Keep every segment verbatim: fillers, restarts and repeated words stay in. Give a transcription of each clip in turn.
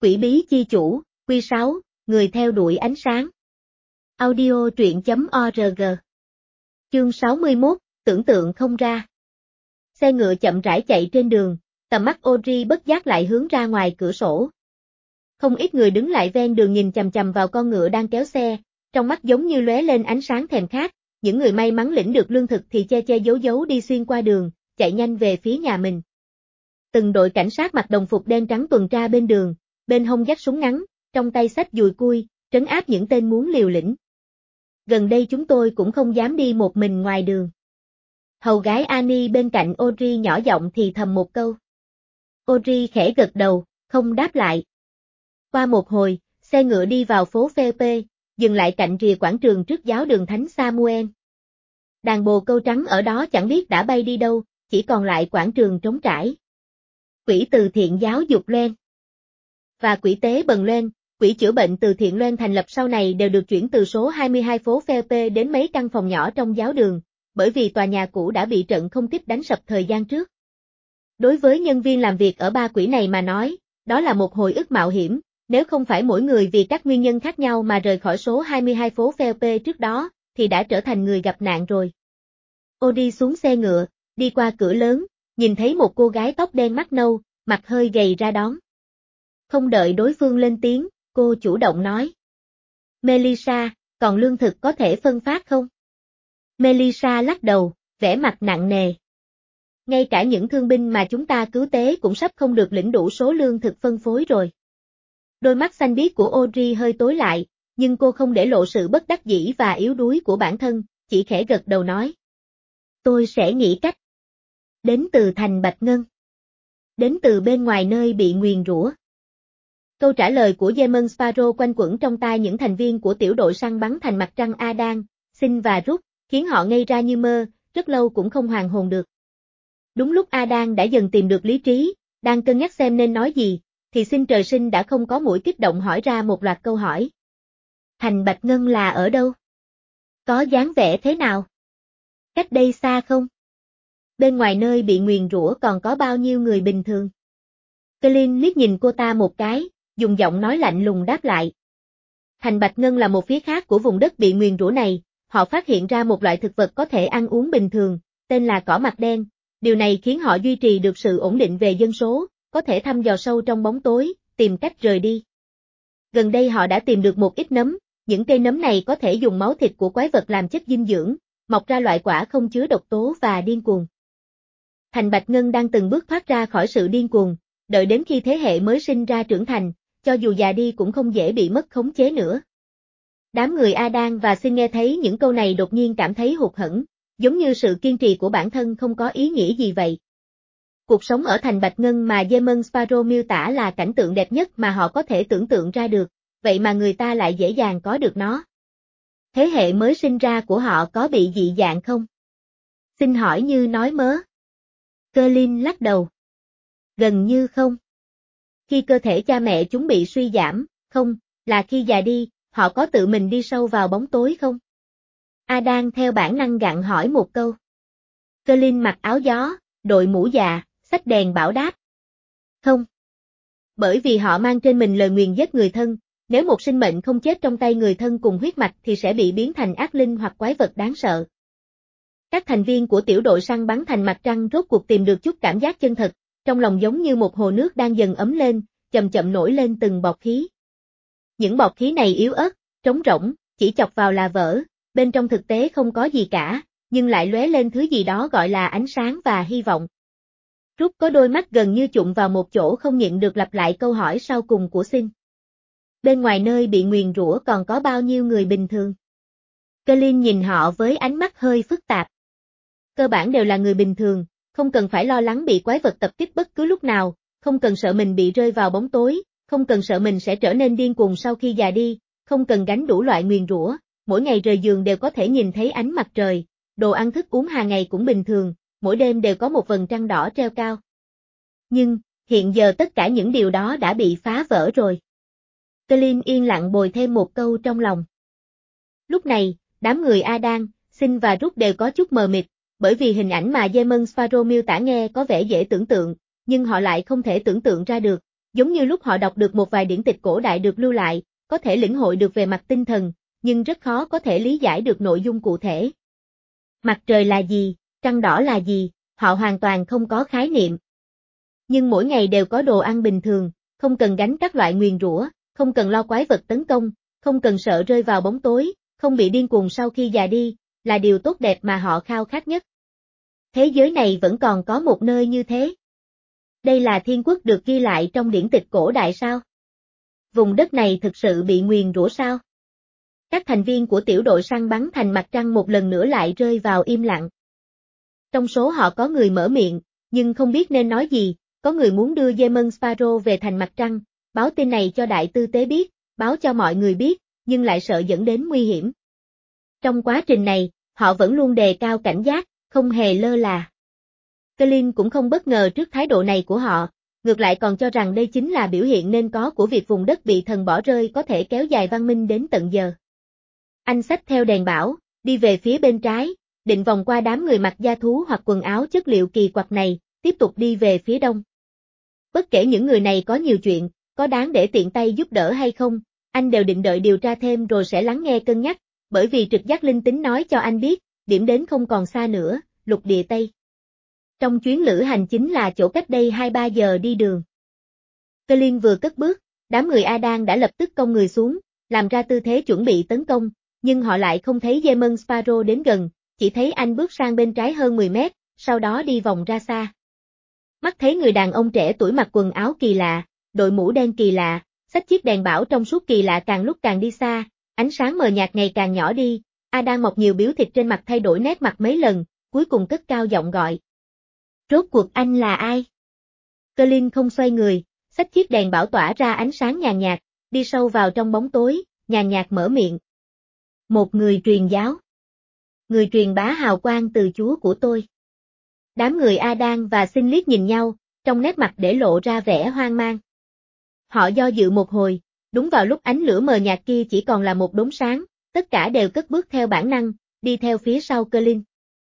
Quỷ bí chi chủ, Quy sáu, người theo đuổi ánh sáng. Audio truyện chấm org. Chương sáu mươi mốt, tưởng tượng không ra. Xe ngựa chậm rãi chạy trên đường, tầm mắt Audrey bất giác lại hướng ra ngoài cửa sổ. Không ít người đứng lại ven đường nhìn chằm chằm vào con ngựa đang kéo xe, trong mắt giống như lóe lên ánh sáng thèm khát. Những người may mắn lĩnh được lương thực thì che che giấu giấu đi xuyên qua đường, chạy nhanh về phía nhà mình. Từng đội cảnh sát mặc đồng phục đen trắng tuần tra bên đường, bên hông dắt súng ngắn, trong tay xách dùi cui, trấn áp những tên muốn liều lĩnh. Gần đây chúng tôi cũng không dám đi một mình ngoài đường. Hầu gái Annie bên cạnh Audrey nhỏ giọng thì thầm một câu. Audrey khẽ gật đầu, không đáp lại. Qua một hồi, xe ngựa đi vào phố Phe, dừng lại cạnh rìa quảng trường trước giáo đường Thánh Samuel. Đàn bồ câu trắng ở đó chẳng biết đã bay đi đâu, chỉ còn lại quảng trường trống trải. Quỹ từ thiện giáo dục Loan và quỹ tế bần Loan, quỹ chữa bệnh từ thiện Loan thành lập sau này đều được chuyển từ số hai mươi hai phố Phe đến mấy căn phòng nhỏ trong giáo đường, bởi vì tòa nhà cũ đã bị trận không kích đánh sập thời gian trước. Đối với nhân viên làm việc ở ba quỹ này mà nói, đó là một hồi ức mạo hiểm, nếu không phải mỗi người vì các nguyên nhân khác nhau mà rời khỏi số hai mươi hai phố Phe trước đó, thì đã trở thành người gặp nạn rồi. Ô đi xuống xe ngựa, đi qua cửa lớn, nhìn thấy một cô gái tóc đen mắt nâu, mặt hơi gầy ra đón. Không đợi đối phương lên tiếng, cô chủ động nói. Melissa, còn lương thực có thể phân phát không? Melissa lắc đầu, vẻ mặt nặng nề. Ngay cả những thương binh mà chúng ta cứu tế cũng sắp không được lĩnh đủ số lương thực phân phối rồi. Đôi mắt xanh biếc của Audrey hơi tối lại, nhưng cô không để lộ sự bất đắc dĩ và yếu đuối của bản thân, chỉ khẽ gật đầu nói. Tôi sẽ nghĩ cách. Đến từ thành Bạch Ngân. Đến từ bên ngoài nơi bị nguyền rủa. Câu trả lời của Demon Sparrow quanh quẩn trong tai những thành viên của tiểu đội săn bắn thành mặt trăng Adam, Sin và Rút, khiến họ ngây ra như mơ, rất lâu cũng không hoàn hồn được. Đúng lúc Adam đã dần tìm được lý trí, đang cân nhắc xem nên nói gì, thì Sin trời sinh đã không có mũi kích động hỏi ra một loạt câu hỏi. Thành Bạch Ngân là ở đâu? Có dáng vẻ thế nào? Cách đây xa không? Bên ngoài nơi bị nguyền rủa còn có bao nhiêu người bình thường? Colin liếc nhìn cô ta một cái, dùng giọng nói lạnh lùng đáp lại. Thành Bạch Ngân là một phía khác của vùng đất bị nguyền rủa này, họ phát hiện ra một loại thực vật có thể ăn uống bình thường, tên là cỏ mặt đen, điều này khiến họ duy trì được sự ổn định về dân số, có thể thăm dò sâu trong bóng tối, tìm cách rời đi. Gần đây họ đã tìm được một ít nấm, những cây nấm này có thể dùng máu thịt của quái vật làm chất dinh dưỡng, mọc ra loại quả không chứa độc tố và điên cuồng. Thành Bạch Ngân đang từng bước thoát ra khỏi sự điên cuồng, đợi đến khi thế hệ mới sinh ra trưởng thành, cho dù già đi cũng không dễ bị mất khống chế nữa. Đám người Adam và Sin nghe thấy những câu này đột nhiên cảm thấy hụt hẫng, giống như sự kiên trì của bản thân không có ý nghĩa gì vậy. Cuộc sống ở thành Bạch Ngân mà Demon Sparrow miêu tả là cảnh tượng đẹp nhất mà họ có thể tưởng tượng ra được, vậy mà người ta lại dễ dàng có được nó. Thế hệ mới sinh ra của họ có bị dị dạng không? Xin hỏi như nói mớ. Colin lắc đầu. Gần như không. Khi cơ thể cha mẹ chúng bị suy giảm, không, là khi già đi, họ có tự mình đi sâu vào bóng tối không? Adam theo bản năng gặng hỏi một câu. Colin mặc áo gió, đội mũ già, xách đèn bảo đáp. Không. Bởi vì họ mang trên mình lời nguyền giết người thân, nếu một sinh mệnh không chết trong tay người thân cùng huyết mạch thì sẽ bị biến thành ác linh hoặc quái vật đáng sợ. Các thành viên của tiểu đội săn bắn thành mặt trăng rốt cuộc tìm được chút cảm giác chân thật, trong lòng giống như một hồ nước đang dần ấm lên, chậm chậm nổi lên từng bọt khí. Những bọt khí này yếu ớt, trống rỗng, chỉ chọc vào là vỡ, bên trong thực tế không có gì cả, nhưng lại lóe lên thứ gì đó gọi là ánh sáng và hy vọng. Rút có đôi mắt gần như chụm vào một chỗ không nhịn được lặp lại câu hỏi sau cùng của Sin. Bên ngoài nơi bị nguyền rủa còn có bao nhiêu người bình thường? Colin nhìn họ với ánh mắt hơi phức tạp. Cơ bản đều là người bình thường, không cần phải lo lắng bị quái vật tập kích bất cứ lúc nào, không cần sợ mình bị rơi vào bóng tối, không cần sợ mình sẽ trở nên điên cuồng sau khi già đi, không cần gánh đủ loại nguyền rủa, mỗi ngày rời giường đều có thể nhìn thấy ánh mặt trời, đồ ăn thức uống hàng ngày cũng bình thường, mỗi đêm đều có một vầng trăng đỏ treo cao. Nhưng, hiện giờ tất cả những điều đó đã bị phá vỡ rồi. Colin yên lặng bồi thêm một câu trong lòng. Lúc này, đám người Adam, Sin và Rút đều có chút mờ mịt, bởi vì hình ảnh mà Demon Sparrow miêu tả nghe có vẻ dễ tưởng tượng, nhưng họ lại không thể tưởng tượng ra được, giống như lúc họ đọc được một vài điển tịch cổ đại được lưu lại, có thể lĩnh hội được về mặt tinh thần, nhưng rất khó có thể lý giải được nội dung cụ thể. Mặt trời là gì, trăng đỏ là gì, họ hoàn toàn không có khái niệm. Nhưng mỗi ngày đều có đồ ăn bình thường, không cần gánh các loại nguyền rủa, không cần lo quái vật tấn công, không cần sợ rơi vào bóng tối, không bị điên cuồng sau khi già đi, là điều tốt đẹp mà họ khao khát nhất. Thế giới này vẫn còn có một nơi như thế. Đây là thiên quốc được ghi lại trong điển tịch cổ đại sao? Vùng đất này thực sự bị nguyền rủa sao? Các thành viên của tiểu đội săn bắn thành mặt trăng một lần nữa lại rơi vào im lặng. Trong số họ có người mở miệng, nhưng không biết nên nói gì, có người muốn đưa Demon Sparrow về thành mặt trăng, báo tin này cho đại tư tế biết, báo cho mọi người biết, nhưng lại sợ dẫn đến nguy hiểm. Trong quá trình này, họ vẫn luôn đề cao cảnh giác, không hề lơ là. Colin cũng không bất ngờ trước thái độ này của họ, ngược lại còn cho rằng đây chính là biểu hiện nên có của việc vùng đất bị thần bỏ rơi có thể kéo dài văn minh đến tận giờ. Anh xách theo đèn bảo, đi về phía bên trái, định vòng qua đám người mặc da thú hoặc quần áo chất liệu kỳ quặc này, tiếp tục đi về phía đông. Bất kể những người này có nhiều chuyện, có đáng để tiện tay giúp đỡ hay không, anh đều định đợi điều tra thêm rồi sẽ lắng nghe cân nhắc, bởi vì trực giác linh tính nói cho anh biết, điểm đến không còn xa nữa, lục địa Tây. Trong chuyến lữ hành chính là chỗ cách đây hai ba giờ đi đường. Colin vừa cất bước, đám người Adan đã lập tức cong người xuống, làm ra tư thế chuẩn bị tấn công, nhưng họ lại không thấy Demon Sparrow đến gần, chỉ thấy anh bước sang bên trái hơn mười mét, sau đó đi vòng ra xa. Mắt thấy người đàn ông trẻ tuổi mặc quần áo kỳ lạ, đội mũ đen kỳ lạ, xách chiếc đèn bảo trong suốt kỳ lạ càng lúc càng đi xa, ánh sáng mờ nhạt ngày càng nhỏ đi, Adan mọc nhiều biếu thịt trên mặt thay đổi nét mặt mấy lần, cuối cùng cất cao giọng gọi. Rốt cuộc anh là ai? Colin không xoay người, xách chiếc đèn bảo tỏa ra ánh sáng nhàn nhạt, đi sâu vào trong bóng tối, nhàn nhạt mở miệng. Một người truyền giáo. Người truyền bá hào quang từ Chúa của tôi. Đám người Adan và Xin liếc nhìn nhau, trong nét mặt để lộ ra vẻ hoang mang. Họ do dự một hồi, đúng vào lúc ánh lửa mờ nhạt kia chỉ còn là một đốm sáng, tất cả đều cất bước theo bản năng, đi theo phía sau Colin.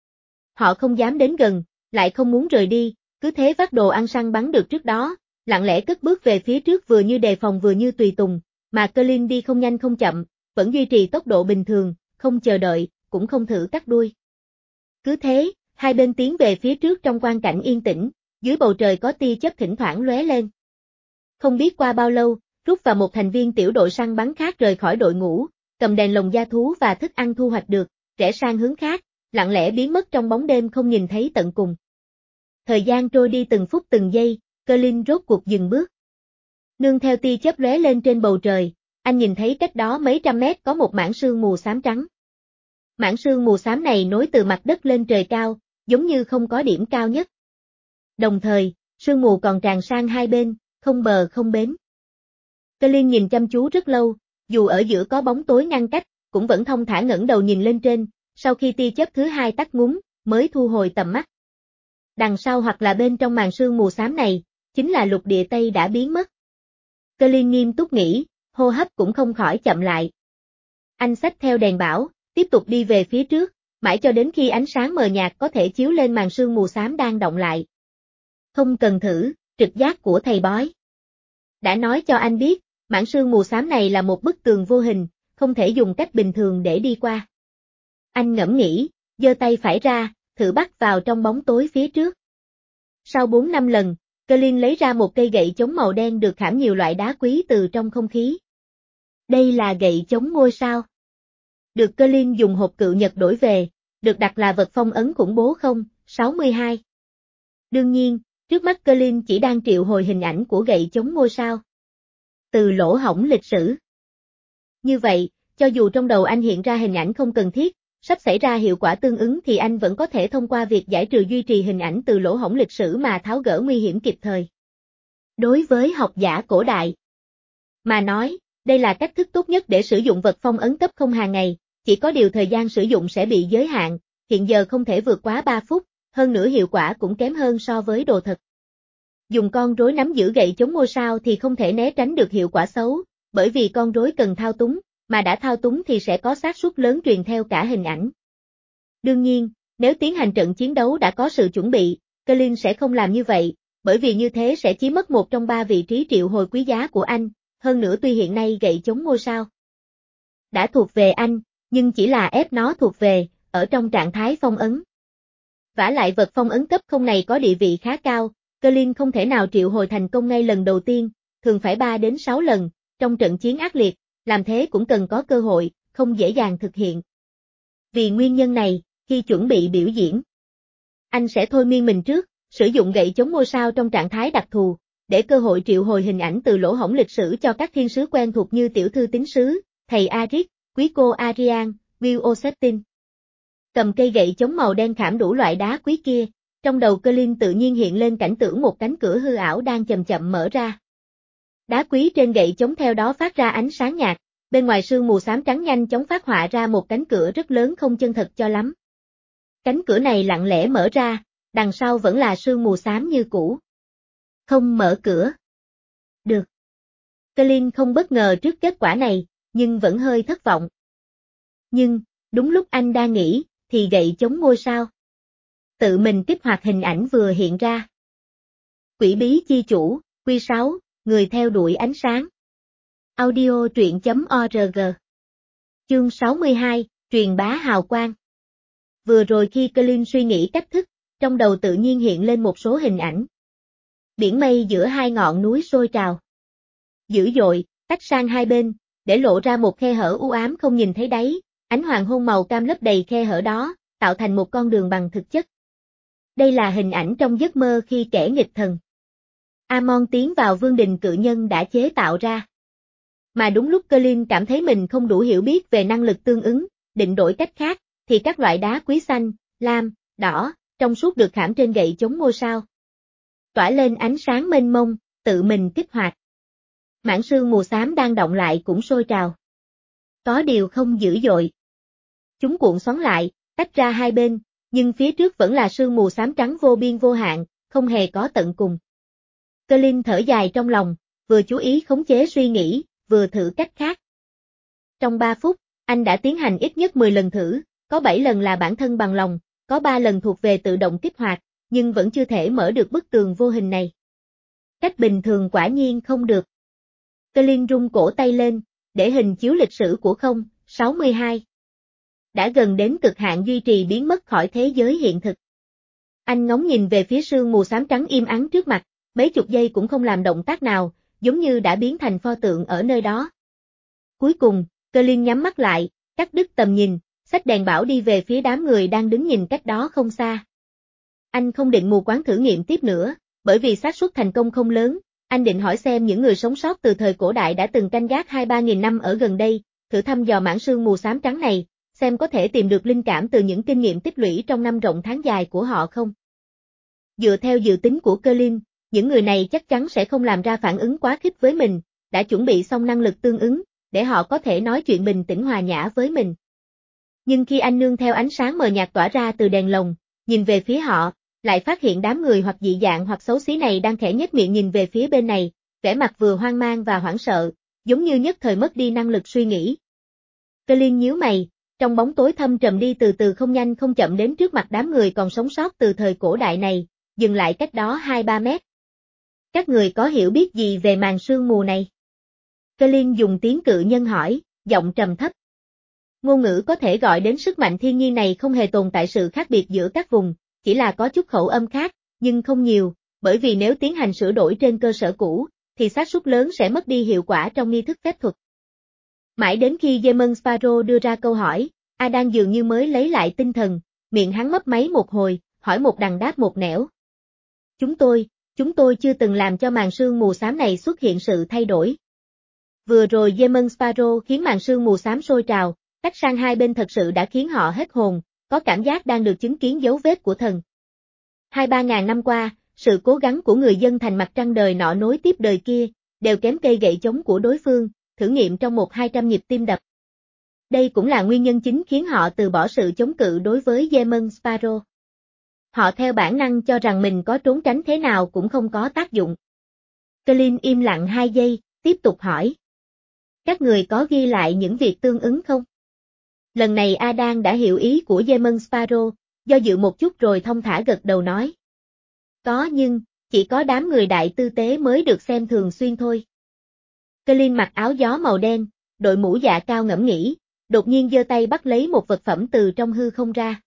Họ không dám đến gần, lại không muốn rời đi, cứ thế vác đồ ăn săn bắn được trước đó, lặng lẽ cất bước về phía trước vừa như đề phòng vừa như tùy tùng, mà Colin đi không nhanh không chậm, vẫn duy trì tốc độ bình thường, không chờ đợi, cũng không thử cắt đuôi. Cứ thế, hai bên tiến về phía trước trong quang cảnh yên tĩnh, dưới bầu trời có tia chớp thỉnh thoảng lóe lên. Không biết qua bao lâu, Rút và một thành viên tiểu đội săn bắn khác rời khỏi đội ngũ, cầm đèn lồng da thú và thức ăn thu hoạch được, rẽ sang hướng khác, lặng lẽ biến mất trong bóng đêm không nhìn thấy tận cùng. Thời gian trôi đi từng phút từng giây, Colin rốt cuộc dừng bước. Nương theo tia chớp lóe lên trên bầu trời, anh nhìn thấy cách đó mấy trăm mét có một mảng sương mù xám trắng. Mảng sương mù xám này nối từ mặt đất lên trời cao, giống như không có điểm cao nhất. Đồng thời, sương mù còn tràn sang hai bên, không bờ không bến. Colin nhìn chăm chú rất lâu, dù ở giữa có bóng tối ngăn cách, cũng vẫn thong thả ngẩng đầu nhìn lên trên, sau khi tia chớp thứ hai tắt ngúm, mới thu hồi tầm mắt. Đằng sau hoặc là bên trong màn sương mù xám này, chính là lục địa Tây đã biến mất. Colin nghiêm túc nghĩ, hô hấp cũng không khỏi chậm lại. Anh xách theo đèn bảo, tiếp tục đi về phía trước, mãi cho đến khi ánh sáng mờ nhạt có thể chiếu lên màn sương mù xám đang động lại. Không cần thử, trực giác của thầy bói đã nói cho anh biết, mảng sương mù xám này là một bức tường vô hình, không thể dùng cách bình thường để đi qua. Anh ngẫm nghĩ, giơ tay phải ra, thử bắt vào trong bóng tối phía trước. Sau bốn năm lần, Colin lấy ra một cây gậy chống màu đen được khảm nhiều loại đá quý từ trong không khí. Đây là gậy chống ngôi sao. Được Colin dùng hộp cự nhật đổi về, được đặt là vật phong ấn khủng bố không, sáu mươi hai. Đương nhiên, trước mắt Colin chỉ đang triệu hồi hình ảnh của gậy chống ngôi sao. Từ lỗ hổng lịch sử. Như vậy, cho dù trong đầu anh hiện ra hình ảnh không cần thiết, sắp xảy ra hiệu quả tương ứng thì anh vẫn có thể thông qua việc giải trừ duy trì hình ảnh từ lỗ hổng lịch sử mà tháo gỡ nguy hiểm kịp thời. Đối với học giả cổ đại mà nói, đây là cách thức tốt nhất để sử dụng vật phong ấn cấp không hàng ngày, chỉ có điều thời gian sử dụng sẽ bị giới hạn, hiện giờ không thể vượt quá ba phút, hơn nữa hiệu quả cũng kém hơn so với đồ thật. Dùng con rối nắm giữ gậy chống ngôi sao thì không thể né tránh được hiệu quả xấu, bởi vì con rối cần thao túng, mà đã thao túng thì sẽ có xác suất lớn truyền theo cả hình ảnh. Đương nhiên, nếu tiến hành trận chiến đấu đã có sự chuẩn bị, Colin sẽ không làm như vậy, bởi vì như thế sẽ chí mất một trong ba vị trí triệu hồi quý giá của anh, hơn nữa tuy hiện nay gậy chống ngôi sao đã thuộc về anh, nhưng chỉ là ép nó thuộc về, ở trong trạng thái phong ấn. Vả lại vật phong ấn cấp không này có địa vị khá cao, Colin không thể nào triệu hồi thành công ngay lần đầu tiên, thường phải ba đến sáu lần, trong trận chiến ác liệt, làm thế cũng cần có cơ hội, không dễ dàng thực hiện. Vì nguyên nhân này, khi chuẩn bị biểu diễn, anh sẽ thôi miên mình trước, sử dụng gậy chống ngôi sao trong trạng thái đặc thù, để cơ hội triệu hồi hình ảnh từ lỗ hổng lịch sử cho các thiên sứ quen thuộc như tiểu thư tín sứ, thầy Arik, quý cô Arian, Will O'Settin. Cầm cây gậy chống màu đen khảm đủ loại đá quý kia, trong đầu Colin tự nhiên hiện lên cảnh tượng một cánh cửa hư ảo đang chậm chậm mở ra. Đá quý trên gậy chống theo đó phát ra ánh sáng nhạt, bên ngoài sương mù xám trắng nhanh chóng phát họa ra một cánh cửa rất lớn không chân thật cho lắm. Cánh cửa này lặng lẽ mở ra, đằng sau vẫn là sương mù xám như cũ. Không mở cửa. Được. Colin không bất ngờ trước kết quả này, nhưng vẫn hơi thất vọng. Nhưng, đúng lúc anh đang nghĩ, thì gậy chống ngôi sao tự mình kích hoạt hình ảnh vừa hiện ra. Quỷ bí chi chủ, Quy sáu, người theo đuổi ánh sáng. Audio truyện chấm org. Chương sáu mươi hai, truyền bá hào quang. Vừa rồi khi Colin suy nghĩ cách thức, trong đầu tự nhiên hiện lên một số hình ảnh. Biển mây giữa hai ngọn núi sôi trào. Dữ dội, tách sang hai bên, để lộ ra một khe hở u ám không nhìn thấy đáy, ánh hoàng hôn màu cam lấp đầy khe hở đó, tạo thành một con đường bằng thực chất. Đây là hình ảnh trong giấc mơ khi kẻ nghịch thần Amon tiến vào vương đình cự nhân đã chế tạo ra. Mà đúng lúc Colin cảm thấy mình không đủ hiểu biết về năng lực tương ứng, định đổi cách khác, thì các loại đá quý xanh, lam, đỏ, trong suốt được khảm trên gậy chống ngôi sao tỏa lên ánh sáng mênh mông, tự mình kích hoạt. Mảng sương mù xám đang động lại cũng sôi trào. Có điều không dữ dội. Chúng cuộn xoắn lại, tách ra hai bên, nhưng phía trước vẫn là sương mù xám trắng vô biên vô hạn, không hề có tận cùng. Colin thở dài trong lòng, vừa chú ý khống chế suy nghĩ, vừa thử cách khác. Trong ba phút, anh đã tiến hành ít nhất mười lần thử, có bảy lần là bản thân bằng lòng, có ba lần thuộc về tự động kích hoạt, nhưng vẫn chưa thể mở được bức tường vô hình này. Cách bình thường quả nhiên không được. Colin rung cổ tay lên, để hình chiếu lịch sử của không, sáu mươi hai. Đã gần đến cực hạn duy trì biến mất khỏi thế giới hiện thực. Anh ngóng nhìn về phía sương mù xám trắng im ắng trước mặt, mấy chục giây cũng không làm động tác nào, giống như đã biến thành pho tượng ở nơi đó. Cuối cùng, Colin nhắm mắt lại, cắt đứt tầm nhìn, xách đèn bảo đi về phía đám người đang đứng nhìn cách đó không xa. Anh không định mù quáng thử nghiệm tiếp nữa, bởi vì xác suất thành công không lớn, anh định hỏi xem những người sống sót từ thời cổ đại đã từng canh gác hai ba nghìn năm ở gần đây, thử thăm dò mảng sương mù xám trắng này, xem có thể tìm được linh cảm từ những kinh nghiệm tích lũy trong năm rộng tháng dài của họ không. Dựa theo dự tính của Colin, những người này chắc chắn sẽ không làm ra phản ứng quá khích với mình, đã chuẩn bị xong năng lực tương ứng, để họ có thể nói chuyện bình tĩnh hòa nhã với mình. Nhưng khi anh nương theo ánh sáng mờ nhạt tỏa ra từ đèn lồng, nhìn về phía họ, lại phát hiện đám người hoặc dị dạng hoặc xấu xí này đang khẽ nhếch miệng nhìn về phía bên này, vẻ mặt vừa hoang mang và hoảng sợ, giống như nhất thời mất đi năng lực suy nghĩ. Colin nhíu mày, trong bóng tối thâm trầm đi từ từ không nhanh không chậm đến trước mặt đám người còn sống sót từ thời cổ đại này, dừng lại cách đó hai ba mét. Các người có hiểu biết gì về màn sương mù này? Colin dùng tiếng cự nhân hỏi, giọng trầm thấp. Ngôn ngữ có thể gọi đến sức mạnh thiên nhiên này không hề tồn tại sự khác biệt giữa các vùng, chỉ là có chút khẩu âm khác, nhưng không nhiều, bởi vì nếu tiến hành sửa đổi trên cơ sở cũ, thì xác suất lớn sẽ mất đi hiệu quả trong nghi thức phép thuật. Mãi đến khi Demon Sparrow đưa ra câu hỏi, Adam dường như mới lấy lại tinh thần, miệng hắn mấp máy một hồi, hỏi một đằng đáp một nẻo. Chúng tôi, chúng tôi chưa từng làm cho màn sương mù xám này xuất hiện sự thay đổi. Vừa rồi Demon Sparrow khiến màn sương mù xám sôi trào, tách sang hai bên thật sự đã khiến họ hết hồn, có cảm giác đang được chứng kiến dấu vết của thần. Hai ba ngàn năm qua, sự cố gắng của người dân thành mặt trăng đời nọ nối tiếp đời kia, đều kém cây gậy chống của đối phương, thử nghiệm trong một hai trăm nhịp tim đập. Đây cũng là nguyên nhân chính khiến họ từ bỏ sự chống cự đối với Demon Sparrow. Họ theo bản năng cho rằng mình có trốn tránh thế nào cũng không có tác dụng. Colin im lặng hai giây, tiếp tục hỏi. Các người có ghi lại những việc tương ứng không? Lần này Adam đã hiểu ý của Demon Sparrow, do dự một chút rồi thông thả gật đầu nói. Có nhưng, chỉ có đám người đại tư tế mới được xem thường xuyên thôi. Colin mặc áo gió màu đen, đội mũ dạ cao ngẫm nghĩ, đột nhiên giơ tay bắt lấy một vật phẩm từ trong hư không ra.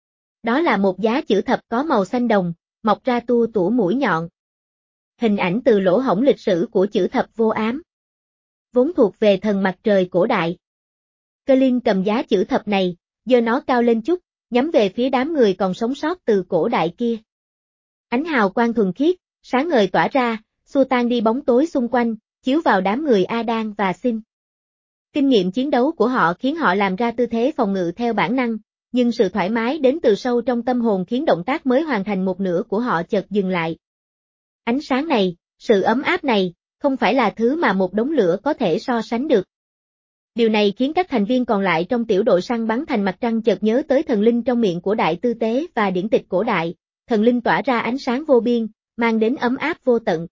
Đó là một giá chữ thập có màu xanh đồng, mọc ra tua tủa mũi nhọn. Hình ảnh từ lỗ hổng lịch sử của chữ thập vô ám. Vốn thuộc về thần mặt trời cổ đại. Colin cầm giá chữ thập này, giơ nó cao lên chút, nhắm về phía đám người còn sống sót từ cổ đại kia. Ánh hào quang thuần khiết, sáng ngời tỏa ra, xua tan đi bóng tối xung quanh, chiếu vào đám người Adan và Sin. Kinh nghiệm chiến đấu của họ khiến họ làm ra tư thế phòng ngự theo bản năng, nhưng sự thoải mái đến từ sâu trong tâm hồn khiến động tác mới hoàn thành một nửa của họ chợt dừng lại. Ánh sáng này, sự ấm áp này, không phải là thứ mà một đống lửa có thể so sánh được. Điều này khiến các thành viên còn lại trong tiểu đội săn bắn thành mặt trăng chợt nhớ tới thần linh trong miệng của đại tư tế và điển tịch cổ đại, thần linh tỏa ra ánh sáng vô biên, mang đến ấm áp vô tận.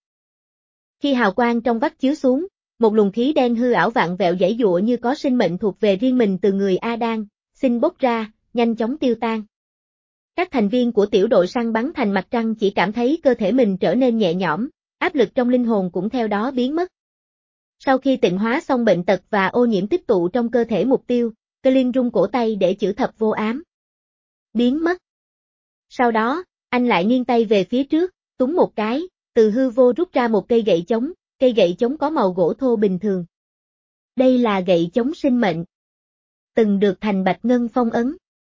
Khi hào quang trong vắt chiếu xuống, một luồng khí đen hư ảo vặn vẹo giãy giụa như có sinh mệnh thuộc về riêng mình từ người Adan, Sin bốc ra, nhanh chóng tiêu tan. Các thành viên của tiểu đội săn bắn thành mặt trăng chỉ cảm thấy cơ thể mình trở nên nhẹ nhõm, áp lực trong linh hồn cũng theo đó biến mất. Sau khi tịnh hóa xong bệnh tật và ô nhiễm tích tụ trong cơ thể mục tiêu, Colin rung cổ tay để chữ thập vô ám biến mất. Sau đó, anh lại nghiêng tay về phía trước, túm một cái, từ hư vô rút ra một cây gậy chống, cây gậy chống có màu gỗ thô bình thường. Đây là gậy chống sinh mệnh. Từng được Thành Bạch Ngân phong ấn.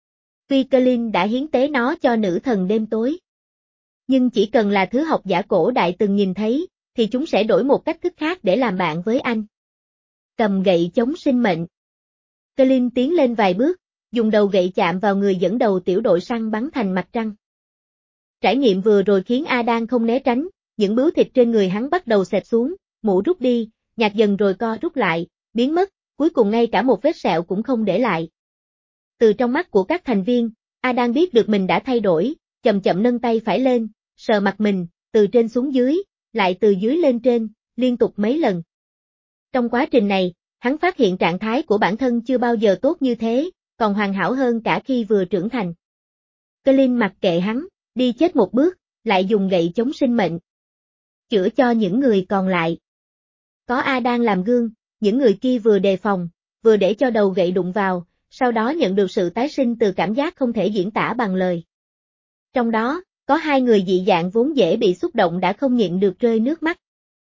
Tuy Colin đã hiến tế nó cho nữ thần đêm tối. Nhưng chỉ cần là thứ học giả cổ đại từng nhìn thấy, thì chúng sẽ đổi một cách thức khác để làm bạn với anh. Cầm gậy chống sinh mệnh. Colin tiến lên vài bước, dùng đầu gậy chạm vào người dẫn đầu tiểu đội săn bắn thành mặt trăng. Trải nghiệm vừa rồi khiến Adan không né tránh, những bướu thịt trên người hắn bắt đầu xẹp xuống, mũ rút đi, nhạt dần rồi co rút lại, biến mất, cuối cùng ngay cả một vết sẹo cũng không để lại. Từ trong mắt của các thành viên, Adan biết được mình đã thay đổi, chậm chậm nâng tay phải lên, sờ mặt mình, từ trên xuống dưới, lại từ dưới lên trên, liên tục mấy lần. Trong quá trình này, hắn phát hiện trạng thái của bản thân chưa bao giờ tốt như thế, còn hoàn hảo hơn cả khi vừa trưởng thành. Colin mặc kệ hắn, đi chết một bước, lại dùng gậy chống sinh mệnh. Chữa cho những người còn lại. Có Adan làm gương, những người kia vừa đề phòng, vừa để cho đầu gậy đụng vào, sau đó nhận được sự tái sinh từ cảm giác không thể diễn tả bằng lời. Trong đó, có hai người dị dạng vốn dễ bị xúc động đã không nhịn được rơi nước mắt.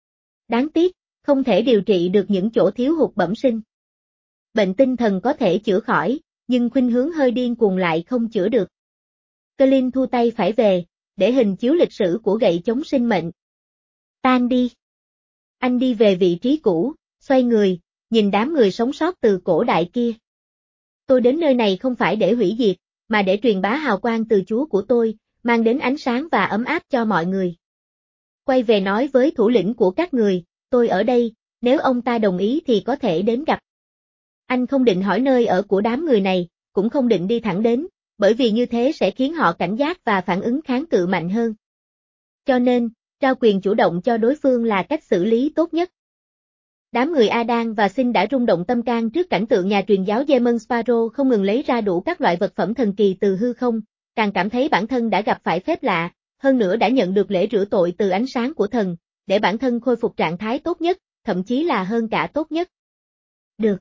Đáng tiếc, không thể điều trị được những chỗ thiếu hụt bẩm sinh. Bệnh tinh thần có thể chữa khỏi, nhưng khuynh hướng hơi điên cuồng lại không chữa được. Colin thu tay phải về, để hình chiếu lịch sử của gậy chống sinh mệnh. Tan đi. Anh đi về vị trí cũ, xoay người, nhìn đám người sống sót từ cổ đại kia. Tôi đến nơi này không phải để hủy diệt, mà để truyền bá hào quang từ Chúa của tôi, mang đến ánh sáng và ấm áp cho mọi người. Quay về nói với thủ lĩnh của các người, tôi ở đây, nếu ông ta đồng ý thì có thể đến gặp. Anh không định hỏi nơi ở của đám người này, cũng không định đi thẳng đến, bởi vì như thế sẽ khiến họ cảnh giác và phản ứng kháng cự mạnh hơn. Cho nên, trao quyền chủ động cho đối phương là cách xử lý tốt nhất. Đám người Adan và Sin đã rung động tâm can trước cảnh tượng nhà truyền giáo Demon Sparrow không ngừng lấy ra đủ các loại vật phẩm thần kỳ từ hư không, càng cảm thấy bản thân đã gặp phải phép lạ, hơn nữa đã nhận được lễ rửa tội từ ánh sáng của thần, để bản thân khôi phục trạng thái tốt nhất, thậm chí là hơn cả tốt nhất. Được.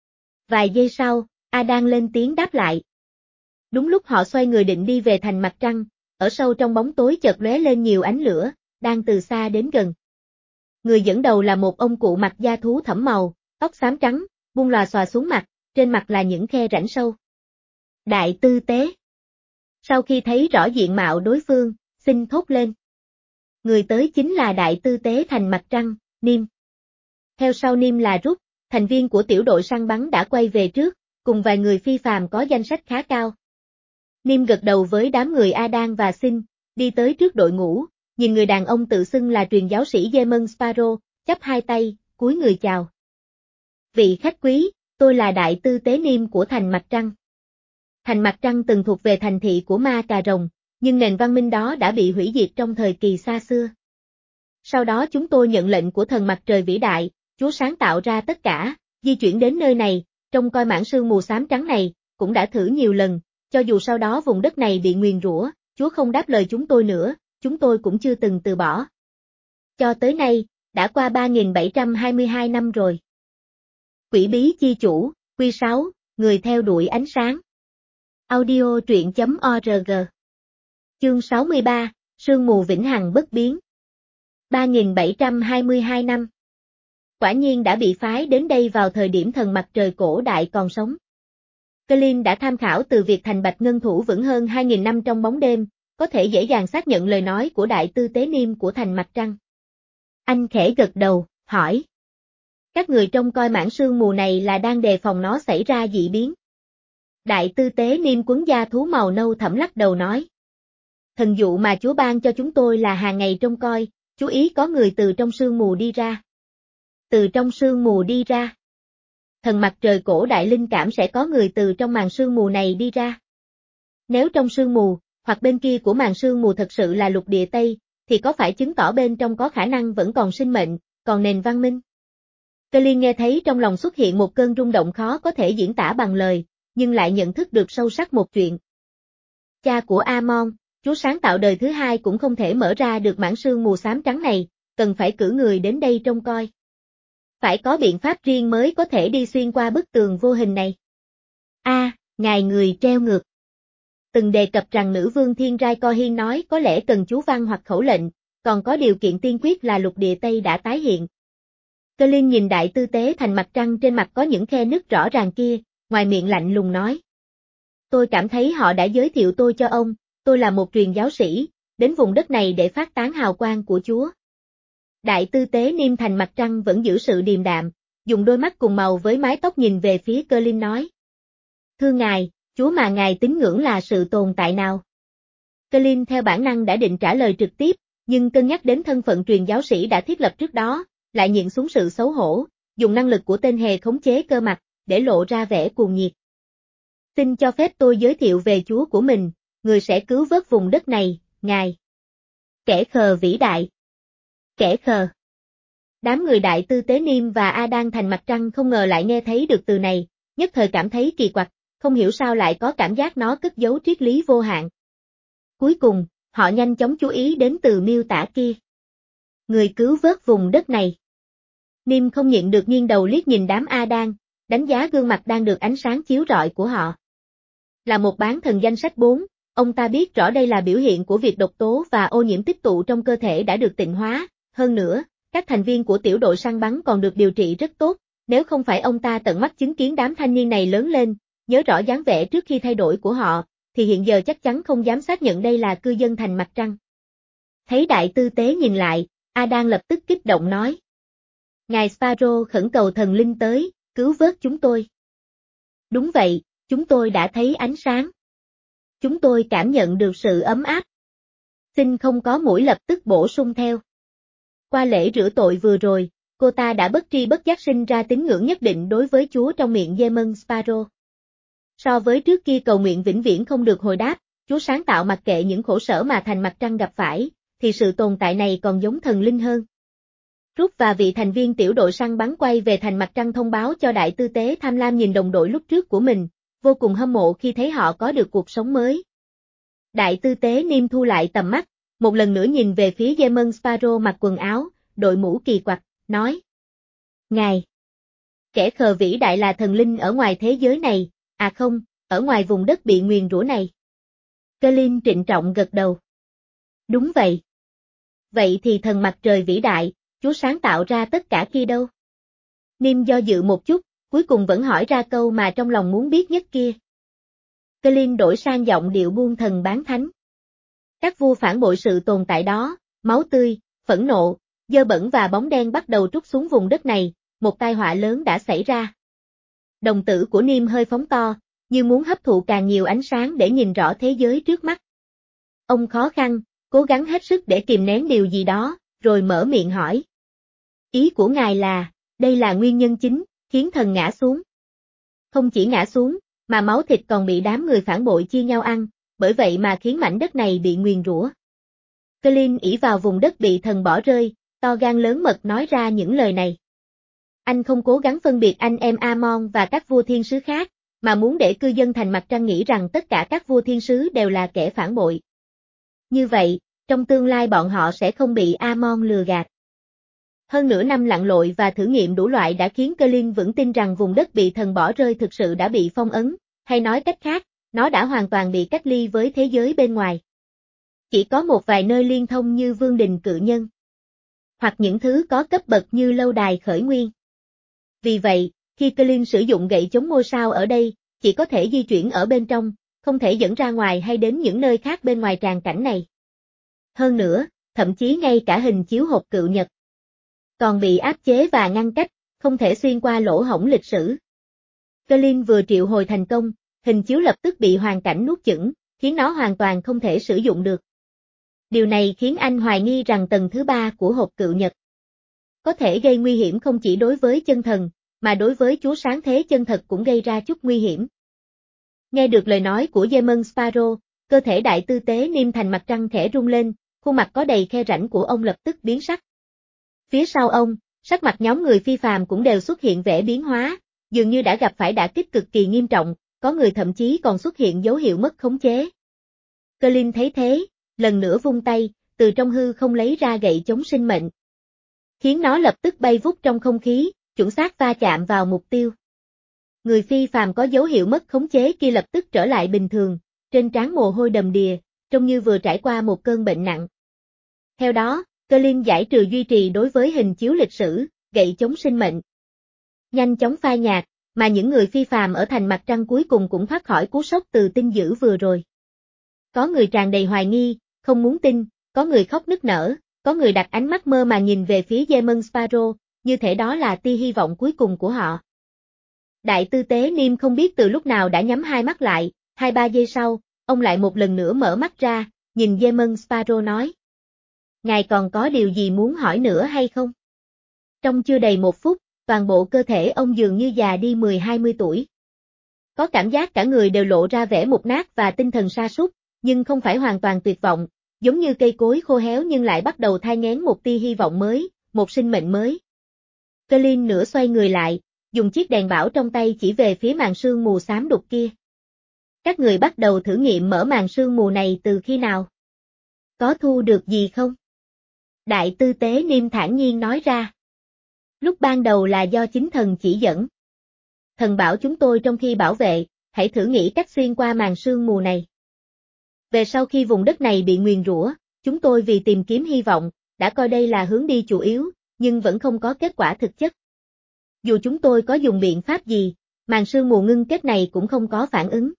Vài giây sau, Adan lên tiếng đáp lại. Đúng lúc họ xoay người định đi về thành mặt trăng, ở sâu trong bóng tối chợt lóe lên nhiều ánh lửa, đang từ xa đến gần. Người dẫn đầu là một ông cụ mặc da thú thẫm màu, tóc xám trắng, buông lòa xòa xuống mặt, trên mặt là những khe rãnh sâu. Đại tư tế. Sau khi thấy rõ diện mạo đối phương, Sin thốt lên. Người tới chính là đại tư tế thành mặt trăng, Nim. Theo sau Nim là Rút, thành viên của tiểu đội săn bắn đã quay về trước, cùng vài người phi phàm có danh sách khá cao. Nim gật đầu với đám người Adan và Sin, đi tới trước đội ngũ, nhìn người đàn ông tự xưng là truyền giáo sĩ Demon Sparrow, chắp hai tay, cúi người chào. Vị khách quý, tôi là đại tư tế Nim của thành mặt trăng. Thành mặt trăng từng thuộc về thành thị của Ma Cà Rồng, nhưng nền văn minh đó đã bị hủy diệt trong thời kỳ xa xưa. Sau đó chúng tôi nhận lệnh của thần mặt trời vĩ đại, Chúa sáng tạo ra tất cả, di chuyển đến nơi này, trông coi mảng sương mù xám trắng này, cũng đã thử nhiều lần, cho dù sau đó vùng đất này bị nguyền rủa, Chúa không đáp lời chúng tôi nữa, chúng tôi cũng chưa từng từ bỏ. Cho tới nay, đã qua ba nghìn bảy trăm hai mươi hai năm rồi. Quỷ bí chi chủ, Quy sáu, người theo đuổi ánh sáng. Audio truyện chấm org. Chương sáu mươi ba, sương mù vĩnh hằng bất biến. ba nghìn bảy trăm hai mươi hai năm. Quả nhiên đã bị phái đến đây vào thời điểm thần mặt trời cổ đại còn sống. Colin đã tham khảo từ việc thành bạch ngân thủ vững hơn hai nghìn năm trong bóng đêm, có thể dễ dàng xác nhận lời nói của đại tư tế Niêm của thành mặt trăng. Anh khẽ gật đầu, hỏi. Các người trông coi mảng sương mù này là đang đề phòng nó xảy ra dị biến. Đại tư tế Niêm quấn da thú màu nâu thẫm lắc đầu nói. Thần dụ mà Chúa ban cho chúng tôi là hàng ngày trông coi, chú ý có người từ trong sương mù đi ra. Từ trong sương mù đi ra. Thần mặt trời cổ đại linh cảm sẽ có người từ trong màn sương mù này đi ra. Nếu trong sương mù, hoặc bên kia của màn sương mù thật sự là lục địa Tây, thì có phải chứng tỏ bên trong có khả năng vẫn còn sinh mệnh, còn nền văn minh? Colin nghe thấy trong lòng xuất hiện một cơn rung động khó có thể diễn tả bằng lời, nhưng lại nhận thức được sâu sắc một chuyện. Cha của Amon, Chúa sáng tạo đời thứ hai cũng không thể mở ra được mảng sương mù xám trắng này, cần phải cử người đến đây trông coi. Phải có biện pháp riêng mới có thể đi xuyên qua bức tường vô hình này. A, à, ngài người treo ngược. Từng đề cập rằng nữ vương Thiên Rai Cohin nói có lẽ cần chú văn hoặc khẩu lệnh, còn có điều kiện tiên quyết là lục địa Tây đã tái hiện. Colin nhìn đại tư tế thành mặt trăng trên mặt có những khe nứt rõ ràng kia, ngoài miệng lạnh lùng nói. Tôi cảm thấy họ đã giới thiệu tôi cho ông, tôi là một truyền giáo sĩ, đến vùng đất này để phát tán hào quang của Chúa. Đại tư tế Niêm thành mặt trăng vẫn giữ sự điềm đạm, dùng đôi mắt cùng màu với mái tóc nhìn về phía Colin nói. Thưa ngài, Chúa mà ngài tín ngưỡng là sự tồn tại nào? Colin theo bản năng đã định trả lời trực tiếp, nhưng cân nhắc đến thân phận truyền giáo sĩ đã thiết lập trước đó, lại nhịn xuống sự xấu hổ, dùng năng lực của tên hề khống chế cơ mặt, để lộ ra vẻ cuồng nhiệt. Xin cho phép tôi giới thiệu về Chúa của mình, người sẽ cứu vớt vùng đất này, ngài. Kẻ khờ vĩ đại. Kẻ khờ. Đám người đại tư tế Niêm và A Đan thành mặt trăng không ngờ lại nghe thấy được từ này, nhất thời cảm thấy kỳ quặc, không hiểu sao lại có cảm giác nó cất giấu triết lý vô hạn. Cuối cùng, họ nhanh chóng chú ý đến từ miêu tả kia. Người cứu vớt vùng đất này. Niêm không nhịn được nghiêng đầu liếc nhìn đám A Đan, đánh giá gương mặt đang được ánh sáng chiếu rọi của họ. Là một bán thần danh sách bốn, ông ta biết rõ đây là biểu hiện của việc độc tố và ô nhiễm tích tụ trong cơ thể đã được tịnh hóa, hơn nữa, các thành viên của tiểu đội săn bắn còn được điều trị rất tốt, nếu không phải ông ta tận mắt chứng kiến đám thanh niên này lớn lên, nhớ rõ dáng vẻ trước khi thay đổi của họ, thì hiện giờ chắc chắn không dám xác nhận đây là cư dân thành mặt trăng. Thấy đại tư tế nhìn lại, Adan lập tức kích động nói. Ngài Sparrow khẩn cầu thần linh tới, cứu vớt chúng tôi. Đúng vậy, chúng tôi đã thấy ánh sáng. Chúng tôi cảm nhận được sự ấm áp. Xin không có mũi lập tức bổ sung theo. Qua lễ rửa tội vừa rồi, cô ta đã bất tri bất giác sinh ra tín ngưỡng nhất định đối với Chúa trong miệng Demon Sparrow. So với trước kia cầu nguyện vĩnh viễn không được hồi đáp, Chúa sáng tạo mặc kệ những khổ sở mà thành mặt trăng gặp phải, thì sự tồn tại này còn giống thần linh hơn. Rút và vị thành viên tiểu đội săn bắn quay về thành mặt trăng thông báo cho đại tư tế tham lam nhìn đồng đội lúc trước của mình, vô cùng hâm mộ khi thấy họ có được cuộc sống mới. Đại tư tế Niêm thu lại tầm mắt, một lần nữa nhìn về phía Demon Sparrow mặc quần áo, đội mũ kỳ quặc, nói. Ngài! Kẻ khờ vĩ đại là thần linh ở ngoài thế giới này, à không, ở ngoài vùng đất bị nguyền rủa này. Colin trịnh trọng gật đầu. Đúng vậy. Vậy thì thần mặt trời vĩ đại, Chúa sáng tạo ra tất cả kia đâu? Niêm do dự một chút, cuối cùng vẫn hỏi ra câu mà trong lòng muốn biết nhất kia. Colin đổi sang giọng điệu buông thần bán thánh. Các vua phản bội sự tồn tại đó, máu tươi, phẫn nộ, dơ bẩn và bóng đen bắt đầu trút xuống vùng đất này, một tai họa lớn đã xảy ra. Đồng tử của Niêm hơi phóng to, như muốn hấp thụ càng nhiều ánh sáng để nhìn rõ thế giới trước mắt. Ông khó khăn, cố gắng hết sức để kìm nén điều gì đó, rồi mở miệng hỏi. Ý của ngài là, đây là nguyên nhân chính, khiến thần ngã xuống. Không chỉ ngã xuống, mà máu thịt còn bị đám người phản bội chia nhau ăn, bởi vậy mà khiến mảnh đất này bị nguyền rủa. Colin ỷ vào vùng đất bị thần bỏ rơi, to gan lớn mật nói ra những lời này. Anh không cố gắng phân biệt anh em Amon và các vua thiên sứ khác, mà muốn để cư dân thành mặt trăng nghĩ rằng tất cả các vua thiên sứ đều là kẻ phản bội. Như vậy, trong tương lai bọn họ sẽ không bị Amon lừa gạt. Hơn nửa năm lặn lội và thử nghiệm đủ loại đã khiến Colin vững tin rằng vùng đất bị thần bỏ rơi thực sự đã bị phong ấn, hay nói cách khác, nó đã hoàn toàn bị cách ly với thế giới bên ngoài. Chỉ có một vài nơi liên thông như vương đình cự nhân, hoặc những thứ có cấp bậc như lâu đài khởi nguyên. Vì vậy, khi Colin sử dụng gậy chống ngôi sao ở đây, chỉ có thể di chuyển ở bên trong, không thể dẫn ra ngoài hay đến những nơi khác bên ngoài tràng cảnh này. Hơn nữa, thậm chí ngay cả hình chiếu hộp cự nhật còn bị áp chế và ngăn cách, không thể xuyên qua lỗ hổng lịch sử. Colin vừa triệu hồi thành công, hình chiếu lập tức bị hoàn cảnh nuốt chửng, khiến nó hoàn toàn không thể sử dụng được. Điều này khiến anh hoài nghi rằng tầng thứ ba của hộp cự nhật có thể gây nguy hiểm không chỉ đối với chân thần, mà đối với chúa sáng thế chân thật cũng gây ra chút nguy hiểm. Nghe được lời nói của Demon Sparrow, cơ thể đại tư tế Nim thành mặt trăng khẽ rung lên, khuôn mặt có đầy khe rãnh của ông lập tức biến sắc. Phía sau ông, sắc mặt nhóm người phi phàm cũng đều xuất hiện vẻ biến hóa, dường như đã gặp phải đả kích cực kỳ nghiêm trọng, có người thậm chí còn xuất hiện dấu hiệu mất khống chế. Colin thấy thế, lần nữa vung tay, từ trong hư không lấy ra gậy chống sinh mệnh, khiến nó lập tức bay vút trong không khí, chuẩn xác va chạm vào mục tiêu. Người phi phàm có dấu hiệu mất khống chế kia lập tức trở lại bình thường, trên trán mồ hôi đầm đìa, trông như vừa trải qua một cơn bệnh nặng. Theo đó, Colin giải trừ duy trì đối với hình chiếu lịch sử, gậy chống sinh mệnh. Nhanh chóng phai nhạt, mà những người phi phàm ở thành mặt trăng cuối cùng cũng thoát khỏi cú sốc từ tin dữ vừa rồi. Có người tràn đầy hoài nghi, không muốn tin, có người khóc nức nở, có người đặt ánh mắt mơ mà nhìn về phía Demon Sparrow, như thể đó là tia hy vọng cuối cùng của họ. Đại tư tế Nim không biết từ lúc nào đã nhắm hai mắt lại, hai ba giây sau, ông lại một lần nữa mở mắt ra, nhìn Demon Sparrow nói. Ngài còn có điều gì muốn hỏi nữa hay không? Trong chưa đầy một phút, toàn bộ cơ thể ông dường như già đi mười hai mươi tuổi. Có cảm giác cả người đều lộ ra vẻ mục nát và tinh thần sa sút, nhưng không phải hoàn toàn tuyệt vọng, giống như cây cối khô héo nhưng lại bắt đầu thai nghén một tia hy vọng mới, một sinh mệnh mới. Colin nửa xoay người lại, dùng chiếc đèn bảo trong tay chỉ về phía màn sương mù xám đục kia. Các người bắt đầu thử nghiệm mở màn sương mù này từ khi nào? Có thu được gì không? Đại tư tế Nim thản nhiên nói ra. Lúc ban đầu là do chính thần chỉ dẫn. Thần bảo chúng tôi trong khi bảo vệ, hãy thử nghĩ cách xuyên qua màn sương mù này. Về sau khi vùng đất này bị nguyền rủa, chúng tôi vì tìm kiếm hy vọng, đã coi đây là hướng đi chủ yếu, nhưng vẫn không có kết quả thực chất. Dù chúng tôi có dùng biện pháp gì, màn sương mù ngưng kết này cũng không có phản ứng.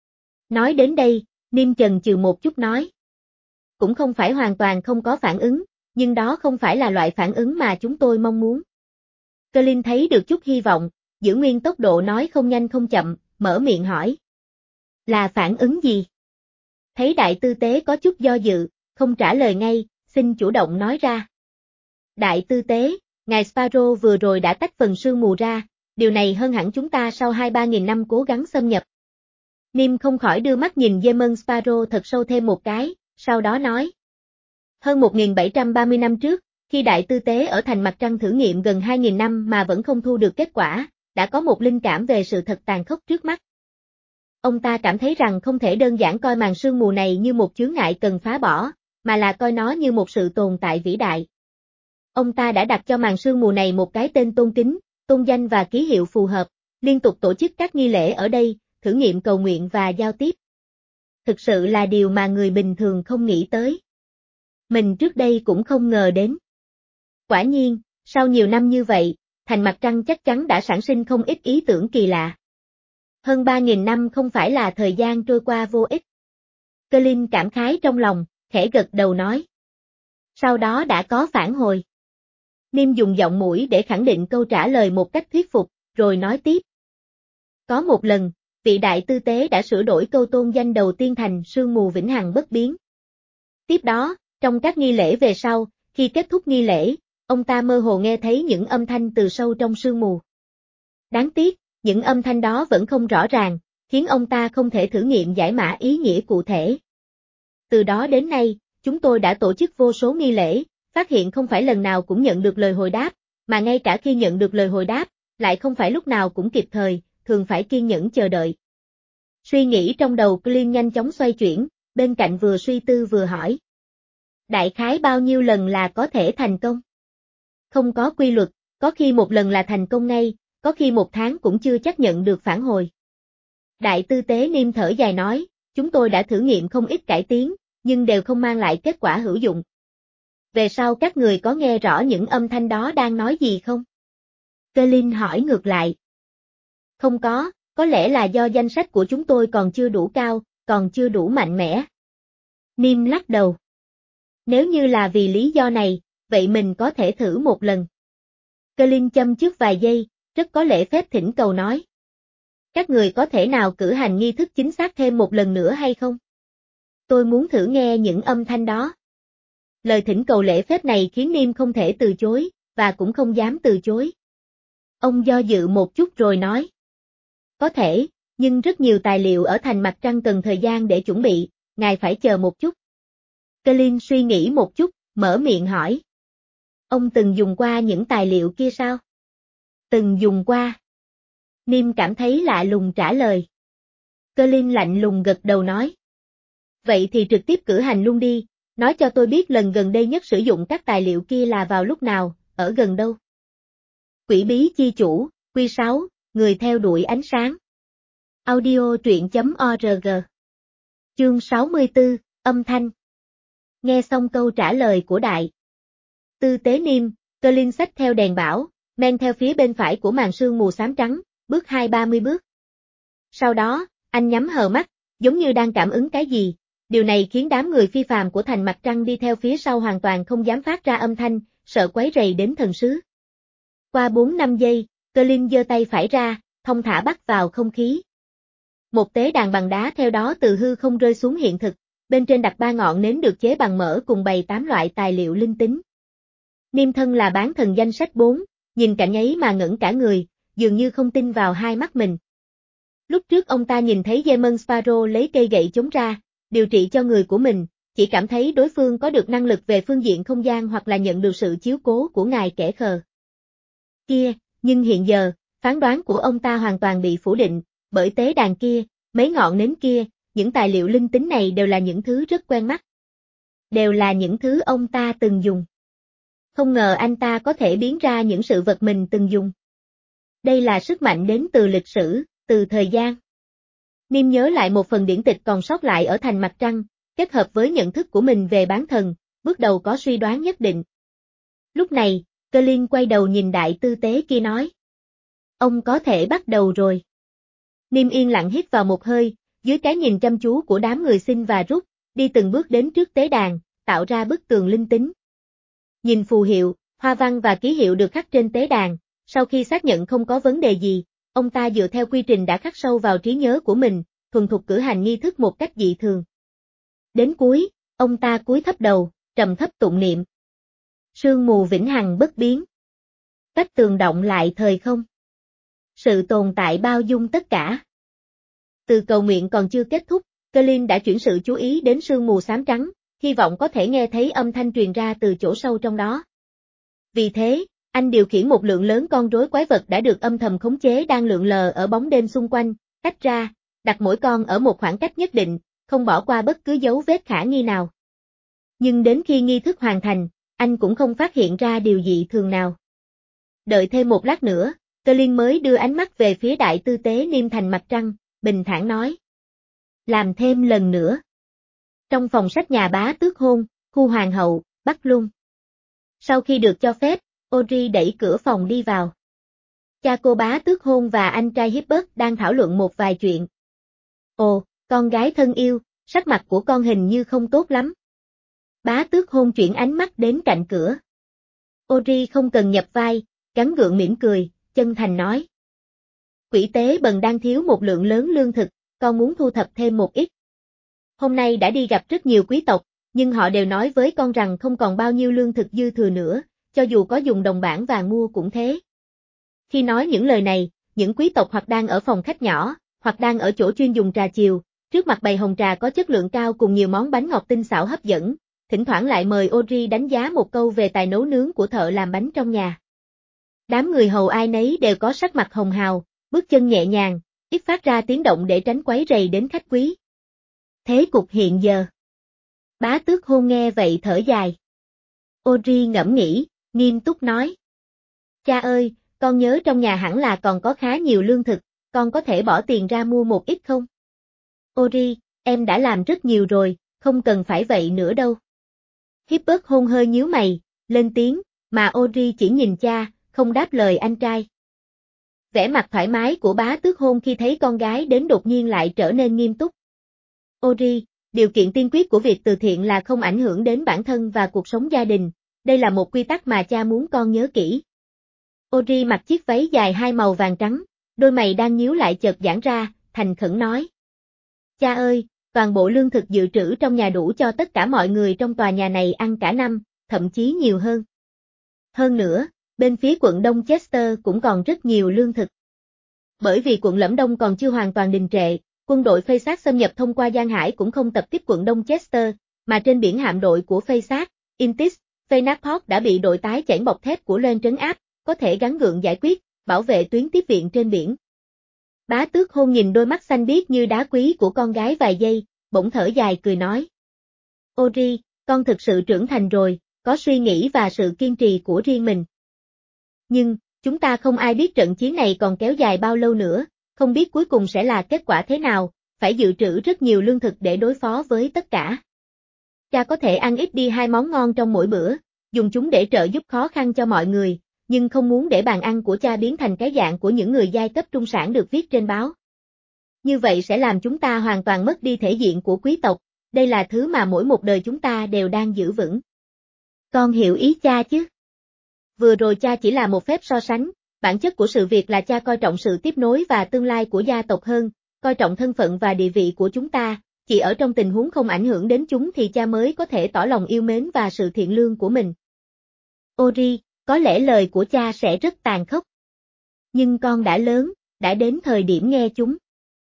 Nói đến đây, Nim chần chừ một chút nói. Cũng không phải hoàn toàn không có phản ứng, nhưng đó không phải là loại phản ứng mà chúng tôi mong muốn. Colin thấy được chút hy vọng, giữ nguyên tốc độ nói không nhanh không chậm, mở miệng hỏi. Là phản ứng gì? Thấy đại tư tế có chút do dự, không trả lời ngay, xin chủ động nói ra. Đại tư tế, ngài Sparrow vừa rồi đã tách phần sương mù ra, điều này hơn hẳn chúng ta sau hai ba nghìn năm cố gắng xâm nhập. Nim không khỏi đưa mắt nhìn Demon Sparrow thật sâu thêm một cái, sau đó nói. Hơn một nghìn bảy trăm ba mươi năm trước, khi đại tư tế ở thành mặt trăng thử nghiệm gần hai nghìn năm mà vẫn không thu được kết quả, đã có một linh cảm về sự thật tàn khốc trước mắt. Ông ta cảm thấy rằng không thể đơn giản coi màn sương mù này như một chướng ngại cần phá bỏ, mà là coi nó như một sự tồn tại vĩ đại. Ông ta đã đặt cho màn sương mù này một cái tên tôn kính, tôn danh và ký hiệu phù hợp, liên tục tổ chức các nghi lễ ở đây, thử nghiệm cầu nguyện và giao tiếp. Thực sự là điều mà người bình thường không nghĩ tới. Mình trước đây cũng không ngờ đến. Quả nhiên, sau nhiều năm như vậy, thành mặt trăng chắc chắn đã sản sinh không ít ý tưởng kỳ lạ. Hơn ba nghìn năm không phải là thời gian trôi qua vô ích. Colin cảm khái trong lòng, khẽ gật đầu nói. Sau đó đã có phản hồi. Nim dùng giọng mũi để khẳng định câu trả lời một cách thuyết phục, rồi nói tiếp. Có một lần, vị đại tư tế đã sửa đổi câu tôn danh đầu tiên thành sương mù vĩnh hằng bất biến. Tiếp đó, trong các nghi lễ về sau, khi kết thúc nghi lễ, ông ta mơ hồ nghe thấy những âm thanh từ sâu trong sương mù. Đáng tiếc, những âm thanh đó vẫn không rõ ràng, khiến ông ta không thể thử nghiệm giải mã ý nghĩa cụ thể. Từ đó đến nay, chúng tôi đã tổ chức vô số nghi lễ, phát hiện không phải lần nào cũng nhận được lời hồi đáp, mà ngay cả khi nhận được lời hồi đáp, lại không phải lúc nào cũng kịp thời, thường phải kiên nhẫn chờ đợi. Suy nghĩ trong đầu Colin nhanh chóng xoay chuyển, bên cạnh vừa suy tư vừa hỏi. Đại khái bao nhiêu lần là có thể thành công? Không có quy luật, có khi một lần là thành công ngay, có khi một tháng cũng chưa chắc nhận được phản hồi. Đại tư tế Niêm thở dài nói, chúng tôi đã thử nghiệm không ít cải tiến, nhưng đều không mang lại kết quả hữu dụng. Về sau các người có nghe rõ những âm thanh đó đang nói gì không? Cơ Linh hỏi ngược lại. Không có, có lẽ là do danh sách của chúng tôi còn chưa đủ cao, còn chưa đủ mạnh mẽ. Niêm lắc đầu. Nếu như là vì lý do này, vậy mình có thể thử một lần. Cơ Linh châm trước vài giây, rất có lễ phép thỉnh cầu nói. Các người có thể nào cử hành nghi thức chính xác thêm một lần nữa hay không? Tôi muốn thử nghe những âm thanh đó. Lời thỉnh cầu lễ phép này khiến Niêm không thể từ chối, và cũng không dám từ chối. Ông do dự một chút rồi nói. Có thể, nhưng rất nhiều tài liệu ở thành mặt trăng cần thời gian để chuẩn bị, ngài phải chờ một chút. Cơ Linh suy nghĩ một chút, mở miệng hỏi. Ông từng dùng qua những tài liệu kia sao? Từng dùng qua. Niêm cảm thấy lạ lùng trả lời. Cơ Linh lạnh lùng gật đầu nói. Vậy thì trực tiếp cử hành luôn đi, nói cho tôi biết lần gần đây nhất sử dụng các tài liệu kia là vào lúc nào, ở gần đâu. Quỷ bí chi chủ, Quy sáu, người theo đuổi ánh sáng. Audio truyện chấm org. Chương sáu mươi tư, âm thanh. Nghe xong câu trả lời của đại tư tế Niêm, Cơ Linh xách theo đèn bảo, men theo phía bên phải của màn sương mù xám trắng, bước hai ba mươi bước. Sau đó, anh nhắm hờ mắt, giống như đang cảm ứng cái gì, điều này khiến đám người phi phàm của thành mặt trăng đi theo phía sau hoàn toàn không dám phát ra âm thanh, sợ quấy rầy đến thần sứ. Qua bốn năm giây, Cơ Linh giơ tay phải ra, thong thả bắt vào không khí. Một tế đàn bằng đá theo đó từ hư không rơi xuống hiện thực, bên trên đặt ba ngọn nến được chế bằng mỡ cùng bày tám loại tài liệu linh tính. Niêm thân là bán thần danh sách bốn, nhìn cảnh ấy mà ngẩn cả người, dường như không tin vào hai mắt mình. Lúc trước ông ta nhìn thấy Demon Sparrow lấy cây gậy chống ra, điều trị cho người của mình, chỉ cảm thấy đối phương có được năng lực về phương diện không gian hoặc là nhận được sự chiếu cố của ngài kẻ khờ. Kia, nhưng hiện giờ, phán đoán của ông ta hoàn toàn bị phủ định, bởi tế đàn kia, mấy ngọn nến kia, những tài liệu linh tính này đều là những thứ rất quen mắt. Đều là những thứ ông ta từng dùng. Không ngờ anh ta có thể biến ra những sự vật mình từng dùng. Đây là sức mạnh đến từ lịch sử, từ thời gian. Niêm nhớ lại một phần điển tịch còn sót lại ở thành mặt trăng, kết hợp với nhận thức của mình về bán thần, bước đầu có suy đoán nhất định. Lúc này, Cơ Linh quay đầu nhìn đại tư tế kia nói. Ông có thể bắt đầu rồi. Niêm yên lặng hít vào một hơi, dưới cái nhìn chăm chú của đám người xin và rút, đi từng bước đến trước tế đàn, tạo ra bức tường linh tính. Nhìn phù hiệu, hoa văn và ký hiệu được khắc trên tế đàn, sau khi xác nhận không có vấn đề gì, ông ta dựa theo quy trình đã khắc sâu vào trí nhớ của mình, thuần thục cử hành nghi thức một cách dị thường. Đến cuối, ông ta cúi thấp đầu, trầm thấp tụng niệm. Sương mù vĩnh hằng bất biến. Vách tường động lại thời không. Sự tồn tại bao dung tất cả. Từ cầu nguyện còn chưa kết thúc, Cơ Linh đã chuyển sự chú ý đến sương mù xám trắng, hy vọng có thể nghe thấy âm thanh truyền ra từ chỗ sâu trong đó. Vì thế, anh điều khiển một lượng lớn con rối quái vật đã được âm thầm khống chế đang lượn lờ ở bóng đêm xung quanh, tách ra, đặt mỗi con ở một khoảng cách nhất định, không bỏ qua bất cứ dấu vết khả nghi nào. Nhưng đến khi nghi thức hoàn thành, anh cũng không phát hiện ra điều dị thường nào. Đợi thêm một lát nữa, Cơ Linh mới đưa ánh mắt về phía đại tư tế Niêm thành mặt trăng, bình thản nói. Làm thêm lần nữa. Trong phòng sách nhà bá tước hôn, khu hoàng hậu, Bắc Luân. Sau khi được cho phép, Audrey đẩy cửa phòng đi vào. Cha cô bá tước hôn và anh trai Hibbert đang thảo luận một vài chuyện. Ồ, con gái thân yêu, sắc mặt của con hình như không tốt lắm. Bá tước hôn chuyển ánh mắt đến cạnh cửa. Audrey không cần nhập vai, gắn gượng mỉm cười, chân thành nói. Quỷ tế bần đang thiếu một lượng lớn lương thực, con muốn thu thập thêm một ít. Hôm nay đã đi gặp rất nhiều quý tộc, nhưng họ đều nói với con rằng không còn bao nhiêu lương thực dư thừa nữa, cho dù có dùng đồng bảng vàng mua cũng thế. Khi nói những lời này, những quý tộc hoặc đang ở phòng khách nhỏ, hoặc đang ở chỗ chuyên dùng trà chiều, trước mặt bày hồng trà có chất lượng cao cùng nhiều món bánh ngọt tinh xảo hấp dẫn, thỉnh thoảng lại mời Audrey đánh giá một câu về tài nấu nướng của thợ làm bánh trong nhà. Đám người hầu ai nấy đều có sắc mặt hồng hào, bước chân nhẹ nhàng, ít phát ra tiếng động để tránh quấy rầy đến khách quý. Thế cục hiện giờ. Bá Tước Hôn nghe vậy thở dài. Audrey ngẫm nghĩ, nghiêm túc nói. Cha ơi, con nhớ trong nhà hẳn là còn có khá nhiều lương thực, con có thể bỏ tiền ra mua một ít không? Audrey, em đã làm rất nhiều rồi, không cần phải vậy nữa đâu. Hibbert Hôn hơi nhíu mày, lên tiếng, mà Audrey chỉ nhìn cha, không đáp lời anh trai. Vẻ mặt thoải mái của Bá Tước Hôn khi thấy con gái đến đột nhiên lại trở nên nghiêm túc. Audrey, điều kiện tiên quyết của việc từ thiện là không ảnh hưởng đến bản thân và cuộc sống gia đình, đây là một quy tắc mà cha muốn con nhớ kỹ. Audrey mặc chiếc váy dài hai màu vàng trắng, đôi mày đang nhíu lại chợt giãn ra, thành khẩn nói. Cha ơi, toàn bộ lương thực dự trữ trong nhà đủ cho tất cả mọi người trong tòa nhà này ăn cả năm, thậm chí nhiều hơn. Hơn nữa, bên phía quận Đông Chester cũng còn rất nhiều lương thực. Bởi vì quận Lẫm Đông còn chưa hoàn toàn đình trệ, quân đội Phây Sát xâm nhập thông qua Giang Hải cũng không tập tiếp quận Đông Chester, mà trên biển hạm đội của Phây Sát, Intis, Phainaport đã bị đội tái chảnh bọc thép của Loan trấn áp, có thể gắng gượng giải quyết, bảo vệ tuyến tiếp viện trên biển. Bá Tước Hôn nhìn đôi mắt xanh biếc như đá quý của con gái vài giây, bỗng thở dài cười nói. Audrey, con thực sự trưởng thành rồi, có suy nghĩ và sự kiên trì của riêng mình. Nhưng, chúng ta không ai biết trận chiến này còn kéo dài bao lâu nữa, không biết cuối cùng sẽ là kết quả thế nào, phải dự trữ rất nhiều lương thực để đối phó với tất cả. Cha có thể ăn ít đi hai món ngon trong mỗi bữa, dùng chúng để trợ giúp khó khăn cho mọi người, nhưng không muốn để bàn ăn của cha biến thành cái dạng của những người giai cấp trung sản được viết trên báo. Như vậy sẽ làm chúng ta hoàn toàn mất đi thể diện của quý tộc, đây là thứ mà mỗi một đời chúng ta đều đang giữ vững. Con hiểu ý cha chứ? Vừa rồi cha chỉ là một phép so sánh, bản chất của sự việc là cha coi trọng sự tiếp nối và tương lai của gia tộc hơn, coi trọng thân phận và địa vị của chúng ta, chỉ ở trong tình huống không ảnh hưởng đến chúng thì cha mới có thể tỏ lòng yêu mến và sự thiện lương của mình. Audrey, có lẽ lời của cha sẽ rất tàn khốc. Nhưng con đã lớn, đã đến thời điểm nghe chúng.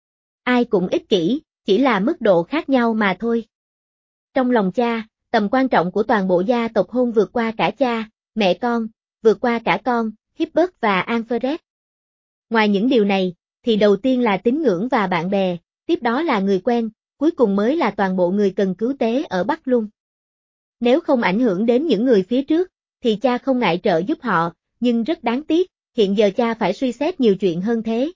Ai cũng ích kỷ, chỉ là mức độ khác nhau mà thôi. Trong lòng cha, tầm quan trọng của toàn bộ gia tộc Hôn vượt qua cả cha, mẹ con, vượt qua cả con, Hibbert và Alfred. Ngoài những điều này, thì đầu tiên là tín ngưỡng và bạn bè, tiếp đó là người quen, cuối cùng mới là toàn bộ người cần cứu tế ở Bắc Lung. Nếu không ảnh hưởng đến những người phía trước, thì cha không ngại trợ giúp họ, nhưng rất đáng tiếc, hiện giờ cha phải suy xét nhiều chuyện hơn thế.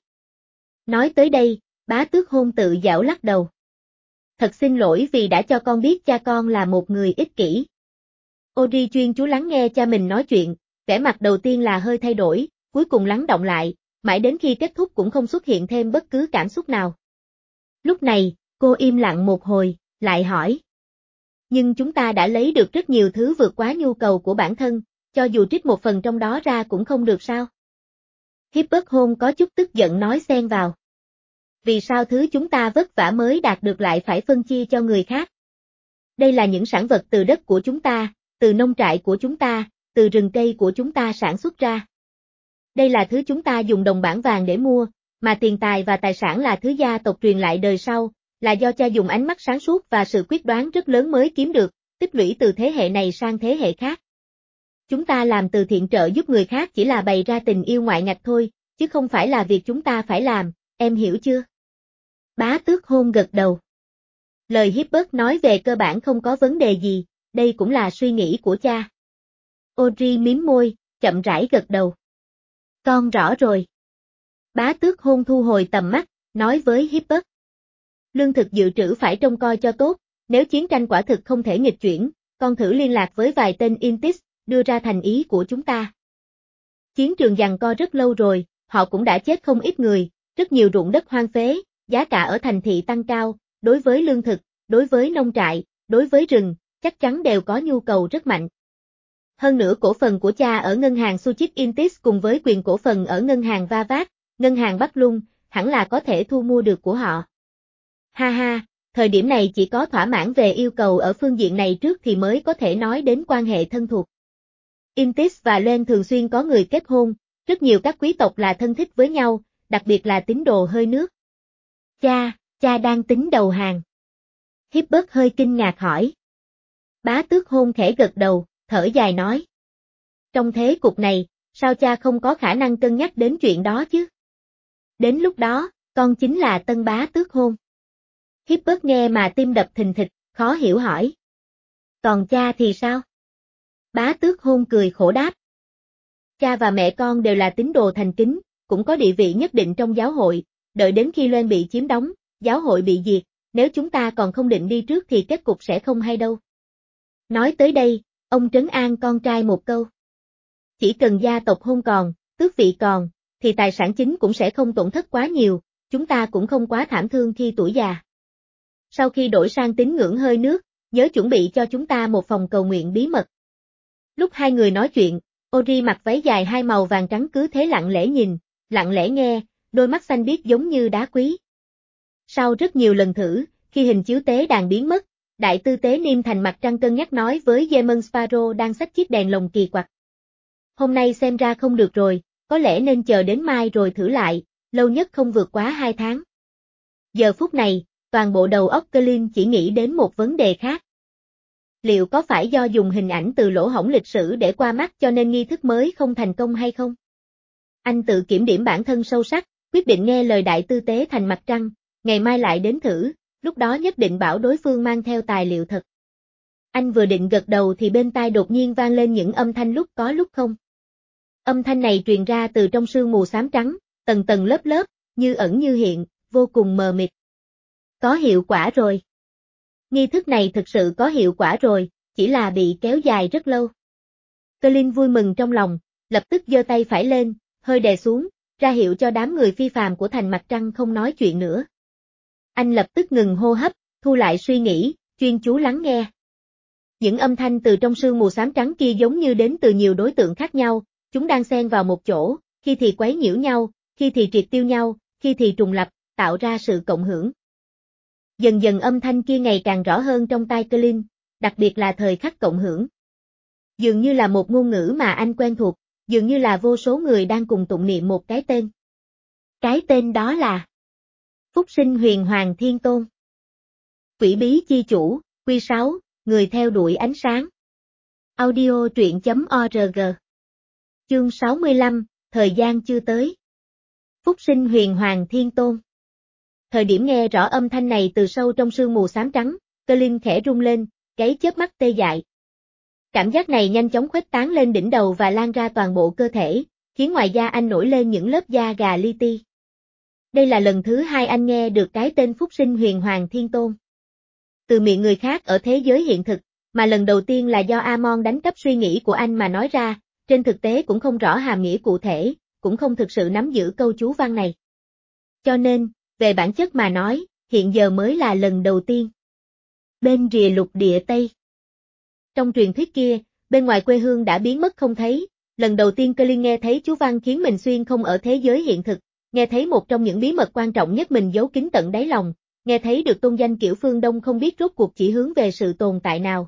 Nói tới đây, Bá Tước Hôn tự giảo lắc đầu. Thật xin lỗi vì đã cho con biết cha con là một người ích kỷ. Audrey chuyên chú lắng nghe cha mình nói chuyện, vẻ mặt đầu tiên là hơi thay đổi, cuối cùng lắng động lại, mãi đến khi kết thúc cũng không xuất hiện thêm bất cứ cảm xúc nào. Lúc này, cô im lặng một hồi, lại hỏi. Nhưng chúng ta đã lấy được rất nhiều thứ vượt quá nhu cầu của bản thân, cho dù trích một phần trong đó ra cũng không được sao? Hibbert Hôn có chút tức giận nói xen vào. Vì sao thứ chúng ta vất vả mới đạt được lại phải phân chia cho người khác? Đây là những sản vật từ đất của chúng ta, từ nông trại của chúng ta, từ rừng cây của chúng ta sản xuất ra. Đây là thứ chúng ta dùng đồng bảng vàng để mua, mà tiền tài và tài sản là thứ gia tộc truyền lại đời sau, là do cha dùng ánh mắt sáng suốt và sự quyết đoán rất lớn mới kiếm được, tích lũy từ thế hệ này sang thế hệ khác. Chúng ta làm từ thiện trợ giúp người khác chỉ là bày ra tình yêu ngoại ngạch thôi, chứ không phải là việc chúng ta phải làm, em hiểu chưa? Bá Tước Hôn gật đầu. Lời Hibbert nói về cơ bản không có vấn đề gì, đây cũng là suy nghĩ của cha. Audrey mím môi, chậm rãi gật đầu. Con rõ rồi. Bá Tước Hôn thu hồi tầm mắt, nói với Hibbert. Lương thực dự trữ phải trông coi cho tốt, nếu chiến tranh quả thực không thể nghịch chuyển, con thử liên lạc với vài tên Intis, đưa ra thành ý của chúng ta. Chiến trường giằng co rất lâu rồi, họ cũng đã chết không ít người, rất nhiều ruộng đất hoang phế, giá cả ở thành thị tăng cao, đối với lương thực, đối với nông trại, đối với rừng, chắc chắn đều có nhu cầu rất mạnh. Hơn nữa cổ phần của cha ở ngân hàng Suchit Intis cùng với quyền cổ phần ở ngân hàng Vavat, ngân hàng Bắc Lung, hẳn là có thể thu mua được của họ. Ha ha, thời điểm này chỉ có thỏa mãn về yêu cầu ở phương diện này trước thì mới có thể nói đến quan hệ thân thuộc. Intis và Loan thường xuyên có người kết hôn, rất nhiều các quý tộc là thân thích với nhau, đặc biệt là tín đồ hơi nước. Cha, cha đang tính đầu hàng. Hibbert hơi kinh ngạc hỏi. Bá Tước Hôn khẽ gật đầu, thở dài nói. Trong thế cục này, sao cha không có khả năng cân nhắc đến chuyện đó chứ? Đến lúc đó, con chính là tân Bá Tước Hôn. Hibbert nghe mà tim đập thình thịch, khó hiểu hỏi. Còn cha thì sao? Bá Tước Hôn cười khổ đáp. Cha và mẹ con đều là tín đồ thành kính, cũng có địa vị nhất định trong giáo hội, đợi đến khi Loan bị chiếm đóng, giáo hội bị diệt, nếu chúng ta còn không định đi trước thì kết cục sẽ không hay đâu. Nói tới đây, ông trấn an con trai một câu. Chỉ cần gia tộc hôn còn, tước vị còn, thì tài sản chính cũng sẽ không tổn thất quá nhiều, chúng ta cũng không quá thảm thương khi tuổi già. Sau khi đổi sang tín ngưỡng hơi nước, nhớ chuẩn bị cho chúng ta một phòng cầu nguyện bí mật. Lúc hai người nói chuyện, Ori mặc váy dài hai màu vàng trắng cứ thế lặng lẽ nhìn, lặng lẽ nghe, đôi mắt xanh biếc giống như đá quý. Sau rất nhiều lần thử, khi hình chiếu tế đàn biến mất, đại tư tế Niêm Thành Mặt Trăng cân nhắc nói với Demon Sparrow đang xách chiếc đèn lồng kỳ quặc. Hôm nay xem ra không được rồi, có lẽ nên chờ đến mai rồi thử lại, lâu nhất không vượt quá hai tháng. Giờ phút này, toàn bộ đầu óc Colin chỉ nghĩ đến một vấn đề khác. Liệu có phải do dùng hình ảnh từ lỗ hổng lịch sử để qua mắt cho nên nghi thức mới không thành công hay không? Anh tự kiểm điểm bản thân sâu sắc, quyết định nghe lời đại tư tế Thành Mặt Trăng, ngày mai lại đến thử, lúc đó nhất định bảo đối phương mang theo tài liệu thật. Anh vừa định gật đầu thì bên tai đột nhiên vang lên những âm thanh lúc có lúc không. Âm thanh này truyền ra từ trong sương mù xám trắng, tầng tầng lớp lớp, như ẩn như hiện, vô cùng mờ mịt. Có hiệu quả rồi. Nghi thức này thực sự có hiệu quả rồi, chỉ là bị kéo dài rất lâu. Colin vui mừng trong lòng, lập tức giơ tay phải lên, hơi đè xuống, ra hiệu cho đám người phi phàm của Thành Mặt Trăng không nói chuyện nữa. Anh lập tức ngừng hô hấp, thu lại suy nghĩ, chuyên chú lắng nghe. Những âm thanh từ trong sương mù xám trắng kia giống như đến từ nhiều đối tượng khác nhau, chúng đang xen vào một chỗ, khi thì quấy nhiễu nhau, khi thì triệt tiêu nhau, khi thì trùng lập, tạo ra sự cộng hưởng. Dần dần âm thanh kia ngày càng rõ hơn trong tai Colin, đặc biệt là thời khắc cộng hưởng. Dường như là một ngôn ngữ mà anh quen thuộc, dường như là vô số người đang cùng tụng niệm một cái tên. Cái tên đó là Phúc Sinh Huyền Hoàng Thiên Tôn. Quỷ bí chi chủ, quy sáu, người theo đuổi ánh sáng. Audio truyện chấm org. Chương sáu mươi lăm, thời gian chưa tới. Phúc Sinh Huyền Hoàng Thiên Tôn. Thời điểm nghe rõ âm thanh này từ sâu trong sương mù xám trắng, Colin khẽ rung lên, gáy chớp mắt tê dại. Cảm giác này nhanh chóng khuếch tán lên đỉnh đầu và lan ra toàn bộ cơ thể, khiến ngoài da anh nổi lên những lớp da gà li ti. Đây là lần thứ hai anh nghe được cái tên Phúc Sinh Huyền Hoàng Thiên Tôn. Từ miệng người khác ở thế giới hiện thực, mà lần đầu tiên là do Amon đánh cắp suy nghĩ của anh mà nói ra, trên thực tế cũng không rõ hàm nghĩa cụ thể, cũng không thực sự nắm giữ câu chú văn này. Cho nên, về bản chất mà nói, hiện giờ mới là lần đầu tiên. Bên rìa lục địa Tây. Trong truyền thuyết kia, bên ngoài quê hương đã biến mất không thấy, lần đầu tiên Colin nghe thấy chú văn khiến mình xuyên không ở thế giới hiện thực, nghe thấy một trong những bí mật quan trọng nhất mình giấu kín tận đáy lòng, nghe thấy được tôn danh kiểu phương Đông không biết rốt cuộc chỉ hướng về sự tồn tại nào.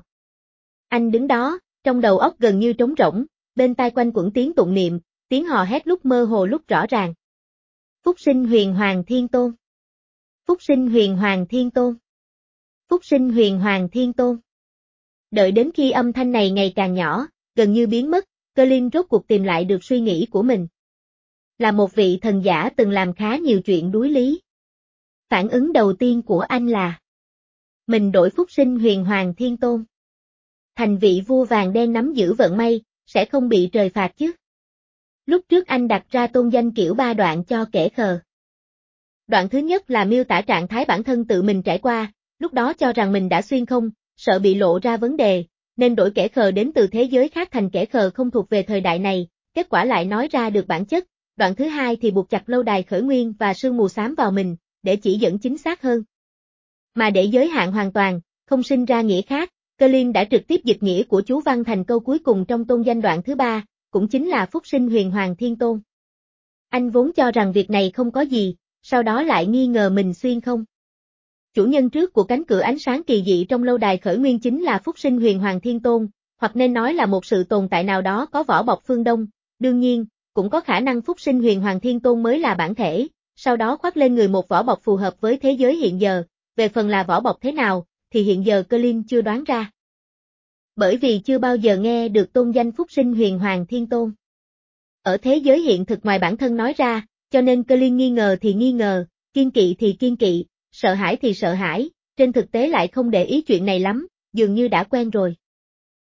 Anh đứng đó, trong đầu óc gần như trống rỗng, bên tai quanh quẩn tiếng tụng niệm, tiếng hò hét lúc mơ hồ lúc rõ ràng. Phúc Sinh Huyền Hoàng Thiên Tôn. Phúc Sinh Huyền Hoàng Thiên Tôn. Phúc Sinh Huyền Hoàng Thiên Tôn. Đợi đến khi âm thanh này ngày càng nhỏ, gần như biến mất, Colin rốt cuộc tìm lại được suy nghĩ của mình. Là một vị thần giả từng làm khá nhiều chuyện đuối lý. Phản ứng đầu tiên của anh là mình đổi Phúc Sinh Huyền Hoàng Thiên Tôn. Thành vị vua vàng đen nắm giữ vận may, sẽ không bị trời phạt chứ. Lúc trước anh đặt ra tôn danh kiểu ba đoạn cho kẻ khờ. Đoạn thứ nhất là miêu tả trạng thái bản thân tự mình trải qua, lúc đó cho rằng mình đã xuyên không, sợ bị lộ ra vấn đề, nên đổi kẻ khờ đến từ thế giới khác thành kẻ khờ không thuộc về thời đại này, kết quả lại nói ra được bản chất. Đoạn thứ hai thì buộc chặt lâu đài khởi nguyên và sương mù xám vào mình, để chỉ dẫn chính xác hơn. Mà để giới hạn hoàn toàn, không sinh ra nghĩa khác, Colin đã trực tiếp dịch nghĩa của chú văn thành câu cuối cùng trong tôn danh đoạn thứ ba, cũng chính là Phúc Sinh Huyền Hoàng Thiên Tôn. Anh vốn cho rằng việc này không có gì, sau đó lại nghi ngờ mình xuyên không. Chủ nhân trước của cánh cửa ánh sáng kỳ dị trong lâu đài khởi nguyên chính là Phúc Sinh Huyền Hoàng Thiên Tôn, hoặc nên nói là một sự tồn tại nào đó có vỏ bọc phương Đông, đương nhiên, cũng có khả năng Phúc Sinh Huyền Hoàng Thiên Tôn mới là bản thể, sau đó khoác lên người một vỏ bọc phù hợp với thế giới hiện giờ, về phần là vỏ bọc thế nào, thì hiện giờ Colin chưa đoán ra. Bởi vì chưa bao giờ nghe được tôn danh Phúc Sinh Huyền Hoàng Thiên Tôn. Ở thế giới hiện thực ngoài bản thân nói ra, cho nên Colin nghi ngờ thì nghi ngờ, kiên kỵ thì kiên kỵ, sợ hãi thì sợ hãi, trên thực tế lại không để ý chuyện này lắm, dường như đã quen rồi.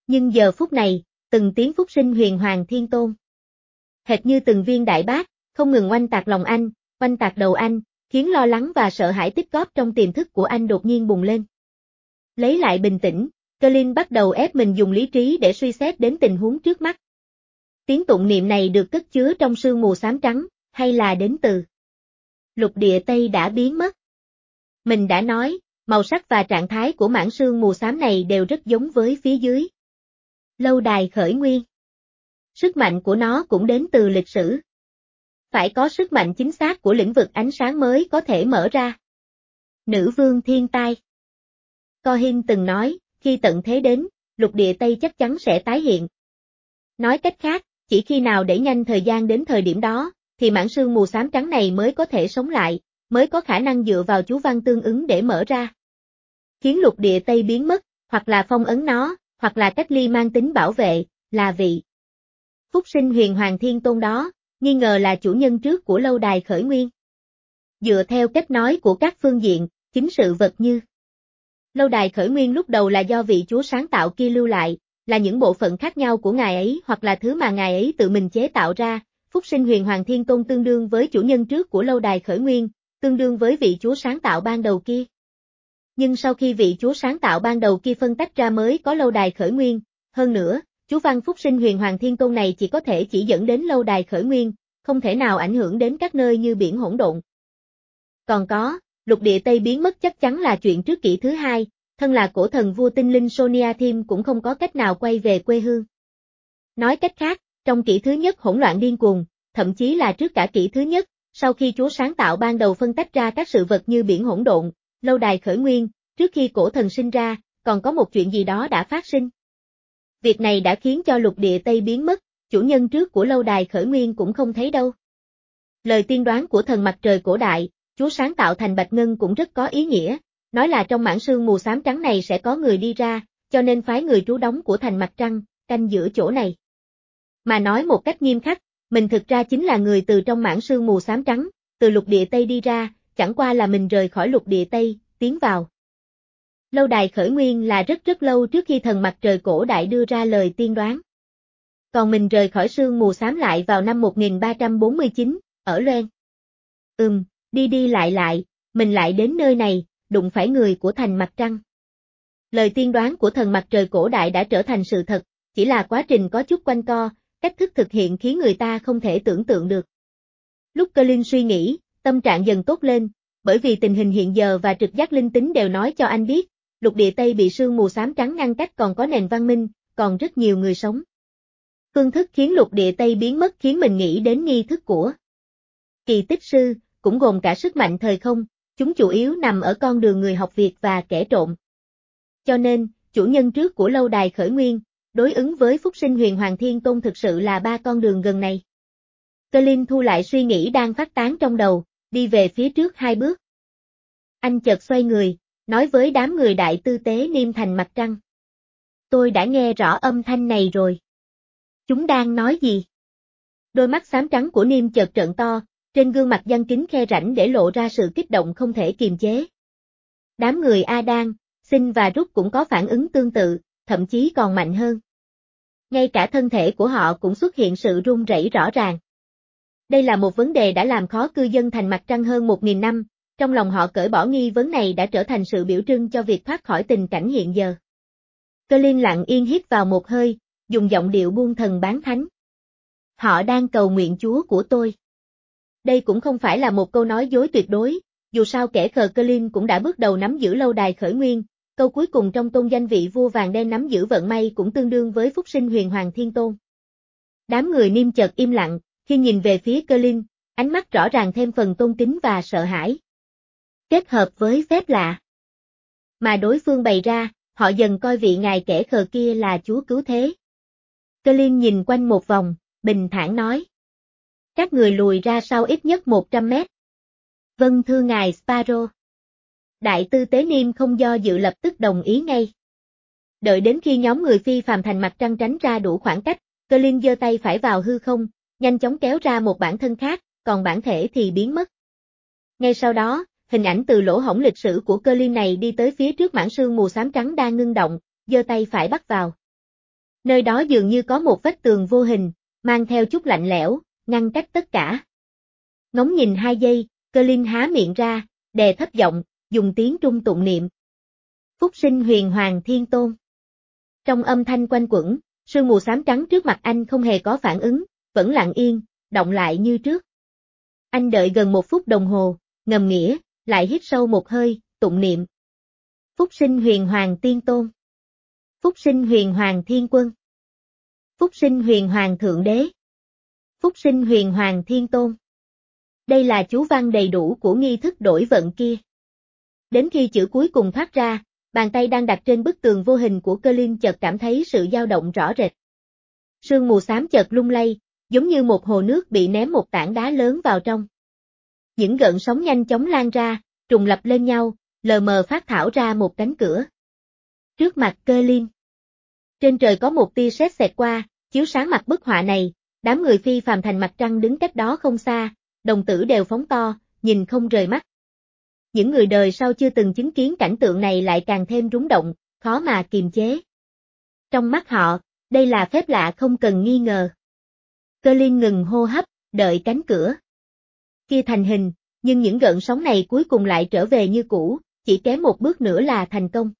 Nhưng giờ phút này, từng tiếng phúc sinh huyền hoàng thiên tôn. Hệt như từng viên đại bác, không ngừng oanh tạc lòng anh, oanh tạc đầu anh, khiến lo lắng và sợ hãi tích góp trong tiềm thức của anh đột nhiên bùng lên. Lấy lại bình tĩnh, Colin bắt đầu ép mình dùng lý trí để suy xét đến tình huống trước mắt. Tiếng tụng niệm này được cất chứa trong sương mù xám trắng, hay là đến từ lục địa Tây đã biến mất. Mình đã nói, màu sắc và trạng thái của mảng sương mù xám này đều rất giống với phía dưới. Lâu đài khởi nguyên. Sức mạnh của nó cũng đến từ lịch sử. Phải có sức mạnh chính xác của lĩnh vực ánh sáng mới có thể mở ra. Nữ vương thiên tai. Cohin từng nói, khi tận thế đến, lục địa Tây chắc chắn sẽ tái hiện. Nói cách khác, chỉ khi nào đẩy nhanh thời gian đến thời điểm đó, thì mảng sương mù xám trắng này mới có thể sống lại, mới có khả năng dựa vào chú văn tương ứng để mở ra. Khiến lục địa Tây biến mất, hoặc là phong ấn nó, hoặc là cách ly mang tính bảo vệ, là vị phúc sinh huyền hoàng thiên tôn đó, nghi ngờ là chủ nhân trước của lâu đài khởi nguyên. Dựa theo cách nói của các phương diện, chính sự vật như lâu đài khởi nguyên lúc đầu là do vị chúa sáng tạo kia lưu lại, là những bộ phận khác nhau của ngài ấy hoặc là thứ mà ngài ấy tự mình chế tạo ra. Phúc sinh huyền hoàng thiên tôn tương đương với chủ nhân trước của lâu đài khởi nguyên, tương đương với vị chúa sáng tạo ban đầu kia. Nhưng sau khi vị chúa sáng tạo ban đầu kia phân tách ra mới có lâu đài khởi nguyên, hơn nữa, chú văn phúc sinh huyền hoàng thiên tôn này chỉ có thể chỉ dẫn đến lâu đài khởi nguyên, không thể nào ảnh hưởng đến các nơi như biển hỗn độn. Còn có, lục địa Tây biến mất chắc chắn là chuyện trước kỷ thứ hai, thân là cổ thần vua tinh linh Sonia Thim cũng không có cách nào quay về quê hương. Nói cách khác, trong kỷ thứ nhất hỗn loạn điên cuồng, thậm chí là trước cả kỷ thứ nhất, sau khi Chúa sáng tạo ban đầu phân tách ra các sự vật như biển hỗn độn, lâu đài khởi nguyên, trước khi cổ thần sinh ra, còn có một chuyện gì đó đã phát sinh. Việc này đã khiến cho lục địa Tây biến mất, chủ nhân trước của lâu đài khởi nguyên cũng không thấy đâu. Lời tiên đoán của thần mặt trời cổ đại, Chúa sáng tạo thành Bạch Ngân cũng rất có ý nghĩa, nói là trong mảng sương mù xám trắng này sẽ có người đi ra, cho nên phái người trú đóng của thành mặt trăng, canh giữ chỗ này. Mà nói một cách nghiêm khắc, mình thực ra chính là người từ trong mảng sương mù xám trắng, từ lục địa Tây đi ra, chẳng qua là mình rời khỏi lục địa Tây, tiến vào. Lâu đài khởi nguyên là rất rất lâu trước khi thần mặt trời cổ đại đưa ra lời tiên đoán. Còn mình rời khỏi sương mù xám lại vào năm một nghìn ba trăm bốn mươi chín, ở Loen. Ừm, đi đi lại lại, mình lại đến nơi này, đụng phải người của thành mặt trăng. Lời tiên đoán của thần mặt trời cổ đại đã trở thành sự thật, chỉ là quá trình có chút quanh co, cách thức thực hiện khiến người ta không thể tưởng tượng được. Lúc Colin suy nghĩ, tâm trạng dần tốt lên, bởi vì tình hình hiện giờ và trực giác linh tính đều nói cho anh biết, lục địa Tây bị sương mù xám trắng ngăn cách còn có nền văn minh, còn rất nhiều người sống. Phương thức khiến lục địa Tây biến mất khiến mình nghĩ đến nghi thức của kỳ tích sư, cũng gồm cả sức mạnh thời không, chúng chủ yếu nằm ở con đường người học việc và kẻ trộm. Cho nên, chủ nhân trước của lâu đài khởi nguyên, đối ứng với phúc sinh huyền hoàng thiên tôn thực sự là ba con đường gần này. Colin thu lại suy nghĩ đang phát tán trong đầu, đi về phía trước hai bước. Anh chợt xoay người, nói với đám người đại tư tế niêm thành mặt trăng. Tôi đã nghe rõ âm thanh này rồi. Chúng đang nói gì? Đôi mắt xám trắng của Niêm chợt trợn to, trên gương mặt giăng kính khe rãnh để lộ ra sự kích động không thể kiềm chế. Đám người Adan, Sin và Rút cũng có phản ứng tương tự, thậm chí còn mạnh hơn. Ngay cả thân thể của họ cũng xuất hiện sự run rẩy rõ ràng. Đây là một vấn đề đã làm khó cư dân thành mặt trăng hơn một nghìn năm, trong lòng họ cởi bỏ nghi vấn này đã trở thành sự biểu trưng cho việc thoát khỏi tình cảnh hiện giờ. Colin lặng yên hít vào một hơi, dùng giọng điệu buông thần bán thánh. Họ đang cầu nguyện Chúa của tôi. Đây cũng không phải là một câu nói dối tuyệt đối, dù sao kẻ khờ Colin cũng đã bước đầu nắm giữ lâu đài khởi nguyên, câu cuối cùng trong tôn danh vị vua vàng đen nắm giữ vận may cũng tương đương với phúc sinh huyền hoàng thiên tôn. Đám người Niêm chợt im lặng, khi nhìn về phía Colin, ánh mắt rõ ràng thêm phần tôn kính và sợ hãi. Kết hợp với phép lạ mà đối phương bày ra, họ dần coi vị ngài kẻ khờ kia là Chúa cứu thế. Colin nhìn quanh một vòng, bình thản nói. Các người lùi ra sau ít nhất một trăm mét. Vâng thưa ngài Sparrow. Đại tư tế Niêm không do dự lập tức đồng ý ngay. Đợi đến khi nhóm người phi phàm thành mặt trăng tránh ra đủ khoảng cách, Colin giơ tay phải vào hư không, nhanh chóng kéo ra một bản thân khác, còn bản thể thì biến mất. Ngay sau đó, hình ảnh từ lỗ hổng lịch sử của Colin này đi tới phía trước mảng sương mù xám trắng đang ngưng động, giơ tay phải bắt vào. Nơi đó dường như có một vách tường vô hình, mang theo chút lạnh lẽo, ngăn cách tất cả. Ngóng nhìn hai giây, Cơ Linh há miệng ra, đè thấp giọng, dùng tiếng Trung tụng niệm. Phúc sinh huyền hoàng thiên tôn. Trong âm thanh quanh quẩn, sương mù xám trắng trước mặt anh không hề có phản ứng, vẫn lặng yên, động lại như trước. Anh đợi gần một phút đồng hồ, ngầm nghĩa, lại hít sâu một hơi, tụng niệm. Phúc sinh huyền hoàng tiên tôn. Phúc sinh huyền hoàng thiên quân. Phúc sinh huyền hoàng thượng đế. Phúc sinh huyền hoàng thiên tôn. Đây là chú văn đầy đủ của nghi thức đổi vận kia. Đến khi chữ cuối cùng thoát ra, bàn tay đang đặt trên bức tường vô hình của Cơ Linh chợt cảm thấy sự dao động rõ rệt. Sương mù xám chợt lung lay, giống như một hồ nước bị ném một tảng đá lớn vào trong. Những gợn sóng nhanh chóng lan ra, trùng lập lên nhau, lờ mờ phát thảo ra một cánh cửa. Trước mặt Cơ Linh. Trên trời có một tia sét xẹt qua, chiếu sáng mặt bức họa này, đám người phi phàm thành mặt trăng đứng cách đó không xa, đồng tử đều phóng to, nhìn không rời mắt. Những người đời sau chưa từng chứng kiến cảnh tượng này lại càng thêm rúng động, khó mà kiềm chế. Trong mắt họ, đây là phép lạ không cần nghi ngờ. Cơ Linh ngừng hô hấp, đợi cánh cửa kia thành hình, nhưng những gợn sóng này cuối cùng lại trở về như cũ, chỉ kém một bước nữa là thành công.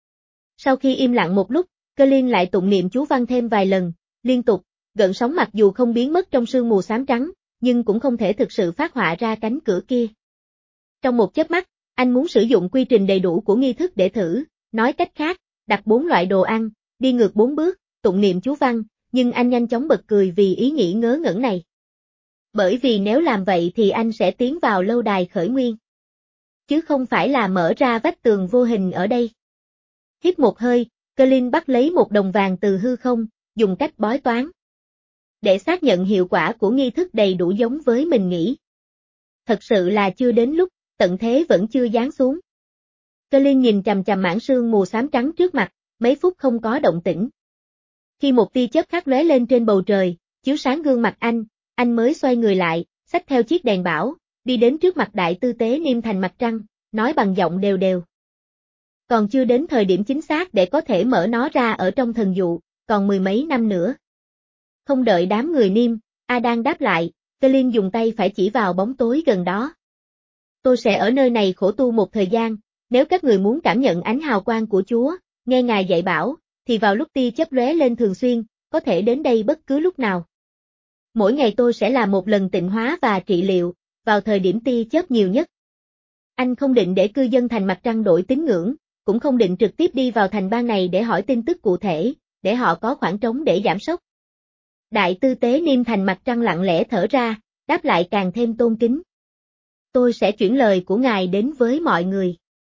Sau khi im lặng một lúc, Cơ Linh lại tụng niệm chú văn thêm vài lần, liên tục, gợn sóng mặc dù không biến mất trong sương mù xám trắng, nhưng cũng không thể thực sự phát họa ra cánh cửa kia. Trong một chớp mắt, anh muốn sử dụng quy trình đầy đủ của nghi thức để thử, nói cách khác, đặt bốn loại đồ ăn, đi ngược bốn bước, tụng niệm chú văn, nhưng anh nhanh chóng bật cười vì ý nghĩ ngớ ngẩn này. Bởi vì nếu làm vậy thì anh sẽ tiến vào lâu đài khởi nguyên. Chứ không phải là mở ra vách tường vô hình ở đây. Hít một hơi, Cơ Linh bắt lấy một đồng vàng từ hư không, dùng cách bói toán. Để xác nhận hiệu quả của nghi thức đầy đủ giống với mình nghĩ. Thật sự là chưa đến lúc, tận thế vẫn chưa giáng xuống. Cơ Linh nhìn chằm chằm mảng sương mù xám trắng trước mặt, mấy phút không có động tĩnh. Khi một tia chớp khác lóe lên trên bầu trời, chiếu sáng gương mặt anh, anh mới xoay người lại, xách theo chiếc đèn bảo, đi đến trước mặt đại tư tế Niêm Thành mặt trăng, nói bằng giọng đều đều. Còn chưa đến thời điểm chính xác để có thể mở nó ra ở trong thần dụ, còn mười mấy năm nữa. Không đợi đám người Niêm, A đang đáp lại, Cơ Linh dùng tay phải chỉ vào bóng tối gần đó. Tôi sẽ ở nơi này khổ tu một thời gian, nếu các người muốn cảm nhận ánh hào quang của Chúa, nghe Ngài dạy bảo, thì vào lúc tia chớp lóe lên thường xuyên, có thể đến đây bất cứ lúc nào. Mỗi ngày tôi sẽ làm một lần tịnh hóa và trị liệu, vào thời điểm tia chớp nhiều nhất. Anh không định để cư dân thành mặt trăng đổi tín ngưỡng, cũng không định trực tiếp đi vào thành bang này để hỏi tin tức cụ thể, để họ có khoảng trống để giảm sốc. Đại tư tế Niêm Thành mặt trăng lặng lẽ thở ra, đáp lại càng thêm tôn kính. Tôi sẽ chuyển lời của Ngài đến với mọi người.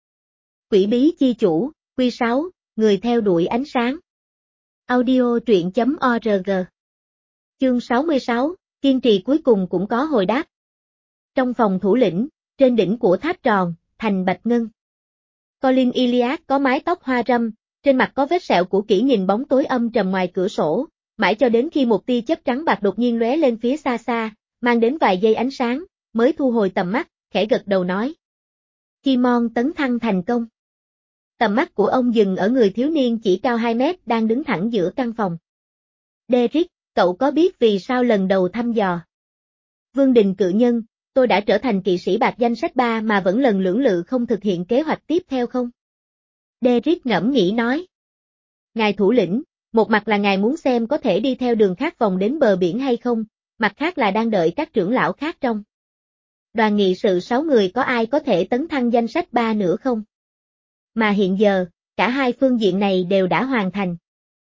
Quỷ bí chi chủ, quy sáu, người theo đuổi ánh sáng. Audio truyện chấm org. Chương sáu mươi sáu, kiên trì cuối cùng cũng có hồi đáp. Trong phòng thủ lĩnh, trên đỉnh của tháp tròn, thành Bạch Ngân. Colin Iliad có mái tóc hoa râm, trên mặt có vết sẹo cũ kỹ nhìn bóng tối âm trầm ngoài cửa sổ, mãi cho đến khi một tia chớp trắng bạc đột nhiên lóe lên phía xa xa, mang đến vài giây ánh sáng, mới thu hồi tầm mắt, khẽ gật đầu nói. Kimon tấn thăng thành công. Tầm mắt của ông dừng ở người thiếu niên chỉ cao hai mét đang đứng thẳng giữa căn phòng. Derek, cậu có biết vì sao lần đầu thăm dò? Vương Đình cự nhân, tôi đã trở thành kỵ sĩ bạc danh sách ba mà vẫn lần lưỡng lự không thực hiện kế hoạch tiếp theo không? Derek ngẫm nghĩ nói. Ngài thủ lĩnh, một mặt là ngài muốn xem có thể đi theo đường khác vòng đến bờ biển hay không, mặt khác là đang đợi các trưởng lão khác trong đoàn nghị sự sáu người có ai có thể tấn thăng danh sách ba nữa không? Mà hiện giờ, cả hai phương diện này đều đã hoàn thành.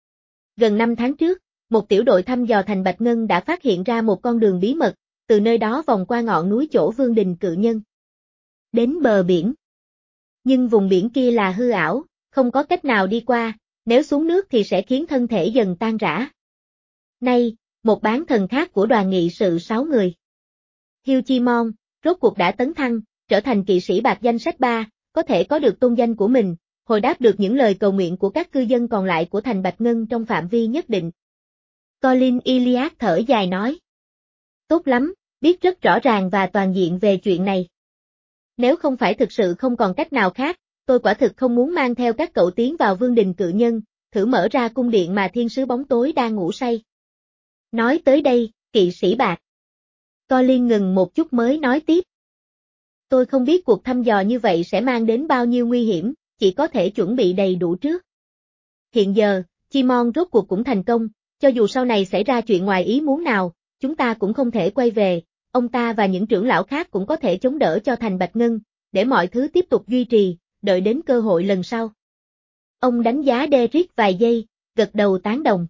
Gần năm tháng trước, một tiểu đội thăm dò thành Bạch Ngân đã phát hiện ra một con đường bí mật, từ nơi đó vòng qua ngọn núi chỗ Vương Đình cự nhân. Đến bờ biển. Nhưng vùng biển kia là hư ảo, không có cách nào đi qua, nếu xuống nước thì sẽ khiến thân thể dần tan rã. Nay, một bán thần khác của đoàn nghị sự sáu người. Hugh Chimon, rốt cuộc đã tấn thăng, trở thành kỵ sĩ bạc danh sách ba, có thể có được tôn danh của mình, hồi đáp được những lời cầu nguyện của các cư dân còn lại của thành Bạch Ngân trong phạm vi nhất định. Colin Iliad thở dài nói. Tốt lắm, biết rất rõ ràng và toàn diện về chuyện này. Nếu không phải thực sự không còn cách nào khác, tôi quả thực không muốn mang theo các cậu tiến vào Vương Đình cự nhân, thử mở ra cung điện mà thiên sứ bóng tối đang ngủ say. Nói tới đây, kỵ sĩ bạc Colin ngừng một chút mới nói tiếp. Tôi không biết cuộc thăm dò như vậy sẽ mang đến bao nhiêu nguy hiểm, chỉ có thể chuẩn bị đầy đủ trước. Hiện giờ, Chimon rốt cuộc cũng thành công, cho dù sau này xảy ra chuyện ngoài ý muốn nào, chúng ta cũng không thể quay về, ông ta và những trưởng lão khác cũng có thể chống đỡ cho thành Bạch Ngân, để mọi thứ tiếp tục duy trì, đợi đến cơ hội lần sau. Ông đánh giá Derrick vài giây, gật đầu tán đồng.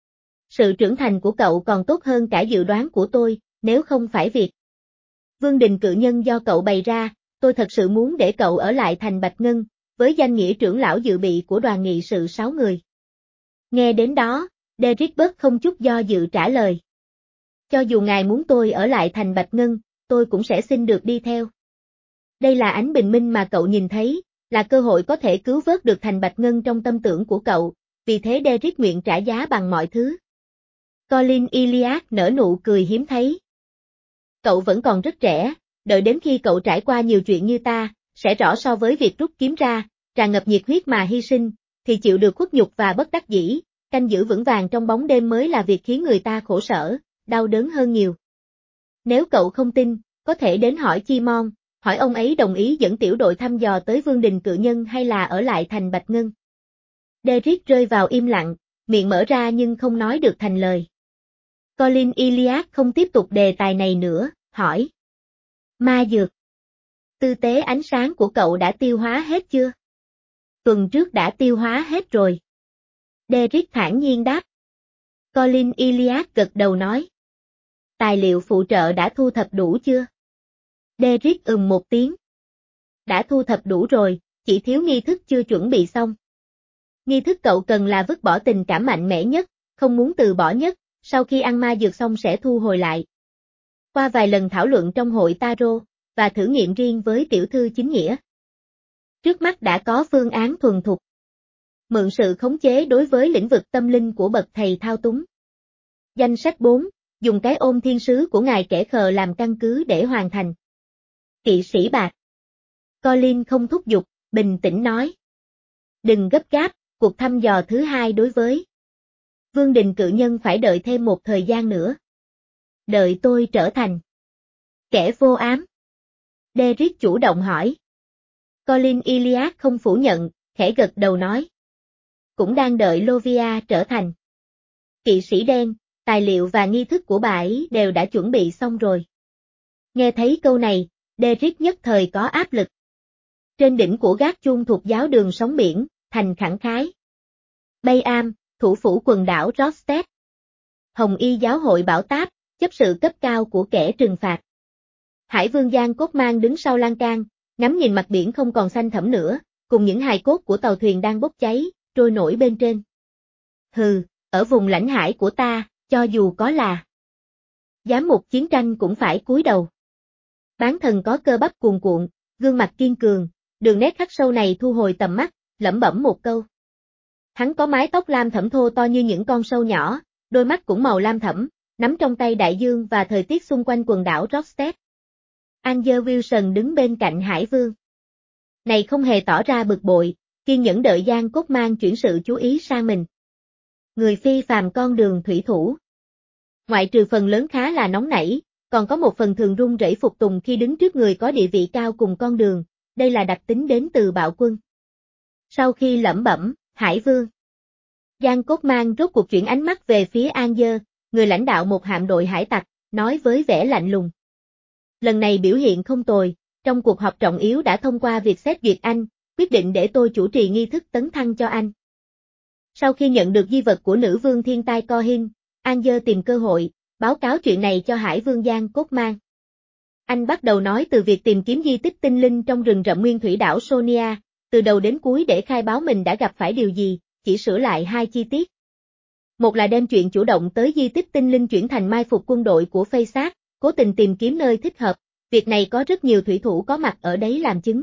Sự trưởng thành của cậu còn tốt hơn cả dự đoán của tôi, nếu không phải việc Vương đình cự nhân do cậu bày ra, tôi thật sự muốn để cậu ở lại thành Bạch Ngân, với danh nghĩa trưởng lão dự bị của đoàn nghị sự sáu người. Nghe đến đó, Derrick bớt không chút do dự trả lời. Cho dù ngài muốn tôi ở lại thành Bạch Ngân, tôi cũng sẽ xin được đi theo. Đây là ánh bình minh mà cậu nhìn thấy, là cơ hội có thể cứu vớt được thành Bạch Ngân trong tâm tưởng của cậu, vì thế Derrick nguyện trả giá bằng mọi thứ. Colin Iliad nở nụ cười hiếm thấy. Cậu vẫn còn rất trẻ, đợi đến khi cậu trải qua nhiều chuyện như ta, sẽ rõ so với việc rút kiếm ra, tràn ngập nhiệt huyết mà hy sinh, thì chịu được khuất nhục và bất đắc dĩ, canh giữ vững vàng trong bóng đêm mới là việc khiến người ta khổ sở, đau đớn hơn nhiều. Nếu cậu không tin, có thể đến hỏi Chimon, hỏi ông ấy đồng ý dẫn tiểu đội thăm dò tới Vương đình cự nhân hay là ở lại thành Bạch Ngân. Derrick rơi vào im lặng, miệng mở ra nhưng không nói được thành lời. Colin Iliad không tiếp tục đề tài này nữa, hỏi. Ma dược. Tư tế ánh sáng của cậu đã tiêu hóa hết chưa? Tuần trước đã tiêu hóa hết rồi. Derrick thản nhiên đáp. Colin Iliad gật đầu nói. Tài liệu phụ trợ đã thu thập đủ chưa? Derrick ừm một tiếng. Đã thu thập đủ rồi, chỉ thiếu nghi thức chưa chuẩn bị xong. Nghi thức cậu cần là vứt bỏ tình cảm mạnh mẽ nhất, không muốn từ bỏ nhất, sau khi ăn ma dược xong sẽ thu hồi lại. Qua vài lần thảo luận trong hội Tarot, và thử nghiệm riêng với tiểu thư chính nghĩa. Trước mắt đã có phương án thuần thục. Mượn sự khống chế đối với lĩnh vực tâm linh của bậc thầy thao túng. Danh sách bốn, dùng cái ôm thiên sứ của ngài kẻ khờ làm căn cứ để hoàn thành. Kỵ sĩ bạc. Colin không thúc giục, bình tĩnh nói. Đừng gấp gáp, cuộc thăm dò thứ hai đối với Vương đình cự nhân phải đợi thêm một thời gian nữa. Đợi tôi trở thành kẻ vô ám. Derrick chủ động hỏi. Colin Iliad không phủ nhận, khẽ gật đầu nói. Cũng đang đợi Lovia trở thành kỵ sĩ đen, tài liệu và nghi thức của bà ấy đều đã chuẩn bị xong rồi. Nghe thấy câu này, Derrick nhất thời có áp lực. Trên đỉnh của gác chuông thuộc giáo đường sóng biển, thành khẳng khái. Bay Am, thủ phủ quần đảo Rostet. Hồng Y giáo hội bảo táp, chấp sự cấp cao của kẻ trừng phạt. Hải vương Giang Cốt Mang đứng sau lan can, ngắm nhìn mặt biển không còn xanh thẳm nữa, cùng những hài cốt của tàu thuyền đang bốc cháy, trôi nổi bên trên. Hừ, ở vùng lãnh hải của ta, cho dù có là giám mục chiến tranh cũng phải cúi đầu. Bán thần có cơ bắp cuồn cuộn, gương mặt kiên cường, đường nét khắc sâu này thu hồi tầm mắt, lẩm bẩm một câu. Hắn có mái tóc lam thẫm thô to như những con sâu nhỏ, đôi mắt cũng màu lam thẫm, nắm trong tay đại dương và thời tiết xung quanh quần đảo Rostet. Angel Wilson đứng bên cạnh Hải Vương. Này không hề tỏ ra bực bội, kiên nhẫn đợi Giang Cốt Mang chuyển sự chú ý sang mình. Người phi phàm con đường thủy thủ. Ngoại trừ phần lớn khá là nóng nảy, còn có một phần thường run rẩy phục tùng khi đứng trước người có địa vị cao cùng con đường, đây là đặc tính đến từ bạo quân. Sau khi lẩm bẩm, Hải Vương. Giang Cốt Mang rốt cuộc chuyển ánh mắt về phía Angel, người lãnh đạo một hạm đội hải tặc, nói với vẻ lạnh lùng. Lần này biểu hiện không tồi, trong cuộc họp trọng yếu đã thông qua việc xét duyệt anh, quyết định để tôi chủ trì nghi thức tấn thăng cho anh. Sau khi nhận được di vật của nữ vương thiên tai Cohin, Angel tìm cơ hội, báo cáo chuyện này cho Hải Vương Giang Cốt Mang. Anh bắt đầu nói từ việc tìm kiếm di tích tinh linh trong rừng rậm nguyên thủy đảo Sonia, từ đầu đến cuối để khai báo mình đã gặp phải điều gì, chỉ sửa lại hai chi tiết. Một là đem chuyện chủ động tới di tích tinh linh chuyển thành mai phục quân đội của Phây Sát, cố tình tìm kiếm nơi thích hợp, việc này có rất nhiều thủy thủ có mặt ở đấy làm chứng.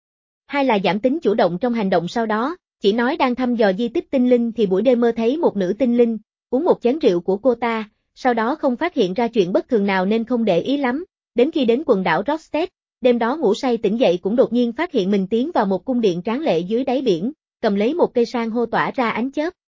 Hai là giảm tính chủ động trong hành động sau đó, chỉ nói đang thăm dò di tích tinh linh thì buổi đêm mơ thấy một nữ tinh linh, uống một chén rượu của cô ta, sau đó không phát hiện ra chuyện bất thường nào nên không để ý lắm, đến khi đến quần đảo Rostet, đêm đó ngủ say tỉnh dậy cũng đột nhiên phát hiện mình tiến vào một cung điện tráng lệ dưới đáy biển, cầm lấy một cây san hô tỏa ra ánh chớp,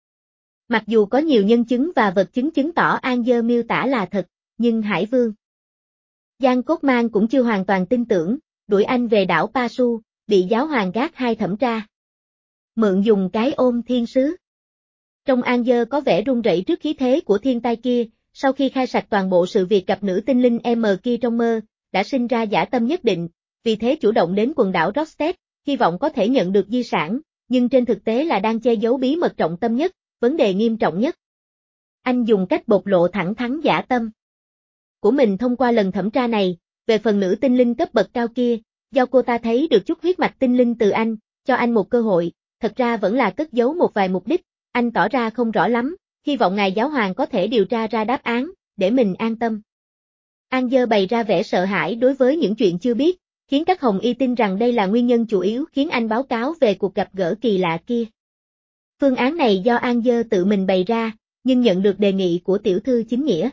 Mặc dù có nhiều nhân chứng và vật chứng chứng tỏ An Dơ miêu tả là thật, nhưng Hải Vương Giang Cốt Mang cũng chưa hoàn toàn tin tưởng, đuổi anh về đảo Pa Su, bị giáo hoàng gác hai thẩm tra. Mượn dùng cái ôm thiên sứ. Trong An Dơ có vẻ run rẩy trước khí thế của thiên tai kia, sau khi khai sạch toàn bộ sự việc gặp nữ tinh linh M kia trong mơ, đã sinh ra dã tâm nhất định, vì thế chủ động đến quần đảo Rostet, hy vọng có thể nhận được di sản, nhưng trên thực tế là đang che giấu bí mật trọng tâm nhất, vấn đề nghiêm trọng nhất. Anh dùng cách bộc lộ thẳng thắn dã tâm của mình thông qua lần thẩm tra này, về phần nữ tinh linh cấp bậc cao kia, do cô ta thấy được chút huyết mạch tinh linh từ anh, cho anh một cơ hội, thật ra vẫn là cất giấu một vài mục đích, anh tỏ ra không rõ lắm, hy vọng ngài giáo hoàng có thể điều tra ra đáp án, để mình an tâm. An Dơ bày ra vẻ sợ hãi đối với những chuyện chưa biết, khiến các Hồng Y tin rằng đây là nguyên nhân chủ yếu khiến anh báo cáo về cuộc gặp gỡ kỳ lạ kia. Phương án này do An Dơ tự mình bày ra, nhưng nhận được đề nghị của tiểu thư chính nghĩa.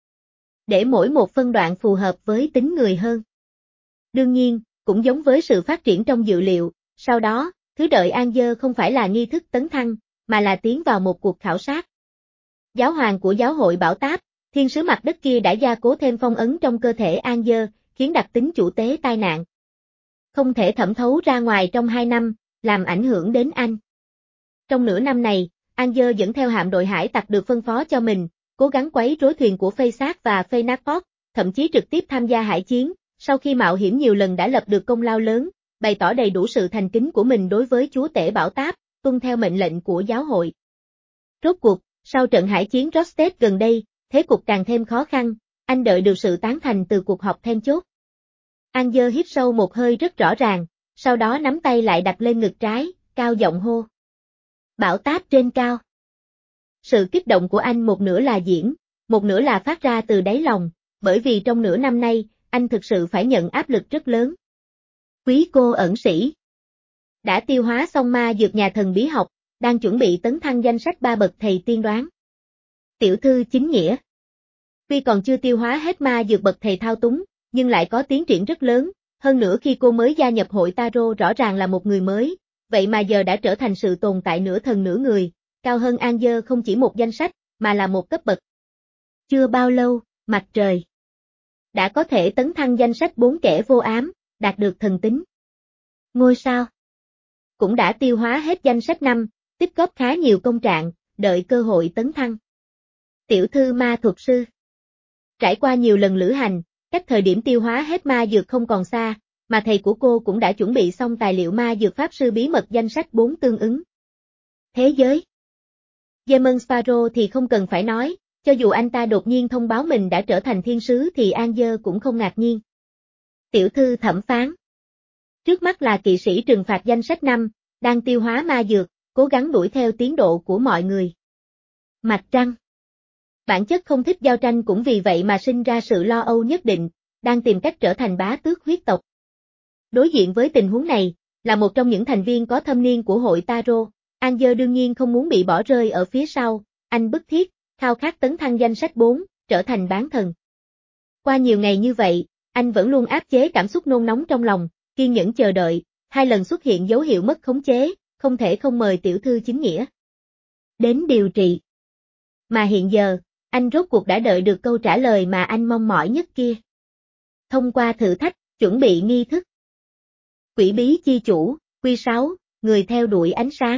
Để mỗi một phân đoạn phù hợp với tính người hơn. Đương nhiên, cũng giống với sự phát triển trong dự liệu, sau đó, thứ đợi An Dơ không phải là nghi thức tấn thăng, mà là tiến vào một cuộc khảo sát. Giáo hoàng của giáo hội Bảo Táp, thiên sứ mặt đất kia đã gia cố thêm phong ấn trong cơ thể An Dơ, khiến đặc tính chủ tế tai nạn không thể thẩm thấu ra ngoài trong hai năm, làm ảnh hưởng đến anh. Trong nửa năm này, An Dơ dẫn theo hạm đội hải tặc được phân phó cho mình, cố gắng quấy rối thuyền của Phây Sát và Phây Nacport, thậm chí trực tiếp tham gia hải chiến, sau khi mạo hiểm nhiều lần đã lập được công lao lớn, bày tỏ đầy đủ sự thành kính của mình đối với chúa tể Bảo Táp, tuân theo mệnh lệnh của giáo hội. Rốt cuộc, sau trận hải chiến Rostet gần đây, thế cục càng thêm khó khăn, anh đợi được sự tán thành từ cuộc họp then chốt. An Dơ hít sâu một hơi rất rõ ràng, sau đó nắm tay lại đặt lên ngực trái, cao giọng hô. Bảo Táp trên cao. Sự kích động của anh một nửa là diễn, một nửa là phát ra từ đáy lòng, bởi vì trong nửa năm nay, anh thực sự phải nhận áp lực rất lớn. Quý cô ẩn sĩ đã tiêu hóa xong ma dược nhà thần bí học, đang chuẩn bị tấn thăng danh sách ba bậc thầy tiên đoán. Tiểu thư chính nghĩa. Tuy còn chưa tiêu hóa hết ma dược bậc thầy thao túng, nhưng lại có tiến triển rất lớn, hơn nữa khi cô mới gia nhập hội Tarot rõ ràng là một người mới, vậy mà giờ đã trở thành sự tồn tại nửa thần nửa người, cao hơn An Dơ không chỉ một danh sách, mà là một cấp bậc. Chưa bao lâu, mặt trời đã có thể tấn thăng danh sách bốn kẻ vô ám, đạt được thần tính. Ngôi sao cũng đã tiêu hóa hết danh sách năm, tích góp khá nhiều công trạng, đợi cơ hội tấn thăng. Tiểu thư ma thuật sư. Trải qua nhiều lần lữ hành, cách thời điểm tiêu hóa hết ma dược không còn xa, mà thầy của cô cũng đã chuẩn bị xong tài liệu ma dược pháp sư bí mật danh sách bốn tương ứng. Thế giới. Demon Sparrow thì không cần phải nói, cho dù anh ta đột nhiên thông báo mình đã trở thành thiên sứ thì An Dơ cũng không ngạc nhiên. Tiểu thư thẩm phán. Trước mắt là kỵ sĩ trừng phạt danh sách năm, đang tiêu hóa ma dược, cố gắng đuổi theo tiến độ của mọi người. Mặt trăng. Bản chất không thích giao tranh cũng vì vậy mà sinh ra sự lo âu nhất định, đang tìm cách trở thành bá tước huyết tộc. Đối diện với tình huống này, là một trong những thành viên có thâm niên của hội Tarot, An Dơ đương nhiên không muốn bị bỏ rơi ở phía sau, anh bức thiết, khao khát tấn thăng danh sách bốn, trở thành bán thần. Qua nhiều ngày như vậy, anh vẫn luôn áp chế cảm xúc nôn nóng trong lòng, kiên nhẫn chờ đợi, hai lần xuất hiện dấu hiệu mất khống chế, không thể không mời tiểu thư chính nghĩa đến điều trị. Mà hiện giờ, anh rốt cuộc đã đợi được câu trả lời mà anh mong mỏi nhất kia. Thông qua thử thách, chuẩn bị nghi thức. Quỷ bí chi chủ, Quy sáu, người theo đuổi ánh sáng.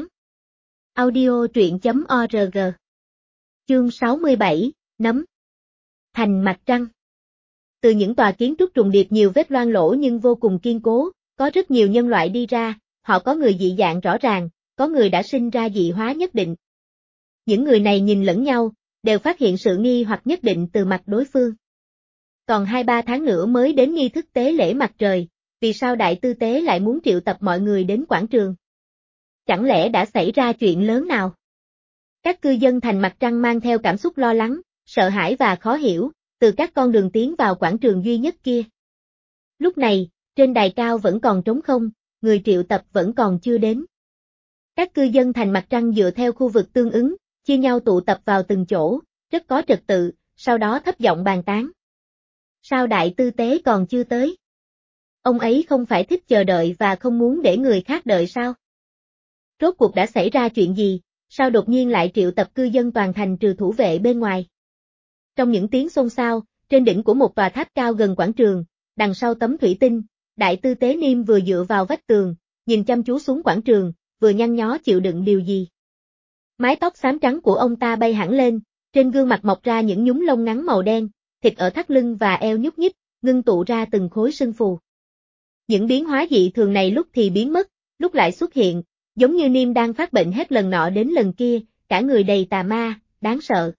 Audio truyện chấm org. Chương sáu mươi bảy, nấm. Thành mặt trăng. Từ những tòa kiến trúc trùng điệp nhiều vết loang lỗ nhưng vô cùng kiên cố, có rất nhiều nhân loại đi ra, họ có người dị dạng rõ ràng, có người đã sinh ra dị hóa nhất định. Những người này nhìn lẫn nhau, đều phát hiện sự nghi hoặc nhất định từ mặt đối phương. Còn hai ba tháng nữa mới đến nghi thức tế lễ mặt trời, vì sao đại tư tế lại muốn triệu tập mọi người đến quảng trường? Chẳng lẽ đã xảy ra chuyện lớn nào? Các cư dân thành mặt trăng mang theo cảm xúc lo lắng, sợ hãi và khó hiểu, từ các con đường tiến vào quảng trường duy nhất kia. Lúc này, trên đài cao vẫn còn trống không, người triệu tập vẫn còn chưa đến. Các cư dân thành mặt trăng dựa theo khu vực tương ứng, chia nhau tụ tập vào từng chỗ, rất có trật tự, sau đó thấp giọng bàn tán. Sao đại tư tế còn chưa tới? Ông ấy không phải thích chờ đợi và không muốn để người khác đợi sao? Rốt cuộc đã xảy ra chuyện gì, Sao đột nhiên lại triệu tập cư dân toàn thành trừ thủ vệ bên ngoài? Trong những tiếng xôn xao, trên đỉnh của một tòa tháp cao gần quảng trường, đằng sau tấm thủy tinh, đại tư tế Niêm vừa dựa vào vách tường, nhìn chăm chú xuống quảng trường, vừa nhăn nhó chịu đựng điều gì. Mái tóc xám trắng của ông ta bay hẳn lên, trên gương mặt mọc ra những nhúm lông ngắn màu đen, thịt ở thắt lưng và eo nhúc nhích, ngưng tụ ra từng khối sưng phù. Những biến hóa dị thường này lúc thì biến mất, lúc lại xuất hiện, giống như Niêm đang phát bệnh hết lần nọ đến lần kia, cả người đầy tà ma, đáng sợ.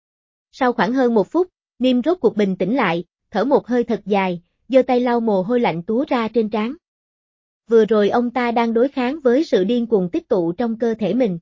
Sau khoảng hơn một phút, Niêm rốt cuộc bình tĩnh lại, thở một hơi thật dài, giơ tay lau mồ hôi lạnh túa ra trên trán. Vừa rồi ông ta đang đối kháng với sự điên cuồng tích tụ trong cơ thể mình.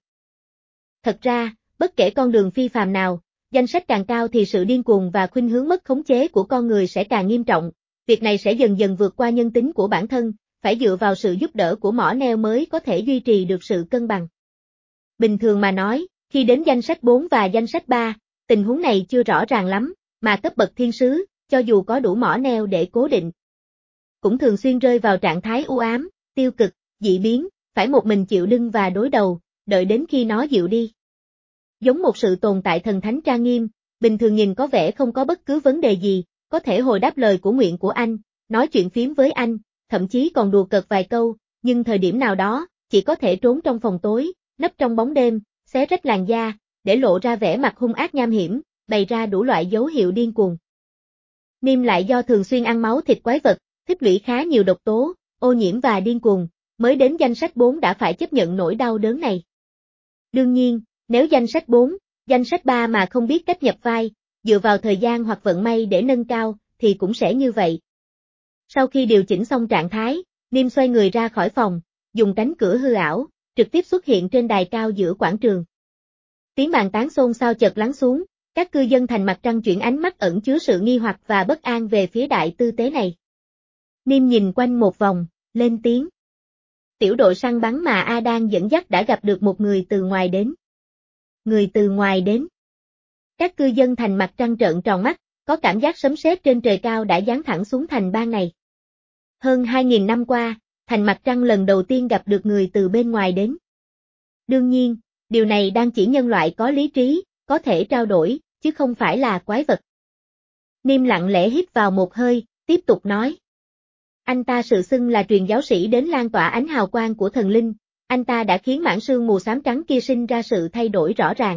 Thật ra, bất kể con đường phi phàm nào, danh sách càng cao thì sự điên cuồng và khuynh hướng mất khống chế của con người sẽ càng nghiêm trọng. Việc này sẽ dần dần vượt qua nhân tính của bản thân, phải dựa vào sự giúp đỡ của mỏ neo mới có thể duy trì được sự cân bằng. Bình thường mà nói, khi đến danh sách bốn và danh sách ba, tình huống này chưa rõ ràng lắm, mà cấp bậc thiên sứ, cho dù có đủ mỏ neo để cố định, cũng thường xuyên rơi vào trạng thái u ám, tiêu cực, dị biến, phải một mình chịu đựng và đối đầu, đợi đến khi nó dịu đi. Giống một sự tồn tại thần thánh trang nghiêm, bình thường nhìn có vẻ không có bất cứ vấn đề gì, có thể hồi đáp lời của nguyện của anh, nói chuyện phím với anh, thậm chí còn đùa cợt vài câu, nhưng thời điểm nào đó, chỉ có thể trốn trong phòng tối, nấp trong bóng đêm, xé rách làn da, để lộ ra vẻ mặt hung ác nham hiểm, bày ra đủ loại dấu hiệu điên cuồng. Niêm lại do thường xuyên ăn máu thịt quái vật, tích lũy khá nhiều độc tố, ô nhiễm và điên cuồng, mới đến danh sách bốn đã phải chấp nhận nỗi đau đớn này. Đương nhiên, nếu danh sách bốn, danh sách ba mà không biết cách nhập vai, dựa vào thời gian hoặc vận may để nâng cao, thì cũng sẽ như vậy. Sau khi điều chỉnh xong trạng thái, Niêm xoay người ra khỏi phòng, dùng cánh cửa hư ảo, trực tiếp xuất hiện trên đài cao giữa quảng trường. Tiếng bàn tán xôn xao chợt lắng xuống, các cư dân thành mặt trăng chuyển ánh mắt ẩn chứa sự nghi hoặc và bất an về phía đại tư tế này. Niêm nhìn quanh một vòng, lên tiếng. Tiểu đội săn bắn mà A đang dẫn dắt đã gặp được một người từ ngoài đến. Người từ ngoài đến. Các cư dân thành mặt trăng trợn tròn mắt, có cảm giác sấm sét trên trời cao đã giáng thẳng xuống thành bang này. Hơn hai nghìn năm qua, thành mặt trăng lần đầu tiên gặp được người từ bên ngoài đến. Đương nhiên, điều này đang chỉ nhân loại có lý trí, có thể trao đổi, chứ không phải là quái vật. Niêm lặng lẽ hít vào một hơi, tiếp tục nói. Anh ta tự xưng là truyền giáo sĩ đến lan tỏa ánh hào quang của thần linh, anh ta đã khiến mảng sương mù xám trắng kia sinh ra sự thay đổi rõ ràng.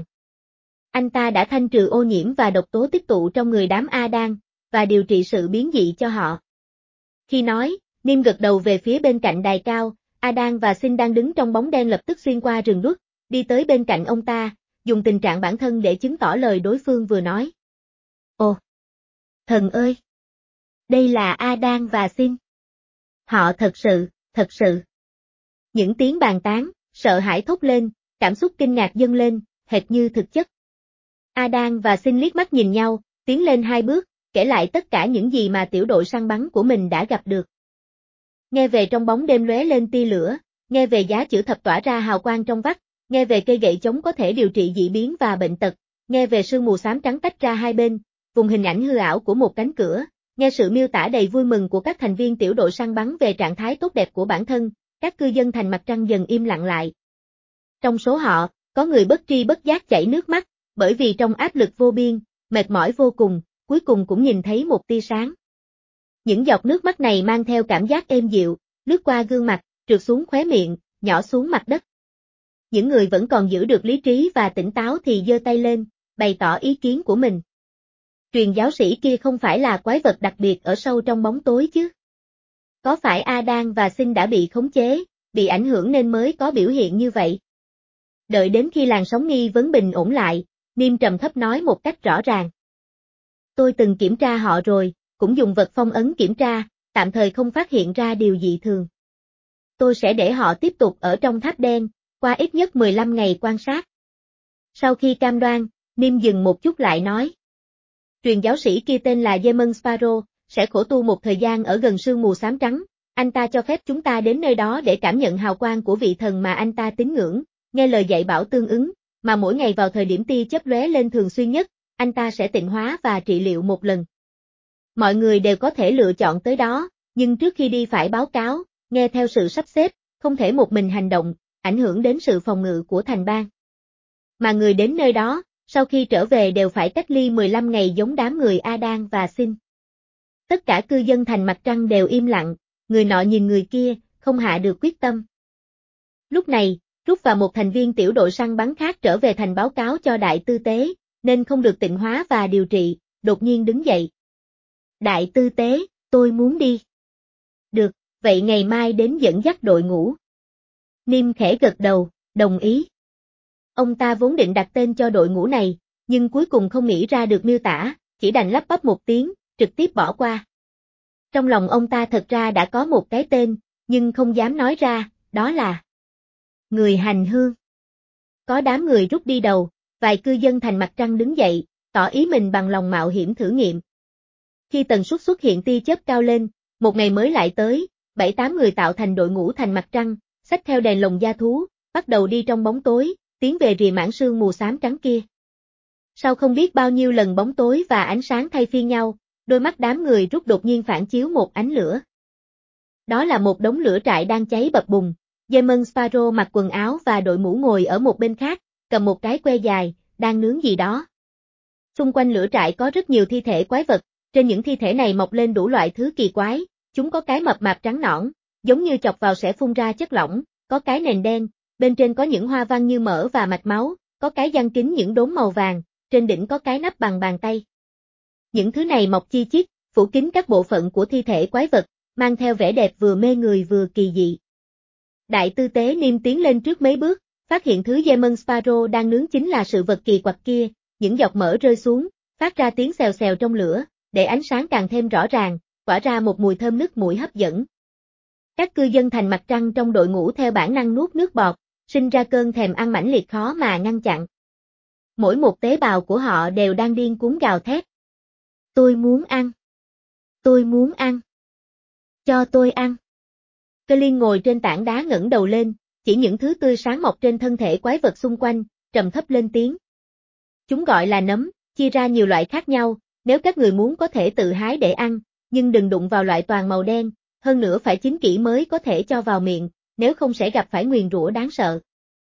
Anh ta đã thanh trừ ô nhiễm và độc tố tích tụ trong người đám A Đan, và điều trị sự biến dị cho họ. Khi nói, Niêm gật đầu về phía bên cạnh đài cao, A Đan và Xin đang đứng trong bóng đen lập tức xuyên qua rừng đuốc, đi tới bên cạnh ông ta, dùng tình trạng bản thân để chứng tỏ lời đối phương vừa nói. Ồ! Thần ơi! Đây là A Đan và Xin. Họ thật sự, thật sự. Những tiếng bàn tán, sợ hãi thốt lên, cảm xúc kinh ngạc dâng lên, hệt như thực chất. A Đan và Xin liếc mắt nhìn nhau, tiến lên hai bước, kể lại tất cả những gì mà tiểu đội săn bắn của mình đã gặp được. Nghe về trong bóng đêm lóe lên tia lửa, nghe về giá chữ thập tỏa ra hào quang trong vắt, nghe về cây gậy chống có thể điều trị dị biến và bệnh tật, nghe về sương mù xám trắng tách ra hai bên, vùng hình ảnh hư ảo của một cánh cửa, nghe sự miêu tả đầy vui mừng của các thành viên tiểu đội săn bắn về trạng thái tốt đẹp của bản thân, các cư dân thành mặt trăng dần im lặng lại. Trong số họ, có người bất tri bất giác chảy nước mắt, bởi vì trong áp lực vô biên, mệt mỏi vô cùng, cuối cùng cũng nhìn thấy một tia sáng. Những giọt nước mắt này mang theo cảm giác êm dịu, lướt qua gương mặt, trượt xuống khóe miệng, nhỏ xuống mặt đất. Những người vẫn còn giữ được lý trí và tỉnh táo thì giơ tay lên, bày tỏ ý kiến của mình. Truyền giáo sĩ kia không phải là quái vật đặc biệt ở sâu trong bóng tối chứ? Có phải A Đan và Xin đã bị khống chế, bị ảnh hưởng nên mới có biểu hiện như vậy? Đợi đến khi làn sóng nghi vấn bình ổn lại, Niêm trầm thấp nói một cách rõ ràng. Tôi từng kiểm tra họ rồi, cũng dùng vật phong ấn kiểm tra, tạm thời không phát hiện ra điều dị thường. Tôi sẽ để họ tiếp tục ở trong tháp đen, qua ít nhất mười lăm ngày quan sát. Sau khi cam đoan, Niêm dừng một chút lại nói. Truyền giáo sĩ kia tên là Demon Sparrow, sẽ khổ tu một thời gian ở gần sương mù xám trắng, anh ta cho phép chúng ta đến nơi đó để cảm nhận hào quang của vị thần mà anh ta tín ngưỡng, nghe lời dạy bảo tương ứng, mà mỗi ngày vào thời điểm tia chớp lóe lên thường xuyên nhất, anh ta sẽ tịnh hóa và trị liệu một lần. Mọi người đều có thể lựa chọn tới đó, nhưng trước khi đi phải báo cáo, nghe theo sự sắp xếp, không thể một mình hành động, ảnh hưởng đến sự phòng ngự của thành bang. Mà người đến nơi đó, sau khi trở về đều phải cách ly mười lăm ngày giống đám người Adan và Sin. Tất cả cư dân thành Mặt Trăng đều im lặng, người nọ nhìn người kia, không hạ được quyết tâm. Lúc này, Rút và một thành viên tiểu đội săn bắn khác trở về thành báo cáo cho đại tư tế, nên không được tịnh hóa và điều trị, đột nhiên đứng dậy. Đại tư tế, tôi muốn đi. Được, vậy ngày mai đến dẫn dắt đội ngũ. Nim khẽ gật đầu, đồng ý. Ông ta vốn định đặt tên cho đội ngũ này, nhưng cuối cùng không nghĩ ra được miêu tả, chỉ đành lắp bắp một tiếng, trực tiếp bỏ qua. Trong lòng ông ta thật ra đã có một cái tên, nhưng không dám nói ra, đó là Người hành hương. Có đám người rút đi đầu, vài cư dân thành Mặt Trăng đứng dậy, tỏ ý mình bằng lòng mạo hiểm thử nghiệm. Khi tần suất xuất hiện tia chớp cao lên, một ngày mới lại tới, bảy tám người tạo thành đội ngũ thành Mặt Trăng, xách theo đèn lồng da thú, bắt đầu đi trong bóng tối, tiến về rìa mảng sương mù xám trắng kia. Sau không biết bao nhiêu lần bóng tối và ánh sáng thay phiên nhau, đôi mắt đám người rút đột nhiên phản chiếu một ánh lửa. Đó là một đống lửa trại đang cháy bập bùng. Demon Sparrow mặc quần áo và đội mũ ngồi ở một bên khác, cầm một cái que dài, đang nướng gì đó. Xung quanh lửa trại có rất nhiều thi thể quái vật, trên những thi thể này mọc lên đủ loại thứ kỳ quái, chúng có cái mập mạp trắng nõn, giống như chọc vào sẽ phun ra chất lỏng, có cái nền đen, bên trên có những hoa văn như mỡ và mạch máu, có cái giăng kín những đốm màu vàng, trên đỉnh có cái nắp bằng bàn tay. Những thứ này mọc chi chít, phủ kín các bộ phận của thi thể quái vật, mang theo vẻ đẹp vừa mê người vừa kỳ dị. Đại tư tế Nim tiến lên trước mấy bước, phát hiện thứ Demon Sparrow đang nướng chính là sự vật kỳ quặc kia, những giọt mỡ rơi xuống, phát ra tiếng xèo xèo trong lửa, để ánh sáng càng thêm rõ ràng, tỏa ra một mùi thơm nức mũi hấp dẫn. Các cư dân thành Mặt Trăng trong đội ngũ theo bản năng nuốt nước bọt, sinh ra cơn thèm ăn mãnh liệt khó mà ngăn chặn. Mỗi một tế bào của họ đều đang điên cuồng gào thét. Tôi muốn ăn. Tôi muốn ăn. Cho tôi ăn. Colin ngồi trên tảng đá ngẩng đầu lên, chỉ những thứ tươi sáng mọc trên thân thể quái vật xung quanh, trầm thấp lên tiếng. Chúng gọi là nấm, chia ra nhiều loại khác nhau, nếu các người muốn có thể tự hái để ăn, nhưng đừng đụng vào loại toàn màu đen, hơn nữa phải chín kỹ mới có thể cho vào miệng, nếu không sẽ gặp phải nguyền rủa đáng sợ.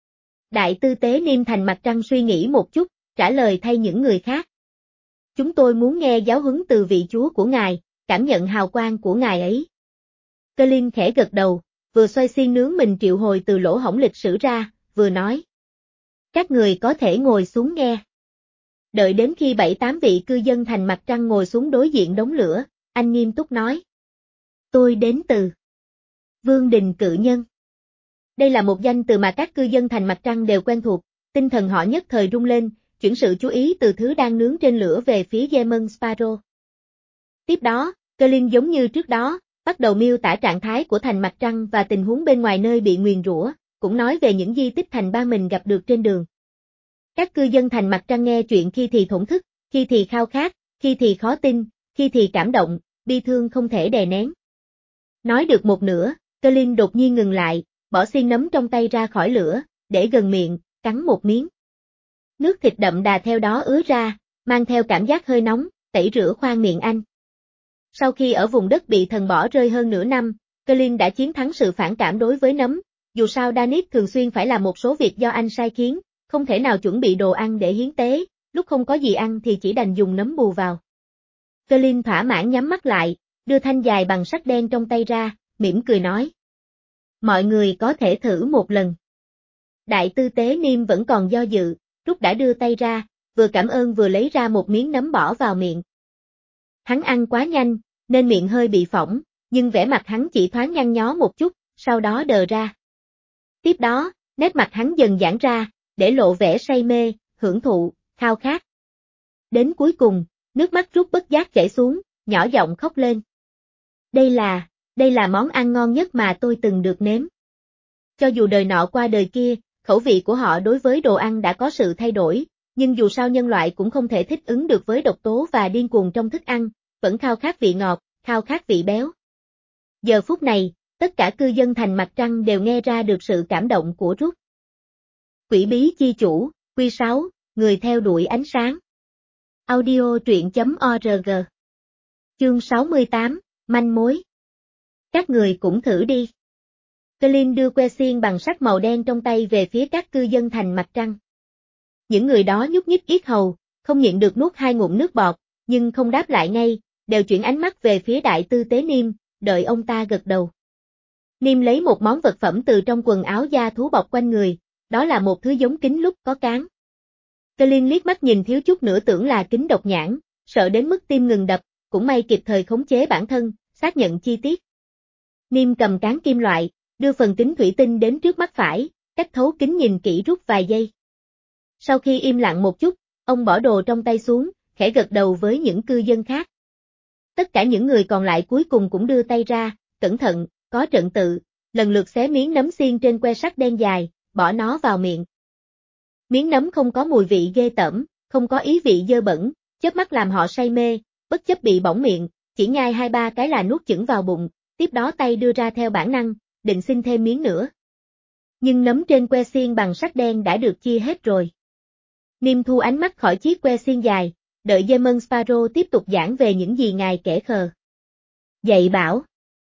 Đại tư tế Nim thành Mặt Trăng suy nghĩ một chút, trả lời thay những người khác. Chúng tôi muốn nghe giáo huấn từ vị chúa của ngài, cảm nhận hào quang của ngài ấy. Colin khẽ gật đầu, vừa xoay xiên nướng mình triệu hồi từ lỗ hổng lịch sử ra, vừa nói. Các người có thể ngồi xuống nghe. Đợi đến khi bảy tám vị cư dân thành Mặt Trăng ngồi xuống đối diện đống lửa, anh nghiêm túc nói. Tôi đến từ Vương Đình Cự Nhân. Đây là một danh từ mà các cư dân thành Mặt Trăng đều quen thuộc, tinh thần họ nhất thời rung lên, chuyển sự chú ý từ thứ đang nướng trên lửa về phía Demon Sparrow. Tiếp đó, Colin giống như trước đó, bắt đầu miêu tả trạng thái của thành Mặt Trăng và tình huống bên ngoài nơi bị nguyền rủa, cũng nói về những di tích thành ba mình gặp được trên đường. Các cư dân thành Mặt Trăng nghe chuyện khi thì thổn thức, khi thì khao khát, khi thì khó tin, khi thì cảm động, bi thương không thể đè nén. Nói được một nửa, Colin đột nhiên ngừng lại, bỏ xiên nấm trong tay ra khỏi lửa, để gần miệng, cắn một miếng. Nước thịt đậm đà theo đó ứa ra, mang theo cảm giác hơi nóng, tẩy rửa khoang miệng anh. Sau khi ở vùng đất bị thần bỏ rơi hơn nửa năm, Colin đã chiến thắng sự phản cảm đối với nấm, dù sao Danis thường xuyên phải làm một số việc do anh sai khiến, không thể nào chuẩn bị đồ ăn để hiến tế, lúc không có gì ăn thì chỉ đành dùng nấm bù vào. Colin thỏa mãn nhắm mắt lại, đưa thanh dài bằng sắt đen trong tay ra, mỉm cười nói. Mọi người có thể thử một lần. Đại tư tế Nim vẫn còn do dự, Rút đã đưa tay ra, vừa cảm ơn vừa lấy ra một miếng nấm bỏ vào miệng. Hắn ăn quá nhanh, nên miệng hơi bị phỏng, nhưng vẻ mặt hắn chỉ thoáng nhăn nhó một chút, sau đó đờ ra. Tiếp đó, nét mặt hắn dần giãn ra, để lộ vẻ say mê, hưởng thụ, khao khát. Đến cuối cùng, nước mắt Rút bất giác chảy xuống, nhỏ giọng khóc lên. Đây là, đây là món ăn ngon nhất mà tôi từng được nếm. Cho dù đời nọ qua đời kia, khẩu vị của họ đối với đồ ăn đã có sự thay đổi, nhưng dù sao nhân loại cũng không thể thích ứng được với độc tố và điên cuồng trong thức ăn, vẫn khao khát vị ngọt, khao khát vị béo. Giờ phút này, tất cả cư dân thành Mặt Trăng đều nghe ra được sự cảm động của Rút. Quỷ bí chi chủ, Quy sáu, người theo đuổi ánh sáng. Audio truyện chấm org. Chương sáu mươi tám, manh mối. Các người cũng thử đi. Colin đưa que xiên bằng sắt màu đen trong tay về phía các cư dân thành Mặt Trăng. Những người đó nhúc nhích yết hầu, không nhịn được nuốt hai ngụm nước bọt, nhưng không đáp lại ngay, đều chuyển ánh mắt về phía đại tư tế Niêm, đợi ông ta gật đầu. Niêm lấy một món vật phẩm từ trong quần áo da thú bọc quanh người, đó là một thứ giống kính lúp có cán. Colin liếc mắt nhìn thiếu chút nữa tưởng là kính độc nhãn, sợ đến mức tim ngừng đập, cũng may kịp thời khống chế bản thân, xác nhận chi tiết. Niêm cầm cán kim loại, đưa phần kính thủy tinh đến trước mắt phải, cách thấu kính nhìn kỹ rút vài giây. Sau khi im lặng một chút, ông bỏ đồ trong tay xuống, khẽ gật đầu với những cư dân khác. Tất cả những người còn lại cuối cùng cũng đưa tay ra, cẩn thận, có trận tự, lần lượt xé miếng nấm xiên trên que sắt đen dài, bỏ nó vào miệng. Miếng nấm không có mùi vị ghê tởm, không có ý vị dơ bẩn, chớp mắt làm họ say mê, bất chấp bị bỏng miệng, chỉ nhai hai ba cái là nuốt chửng vào bụng, tiếp đó tay đưa ra theo bản năng, định xin thêm miếng nữa. Nhưng nấm trên que xiên bằng sắt đen đã được chia hết rồi. Niêm thu ánh mắt khỏi chiếc que xiên dài, đợi Demon Sparrow tiếp tục giảng về những gì ngài kể khờ. Dạy bảo.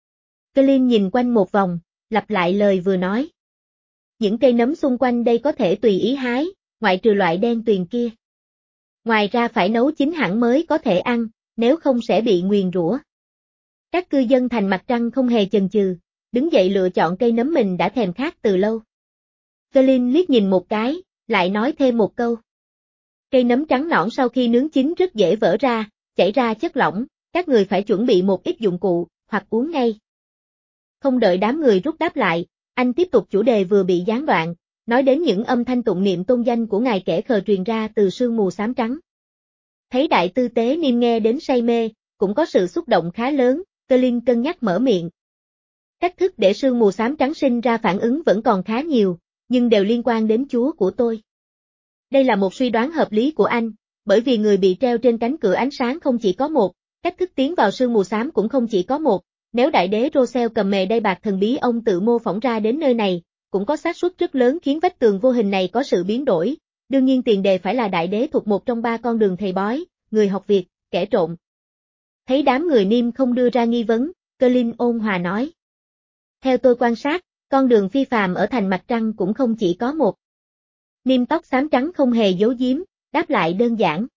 Colin nhìn quanh một vòng, lặp lại lời vừa nói. Những cây nấm xung quanh đây có thể tùy ý hái, ngoại trừ loại đen tuyền kia. Ngoài ra phải nấu chín hẳn mới có thể ăn, nếu không sẽ bị nguyền rủa. Các cư dân thành Mặt Trăng không hề chần chừ, đứng dậy lựa chọn cây nấm mình đã thèm khát từ lâu. Colin liếc nhìn một cái, lại nói thêm một câu. Cây nấm trắng nõn sau khi nướng chín rất dễ vỡ ra, chảy ra chất lỏng, các người phải chuẩn bị một ít dụng cụ, hoặc uống ngay. Không đợi đám người rút đáp lại, anh tiếp tục chủ đề vừa bị gián đoạn, nói đến những âm thanh tụng niệm tôn danh của ngài kẻ khờ truyền ra từ sương mù xám trắng. Thấy đại tư tế Niêm nghe đến say mê, cũng có sự xúc động khá lớn, Colin cân nhắc mở miệng. Cách thức để sương mù xám trắng sinh ra phản ứng vẫn còn khá nhiều, nhưng đều liên quan đến Chúa của tôi. Đây là một suy đoán hợp lý của anh, bởi vì người bị treo trên cánh cửa ánh sáng không chỉ có một, cách thức tiến vào sương mù xám cũng không chỉ có một, nếu đại đế Rosel cầm mề đay bạc thần bí ông tự mô phỏng ra đến nơi này, cũng có xác suất rất lớn khiến vách tường vô hình này có sự biến đổi, đương nhiên tiền đề phải là đại đế thuộc một trong ba con đường thầy bói, người học việc, kẻ trộm. Thấy đám người Niêm không đưa ra nghi vấn, Colin ôn hòa nói. Theo tôi quan sát, con đường phi phàm ở thành Mặt Trăng cũng không chỉ có một. Niêm tóc xám trắng không hề giấu giếm, đáp lại đơn giản.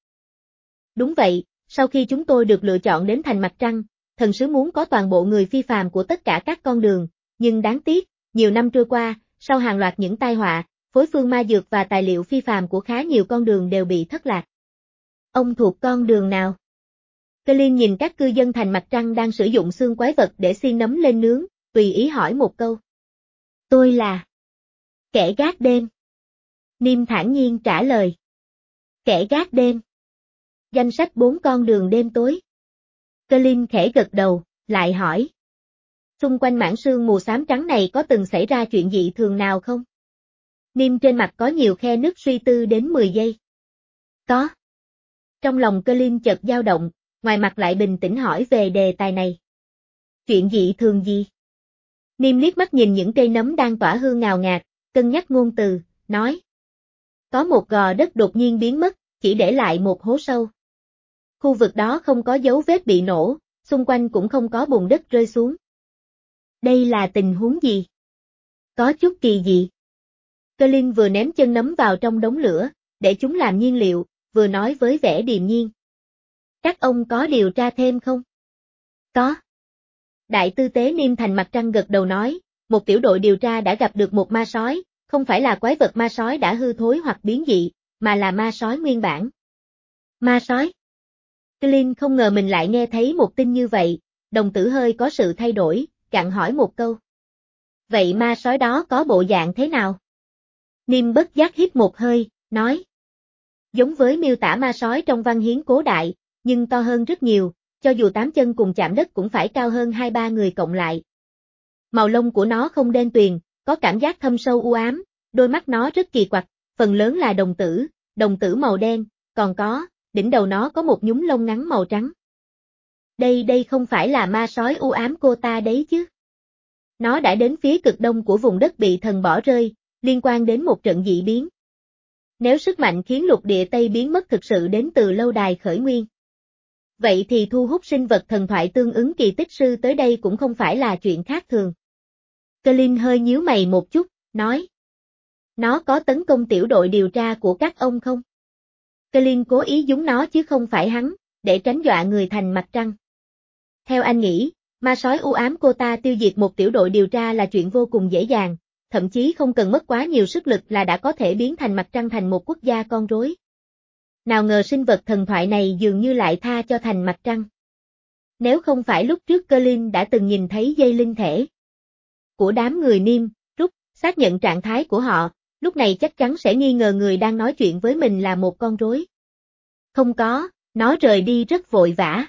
Đúng vậy, sau khi chúng tôi được lựa chọn đến thành Mặt Trăng, thần sứ muốn có toàn bộ người phi phàm của tất cả các con đường, nhưng đáng tiếc, nhiều năm trôi qua, sau hàng loạt những tai họa, phối phương ma dược và tài liệu phi phàm của khá nhiều con đường đều bị thất lạc. Ông thuộc con đường nào? Colin nhìn các cư dân thành Mặt Trăng đang sử dụng xương quái vật để xiên nấm lên nướng, tùy ý hỏi một câu. Tôi là kẻ gác đêm. Niêm thản nhiên trả lời. Kẻ gác đêm. Danh sách bốn con đường đêm tối. Colin khẽ gật đầu, lại hỏi. Xung quanh mảng sương mù xám trắng này có từng xảy ra chuyện dị thường nào không? Niêm trên mặt có nhiều khe nứt suy tư đến mười giây. Có. Trong lòng Colin chợt dao động, ngoài mặt lại bình tĩnh hỏi về đề tài này. Chuyện dị thường gì? Niêm liếc mắt nhìn những cây nấm đang tỏa hương ngào ngạt, cân nhắc ngôn từ, nói. Có một gò đất đột nhiên biến mất, chỉ để lại một hố sâu. Khu vực đó không có dấu vết bị nổ, xung quanh cũng không có bùn đất rơi xuống. Đây là tình huống gì? Có chút kỳ dị. Colin vừa ném chân nấm vào trong đống lửa, để chúng làm nhiên liệu, vừa nói với vẻ điềm nhiên. Các ông có điều tra thêm không? Có. Đại tư tế Niêm thành Mặt Trăng gật đầu nói, một tiểu đội điều tra đã gặp được một ma sói, không phải là quái vật ma sói đã hư thối hoặc biến dị, mà là ma sói nguyên bản. Ma sói? Colin không ngờ mình lại nghe thấy một tin như vậy, đồng tử hơi có sự thay đổi, cặn hỏi một câu. Vậy ma sói đó có bộ dạng thế nào? Niêm bất giác hít một hơi, nói. Giống với miêu tả ma sói trong văn hiến cố đại, nhưng to hơn rất nhiều, cho dù tám chân cùng chạm đất cũng phải cao hơn hai ba người cộng lại. Màu lông của nó không đen tuyền, có cảm giác thâm sâu u ám, đôi mắt nó rất kỳ quặc, phần lớn là đồng tử, đồng tử màu đen, còn có, đỉnh đầu nó có một nhúm lông ngắn màu trắng. Đây đây không phải là ma sói u ám cô ta đấy chứ. Nó đã đến phía cực đông của vùng đất bị thần bỏ rơi, liên quan đến một trận dị biến. Nếu sức mạnh khiến lục địa Tây biến mất thực sự đến từ lâu đài khởi nguyên. Vậy thì thu hút sinh vật thần thoại tương ứng kỳ tích sư tới đây cũng không phải là chuyện khác thường. Colin hơi nhíu mày một chút, nói. Nó có tấn công tiểu đội điều tra của các ông không? Colin cố ý dúng nó chứ không phải hắn, để tránh dọa người thành mặt trăng. Theo anh nghĩ, ma sói u ám cô ta tiêu diệt một tiểu đội điều tra là chuyện vô cùng dễ dàng, thậm chí không cần mất quá nhiều sức lực là đã có thể biến thành mặt trăng thành một quốc gia con rối. Nào ngờ sinh vật thần thoại này dường như lại tha cho thành mặt trăng. Nếu không phải lúc trước Colin đã từng nhìn thấy dây linh thể của đám người Niêm, rút, xác nhận trạng thái của họ, lúc này chắc chắn sẽ nghi ngờ người đang nói chuyện với mình là một con rối. Không có, nó rời đi rất vội vã.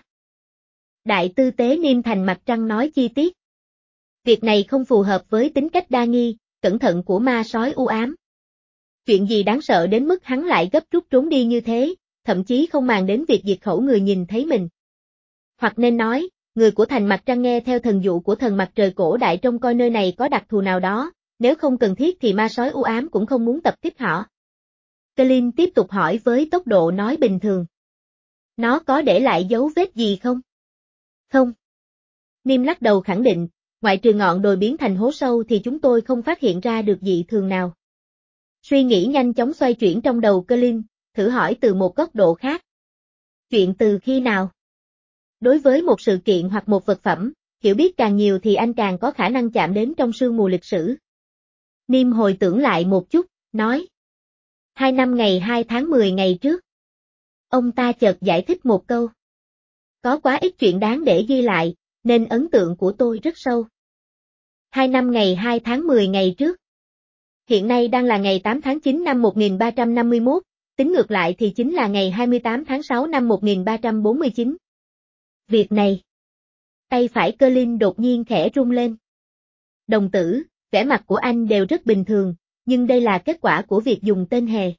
Đại tư tế Niêm thành mặt trăng nói chi tiết. Việc này không phù hợp với tính cách đa nghi, cẩn thận của ma sói u ám. Chuyện gì đáng sợ đến mức hắn lại gấp rút trốn đi như thế, thậm chí không màng đến việc diệt khẩu người nhìn thấy mình. Hoặc nên nói, người của thành mặt trăng nghe theo thần dụ của thần mặt trời cổ đại trông coi nơi này có đặc thù nào đó, nếu không cần thiết thì ma sói u ám cũng không muốn tập kích họ. Colin tiếp tục hỏi với tốc độ nói bình thường. Nó có để lại dấu vết gì không? Không. Niêm lắc đầu khẳng định, ngoại trừ ngọn đồi biến thành hố sâu thì chúng tôi không phát hiện ra được dị thường nào. Suy nghĩ nhanh chóng xoay chuyển trong đầu Colin, thử hỏi từ một góc độ khác. Chuyện từ khi nào? Đối với một sự kiện hoặc một vật phẩm, hiểu biết càng nhiều thì anh càng có khả năng chạm đến trong sương mù lịch sử. Niêm hồi tưởng lại một chút, nói. Hai năm ngày hai tháng mười ngày trước. Ông ta chợt giải thích một câu. Có quá ít chuyện đáng để ghi lại, nên ấn tượng của tôi rất sâu. Hai năm ngày hai tháng mười ngày trước. Hiện nay đang là ngày tám tháng chín năm một nghìn ba trăm năm mươi mốt, tính ngược lại thì chính là ngày hai mươi tám tháng sáu năm một nghìn ba trăm bốn mươi chín. Việc này. Tay phải Colin đột nhiên khẽ rung lên. Đồng tử, vẻ mặt của anh đều rất bình thường, nhưng đây là kết quả của việc dùng tên hề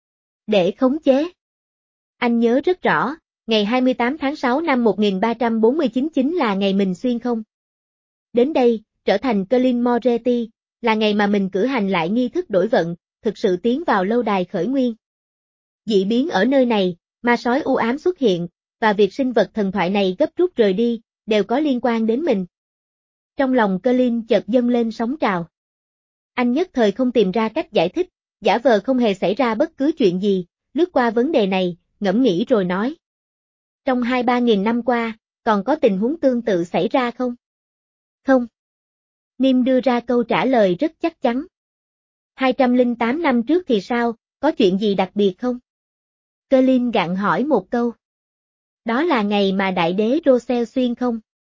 để khống chế. Anh nhớ rất rõ, ngày hai mươi tám tháng sáu năm một nghìn ba trăm bốn mươi chín chính là ngày mình xuyên không. Đến đây, trở thành Colin Moretti, là ngày mà mình cử hành lại nghi thức đổi vận, thực sự tiến vào lâu đài khởi nguyên. Dị biến ở nơi này, ma sói u ám xuất hiện, và việc sinh vật thần thoại này gấp rút rời đi, đều có liên quan đến mình. Trong lòng Colin chợt dâng lên sóng trào. Anh nhất thời không tìm ra cách giải thích, giả vờ không hề xảy ra bất cứ chuyện gì, lướt qua vấn đề này, ngẫm nghĩ rồi nói. Trong hai ba nghìn năm qua, còn có tình huống tương tự xảy ra không? Không. Niêm đưa ra câu trả lời rất chắc chắn. hai trăm lẻ tám năm trước thì sao, có chuyện gì đặc biệt không? Colin gặng hỏi một câu. Đó là ngày mà đại đế Rosel xuyên không?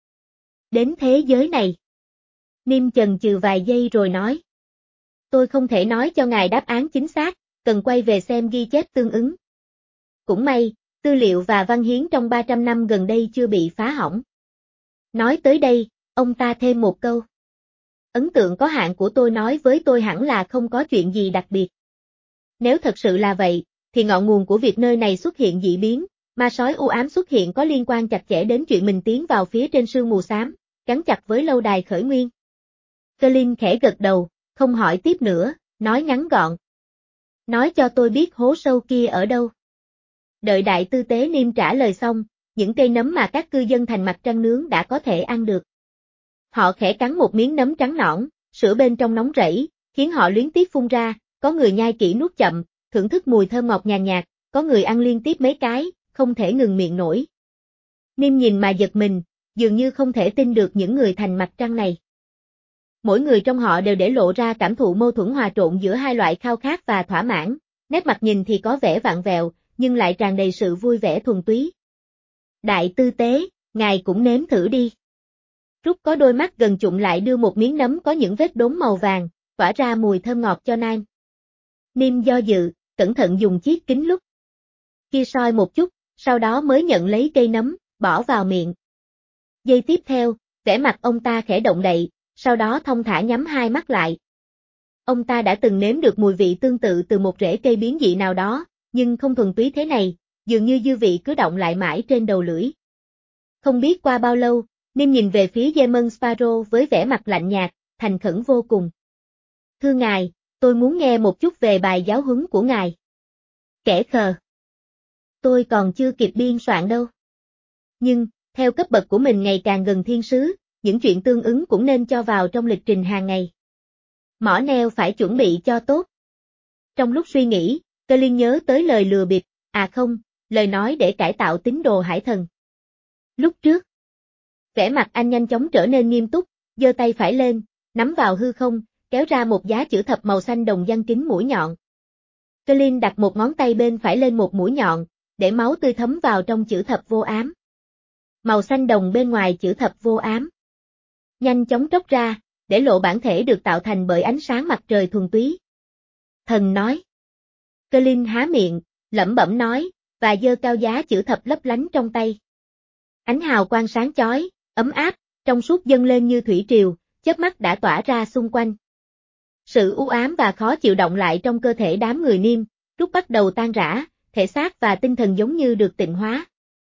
Đến thế giới này. Niêm chần chừ vài giây rồi nói. Tôi không thể nói cho ngài đáp án chính xác, cần quay về xem ghi chép tương ứng. Cũng may, tư liệu và văn hiến trong ba trăm năm gần đây chưa bị phá hỏng. Nói tới đây, ông ta thêm một câu. Ấn tượng có hạn của tôi nói với tôi hẳn là không có chuyện gì đặc biệt. Nếu thật sự là vậy, thì ngọn nguồn của việc nơi này xuất hiện dị biến, ma sói u ám xuất hiện có liên quan chặt chẽ đến chuyện mình tiến vào phía trên sương mù xám, gắn chặt với lâu đài khởi nguyên. Colin khẽ gật đầu, không hỏi tiếp nữa, nói ngắn gọn. Nói cho tôi biết hố sâu kia ở đâu. Đợi đại tư tế Niêm trả lời xong, những cây nấm mà các cư dân thành mặt trăng nướng đã có thể ăn được. Họ khẽ cắn một miếng nấm trắng nõn, sữa bên trong nóng rẫy, khiến họ luyến tiếc phun ra, có người nhai kỹ nuốt chậm, thưởng thức mùi thơm ngọt nhàn nhạt, có người ăn liên tiếp mấy cái, không thể ngừng miệng nổi. Niêm nhìn mà giật mình, dường như không thể tin được những người thành mặt trăng này. Mỗi người trong họ đều để lộ ra cảm thụ mâu thuẫn hòa trộn giữa hai loại khao khát và thỏa mãn, nét mặt nhìn thì có vẻ vặn vẹo, nhưng lại tràn đầy sự vui vẻ thuần túy. Đại tư tế, ngài cũng nếm thử đi. Trúc có đôi mắt gần chụng lại đưa một miếng nấm có những vết đốm màu vàng, tỏa ra mùi thơm ngọt cho Nam. Niêm do dự, cẩn thận dùng chiếc kính lúp kia soi một chút, sau đó mới nhận lấy cây nấm, bỏ vào miệng. Giây tiếp theo, vẻ mặt ông ta khẽ động đậy, sau đó thong thả nhắm hai mắt lại. Ông ta đã từng nếm được mùi vị tương tự từ một rễ cây biến dị nào đó, nhưng không thuần túy thế này, dường như dư vị cứ động lại mãi trên đầu lưỡi. Không biết qua bao lâu, Niêm nhìn về phía Demon Sparrow với vẻ mặt lạnh nhạt, thành khẩn vô cùng. Thưa ngài, tôi muốn nghe một chút về bài giáo huấn của ngài. Kẻ khờ. Tôi còn chưa kịp biên soạn đâu. Nhưng, theo cấp bậc của mình ngày càng gần thiên sứ, những chuyện tương ứng cũng nên cho vào trong lịch trình hàng ngày. Mỏ neo phải chuẩn bị cho tốt. Trong lúc suy nghĩ, Cơ Liên nhớ tới lời lừa bịp, à không, lời nói để cải tạo tín đồ hải thần. Lúc trước, vẻ mặt anh nhanh chóng trở nên nghiêm túc, giơ tay phải lên, nắm vào hư không, kéo ra một giá chữ thập màu xanh đồng văn kính mũi nhọn. Cơ Liên đặt một ngón tay bên phải lên một mũi nhọn, để máu tươi thấm vào trong chữ thập vô ám. Màu xanh đồng bên ngoài chữ thập vô ám nhanh chóng tróc ra, để lộ bản thể được tạo thành bởi ánh sáng mặt trời thuần túy. Thần nói. Cơ Liên há miệng, lẩm bẩm nói, và giơ cao giá chữ thập lấp lánh trong tay. Ánh hào quang sáng chói, ấm áp, trong suốt dâng lên như thủy triều, chớp mắt đã tỏa ra xung quanh. Sự u ám và khó chịu động lại trong cơ thể đám người Niêm, lúc bắt đầu tan rã, thể xác và tinh thần giống như được tịnh hóa.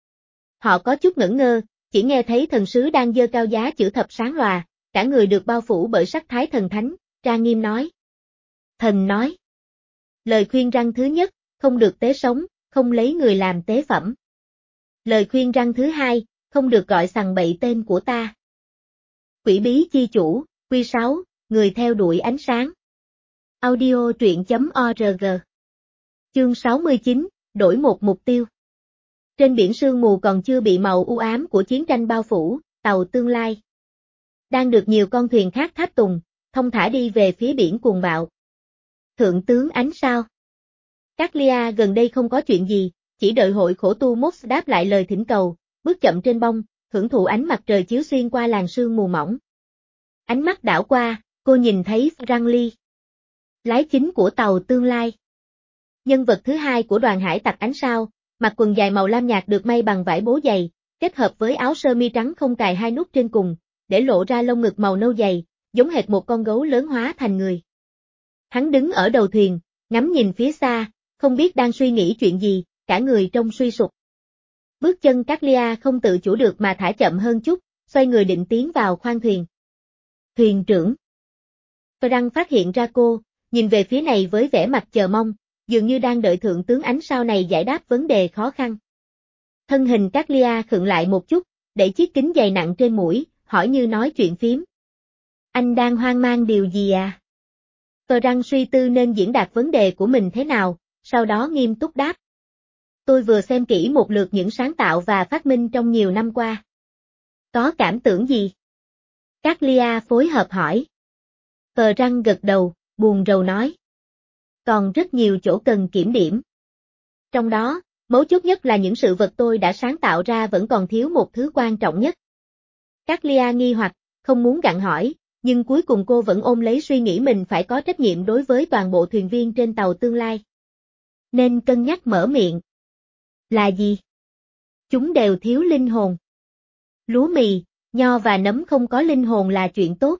Họ có chút ngẩn ngơ, chỉ nghe thấy thần sứ đang giơ cao giá chữ thập sáng lòa, cả người được bao phủ bởi sắc thái thần thánh, trang nghiêm nói. Thần nói. Lời khuyên răn thứ nhất, không được tế sống, không lấy người làm tế phẩm. Lời khuyên răn thứ hai, không được gọi sằng bậy tên của ta. Quỷ bí chi chủ, quy sáu, người theo đuổi ánh sáng. Audio truyện chấm org. Chương sáu mươi chín, đổi một mục tiêu. Trên biển sương mù còn chưa bị màu u ám của chiến tranh bao phủ, tàu tương lai đang được nhiều con thuyền khác tháp tùng, thông thả đi về phía biển cuồng bạo. Thượng tướng Ánh Sao. Caglia gần đây không có chuyện gì, chỉ đợi hội khổ tu Mox đáp lại lời thỉnh cầu, bước chậm trên bông, hưởng thụ ánh mặt trời chiếu xuyên qua làn sương mù mỏng. Ánh mắt đảo qua, cô nhìn thấy Franklin, lái chính của tàu tương lai. Nhân vật thứ hai của đoàn hải tặc Ánh Sao, mặc quần dài màu lam nhạt được may bằng vải bố dày, kết hợp với áo sơ mi trắng không cài hai nút trên cùng, để lộ ra lông ngực màu nâu dày, giống hệt một con gấu lớn hóa thành người. Hắn đứng ở đầu thuyền, ngắm nhìn phía xa, không biết đang suy nghĩ chuyện gì, cả người trông suy sụp. Bước chân Caglia không tự chủ được mà thả chậm hơn chút, xoay người định tiến vào khoang thuyền. Thuyền trưởng. Frank phát hiện ra cô, nhìn về phía này với vẻ mặt chờ mong, dường như đang đợi thượng tướng Ánh Sao này giải đáp vấn đề khó khăn. Thân hình Caglia khựng lại một chút, đẩy chiếc kính dày nặng trên mũi, hỏi như nói chuyện phím. Anh đang hoang mang điều gì à? Frank suy tư nên diễn đạt vấn đề của mình thế nào, sau đó nghiêm túc đáp. Tôi vừa xem kỹ một lượt những sáng tạo và phát minh trong nhiều năm qua. Có cảm tưởng gì? Caglia phối hợp hỏi. Frank gật đầu, buồn rầu nói. Còn rất nhiều chỗ cần kiểm điểm. Trong đó, mấu chốt nhất là những sự vật tôi đã sáng tạo ra vẫn còn thiếu một thứ quan trọng nhất. Caglia nghi hoặc, không muốn gặng hỏi, nhưng cuối cùng cô vẫn ôm lấy suy nghĩ mình phải có trách nhiệm đối với toàn bộ thuyền viên trên tàu tương lai. Nên cân nhắc mở miệng. Là gì? Chúng đều thiếu linh hồn. Lúa mì, nho và nấm không có linh hồn là chuyện tốt.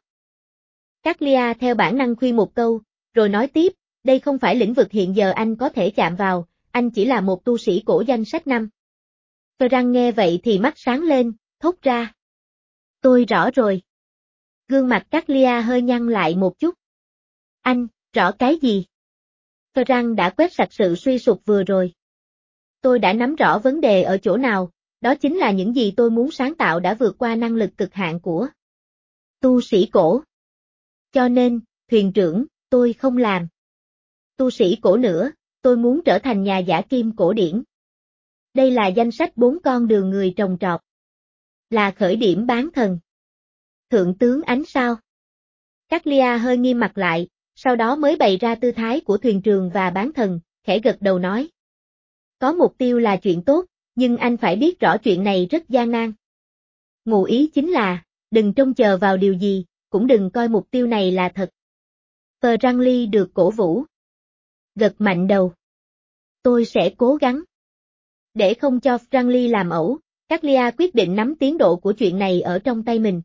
Caglia theo bản năng khuyên một câu, rồi nói tiếp, đây không phải lĩnh vực hiện giờ anh có thể chạm vào, anh chỉ là một tu sĩ cổ danh sách năm. Frank nghe vậy thì mắt sáng lên, thốt ra. Tôi rõ rồi. Gương mặt Caglia hơi nhăn lại một chút. Anh, rõ cái gì? Frank đã quét sạch sự suy sụp vừa rồi. Tôi đã nắm rõ vấn đề ở chỗ nào, đó chính là những gì tôi muốn sáng tạo đã vượt qua năng lực cực hạn của tu sĩ cổ. Cho nên, thuyền trưởng, tôi không làm tu sĩ cổ nữa, tôi muốn trở thành nhà giả kim cổ điển. Đây là danh sách bốn con đường người trồng trọt. Là khởi điểm bán thần. Thượng tướng Ánh Sao. Caglia hơi nghiêm mặt lại, sau đó mới bày ra tư thái của thuyền trường và bán thần, khẽ gật đầu nói. Có mục tiêu là chuyện tốt, nhưng anh phải biết rõ chuyện này rất gian nan. Ngụ ý chính là, đừng trông chờ vào điều gì, cũng đừng coi mục tiêu này là thật. Franklin được cổ vũ. Gật mạnh đầu. Tôi sẽ cố gắng. Để không cho Franklin làm ẩu, Caglia quyết định nắm tiến độ của chuyện này ở trong tay mình.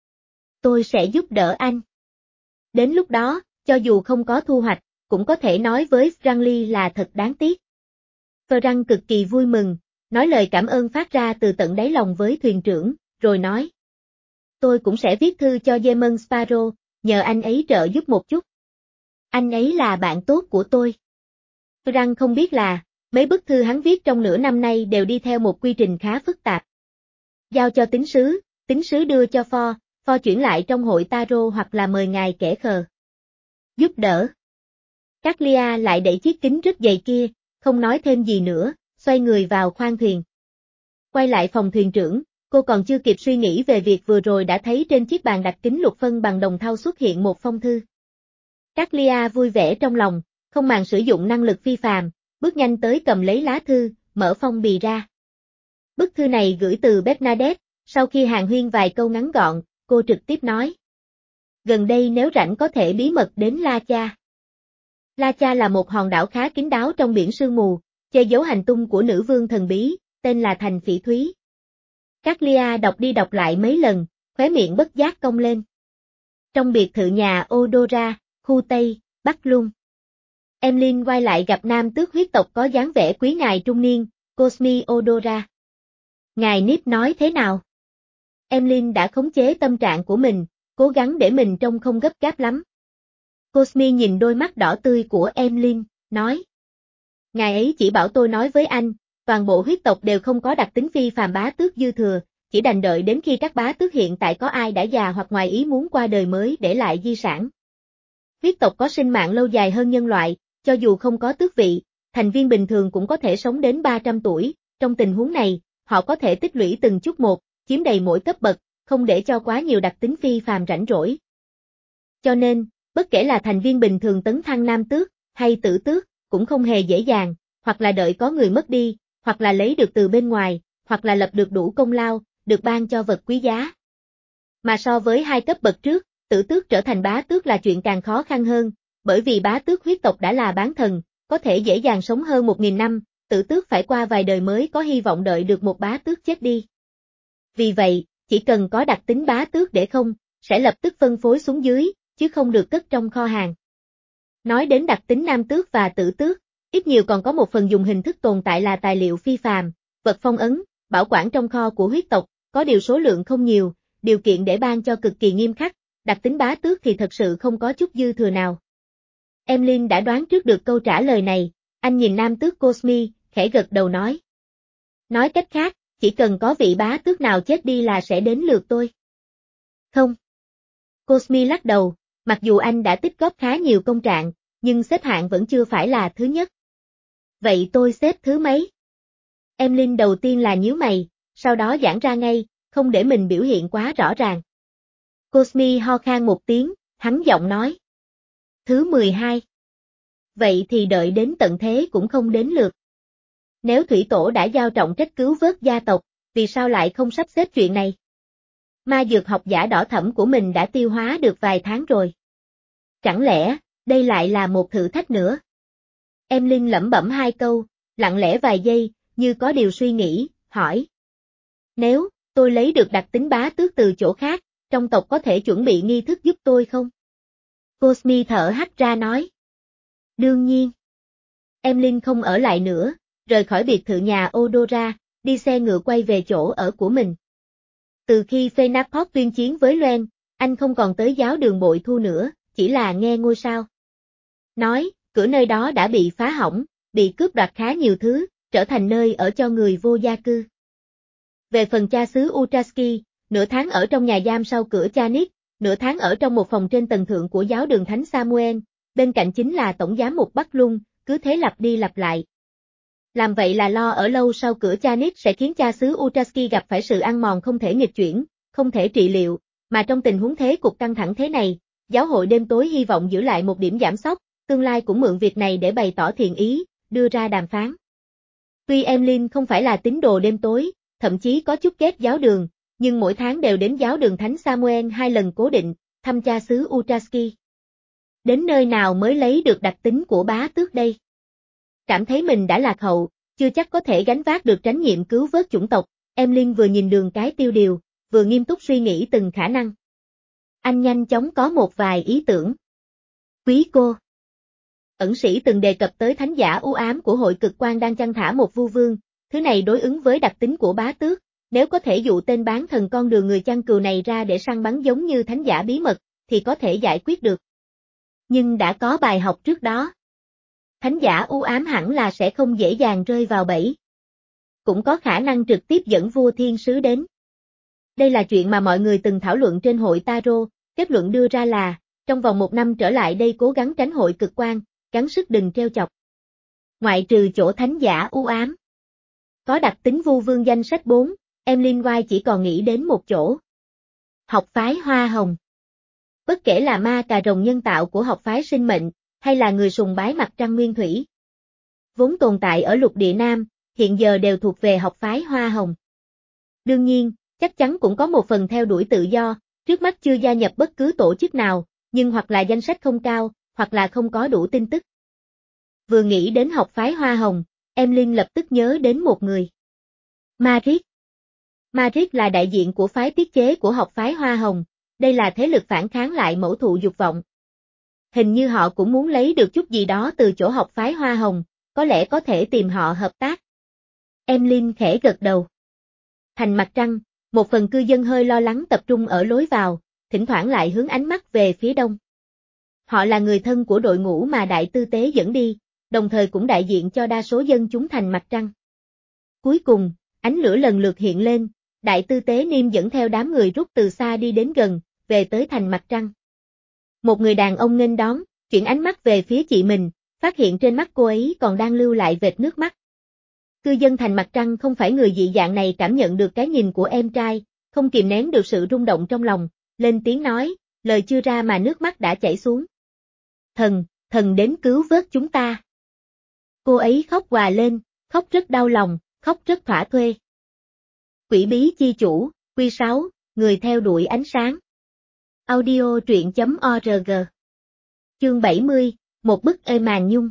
Tôi sẽ giúp đỡ anh. Đến lúc đó, cho dù không có thu hoạch, cũng có thể nói với Franklin là thật đáng tiếc. Frank cực kỳ vui mừng, nói lời cảm ơn phát ra từ tận đáy lòng với thuyền trưởng, rồi nói. Tôi cũng sẽ viết thư cho Demon Sparrow, nhờ anh ấy trợ giúp một chút. Anh ấy là bạn tốt của tôi. Frank không biết là, mấy bức thư hắn viết trong nửa năm nay đều đi theo một quy trình khá phức tạp. Giao cho tín sứ, tín sứ đưa cho Ford, Ford chuyển lại trong hội Taro hoặc là mời ngài kẻ khờ giúp đỡ. Caglia lại đẩy chiếc kính rất dày kia, không nói thêm gì nữa, xoay người vào khoang thuyền. Quay lại phòng thuyền trưởng, cô còn chưa kịp suy nghĩ về việc vừa rồi đã thấy trên chiếc bàn đặt kính lục phân bằng đồng thau xuất hiện một phong thư. Caglia vui vẻ trong lòng, không màng sử dụng năng lực phi phàm, bước nhanh tới cầm lấy lá thư, mở phong bì ra. Bức thư này gửi từ Bernadette, sau khi hàn huyên vài câu ngắn gọn, cô trực tiếp nói. Gần đây nếu rảnh có thể bí mật đến La Cha. La Cha là một hòn đảo khá kín đáo trong biển sương mù, che giấu hành tung của nữ vương thần bí, tên là Thành Phỉ Thúy. Caglia đọc đi đọc lại mấy lần, khóe miệng bất giác cong lên. Trong biệt thự nhà Odora, khu Tây, Bắc Lung. Emlyn quay lại gặp nam tước huyết tộc có dáng vẻ quý ngài trung niên, Cosmi Odora. Ngài Nip nói thế nào? Emlyn đã khống chế tâm trạng của mình, cố gắng để mình trông không gấp gáp lắm. Cosmi nhìn đôi mắt đỏ tươi của Emlyn, nói. Ngài ấy chỉ bảo tôi nói với anh, toàn bộ huyết tộc đều không có đặc tính phi phàm bá tước dư thừa, chỉ đành đợi đến khi các bá tước hiện tại có ai đã già hoặc ngoài ý muốn qua đời mới để lại di sản. Huyết tộc có sinh mạng lâu dài hơn nhân loại, cho dù không có tước vị, thành viên bình thường cũng có thể sống đến ba trăm tuổi, trong tình huống này, họ có thể tích lũy từng chút một, chiếm đầy mỗi cấp bậc, không để cho quá nhiều đặc tính phi phàm rảnh rỗi. Cho nên, bất kể là thành viên bình thường tấn thăng nam tước, hay tử tước, cũng không hề dễ dàng, hoặc là đợi có người mất đi, hoặc là lấy được từ bên ngoài, hoặc là lập được đủ công lao, được ban cho vật quý giá. Mà so với hai cấp bậc trước, tử tước trở thành bá tước là chuyện càng khó khăn hơn, bởi vì bá tước huyết tộc đã là bán thần, có thể dễ dàng sống hơn một nghìn năm, tử tước phải qua vài đời mới có hy vọng đợi được một bá tước chết đi. Vì vậy, chỉ cần có đặc tính bá tước để không, sẽ lập tức phân phối xuống dưới, chứ không được cất trong kho hàng. Nói đến đặc tính nam tước và tử tước, ít nhiều còn có một phần dùng hình thức tồn tại là tài liệu phi phàm, vật phong ấn, bảo quản trong kho của huyết tộc, có điều số lượng không nhiều, điều kiện để ban cho cực kỳ nghiêm khắc, đặc tính bá tước thì thật sự không có chút dư thừa nào. Emlyn đã đoán trước được câu trả lời này, anh nhìn nam tước Cosmi, khẽ gật đầu nói. Nói cách khác, chỉ cần có vị bá tước nào chết đi là sẽ đến lượt tôi. Không. Cosmi lắc đầu, mặc dù anh đã tích góp khá nhiều công trạng, nhưng xếp hạng vẫn chưa phải là thứ nhất. Vậy tôi xếp thứ mấy? Emlyn đầu tiên là nhíu mày, sau đó giãn ra ngay, không để mình biểu hiện quá rõ ràng. Cosmi ho khan một tiếng, hắn giọng nói. Thứ mười hai. Vậy thì đợi đến tận thế cũng không đến lượt. Nếu thủy tổ đã giao trọng trách cứu vớt gia tộc, vì sao lại không sắp xếp chuyện này? Ma dược học giả đỏ thẫm của mình đã tiêu hóa được vài tháng rồi. Chẳng lẽ, đây lại là một thử thách nữa? Emlyn lẩm bẩm hai câu, lặng lẽ vài giây, như có điều suy nghĩ, hỏi. Nếu, tôi lấy được đặc tính bá tước từ chỗ khác, trong tộc có thể chuẩn bị nghi thức giúp tôi không? Cosmi thở hắt ra nói. Đương nhiên. Emlyn không ở lại nữa, rời khỏi biệt thự nhà Odora, đi xe ngựa quay về chỗ ở của mình. Từ khi Phenaport tuyên chiến với Loen, anh không còn tới giáo đường bội thu nữa, chỉ là nghe ngôi sao. Nói, cửa nơi đó đã bị phá hỏng, bị cướp đoạt khá nhiều thứ, trở thành nơi ở cho người vô gia cư. Về phần cha xứ Utraski, nửa tháng ở trong nhà giam sau cửa Chanit, nửa tháng ở trong một phòng trên tầng thượng của giáo đường Thánh Samuel, bên cạnh chính là tổng giám mục Bắc Lung, cứ thế lặp đi lặp lại. Làm vậy là lo ở lâu sau cửa Chanit sẽ khiến cha xứ Utraski gặp phải sự ăn mòn không thể nghịch chuyển, không thể trị liệu, mà trong tình huống thế cục căng thẳng thế này, giáo hội đêm tối hy vọng giữ lại một điểm giảm sóc, tương lai cũng mượn việc này để bày tỏ thiện ý, đưa ra đàm phán. Tuy Emlyn không phải là tín đồ đêm tối, thậm chí có chút ghét giáo đường, nhưng mỗi tháng đều đến giáo đường Thánh Samuel hai lần cố định, thăm cha xứ Utraski. Đến nơi nào mới lấy được đặc tính của bá tước đây? Cảm thấy mình đã lạc hậu, chưa chắc có thể gánh vác được trách nhiệm cứu vớt chủng tộc, Emlyn vừa nhìn đường cái tiêu điều, vừa nghiêm túc suy nghĩ từng khả năng. Anh nhanh chóng có một vài ý tưởng. Quý cô. Ẩn sĩ từng đề cập tới thánh giả u ám của hội cực quan đang chăn thả một vu vương, thứ này đối ứng với đặc tính của bá tước, nếu có thể dụ tên bán thần con đường người chăn cừu này ra để săn bắn giống như thánh giả bí mật, thì có thể giải quyết được. Nhưng đã có bài học trước đó. Thánh giả u ám hẳn là sẽ không dễ dàng rơi vào bẫy. Cũng có khả năng trực tiếp dẫn vua thiên sứ đến. Đây là chuyện mà mọi người từng thảo luận trên hội Taro, kết luận đưa ra là, trong vòng một năm trở lại đây cố gắng tránh hội cực quan, gắng sức đừng trêu chọc. Ngoại trừ chỗ thánh giả u ám. Có đặc tính vu vương danh sách bốn, Emlyn White chỉ còn nghĩ đến một chỗ. Học phái Hoa Hồng. Bất kể là ma cà rồng nhân tạo của học phái sinh mệnh, hay là người sùng bái mặt trăng nguyên thủy, vốn tồn tại ở lục địa Nam, hiện giờ đều thuộc về học phái Hoa Hồng. Đương nhiên, chắc chắn cũng có một phần theo đuổi tự do, trước mắt chưa gia nhập bất cứ tổ chức nào, nhưng hoặc là danh sách không cao, hoặc là không có đủ tin tức. Vừa nghĩ đến học phái Hoa Hồng, Emlyn lập tức nhớ đến một người. Marit. Marit là đại diện của phái tiết chế của học phái Hoa Hồng, đây là thế lực phản kháng lại mẫu thụ dục vọng. Hình như họ cũng muốn lấy được chút gì đó từ chỗ học phái Hoa Hồng, có lẽ có thể tìm họ hợp tác. Emlyn khẽ gật đầu. Thành Mặt Trăng, một phần cư dân hơi lo lắng tập trung ở lối vào, thỉnh thoảng lại hướng ánh mắt về phía đông. Họ là người thân của đội ngũ mà Đại Tư Tế dẫn đi, đồng thời cũng đại diện cho đa số dân chúng Thành Mặt Trăng. Cuối cùng, ánh lửa lần lượt hiện lên, Đại Tư Tế Niêm dẫn theo đám người rút từ xa đi đến gần, về tới Thành Mặt Trăng. Một người đàn ông nghênh đón, chuyển ánh mắt về phía chị mình, phát hiện trên mắt cô ấy còn đang lưu lại vệt nước mắt. Cư dân Thành Mặt Trăng không phải người dị dạng này cảm nhận được cái nhìn của em trai, không kìm nén được sự rung động trong lòng, lên tiếng nói, lời chưa ra mà nước mắt đã chảy xuống. Thần, thần đến cứu vớt chúng ta. Cô ấy khóc òa lên, khóc rất đau lòng, khóc rất thỏa thuê. Quỷ bí chi chủ, quy sáu, người theo đuổi ánh sáng. Audio truyện chấm org. Chương bảy mươi, một bức ê màn nhung.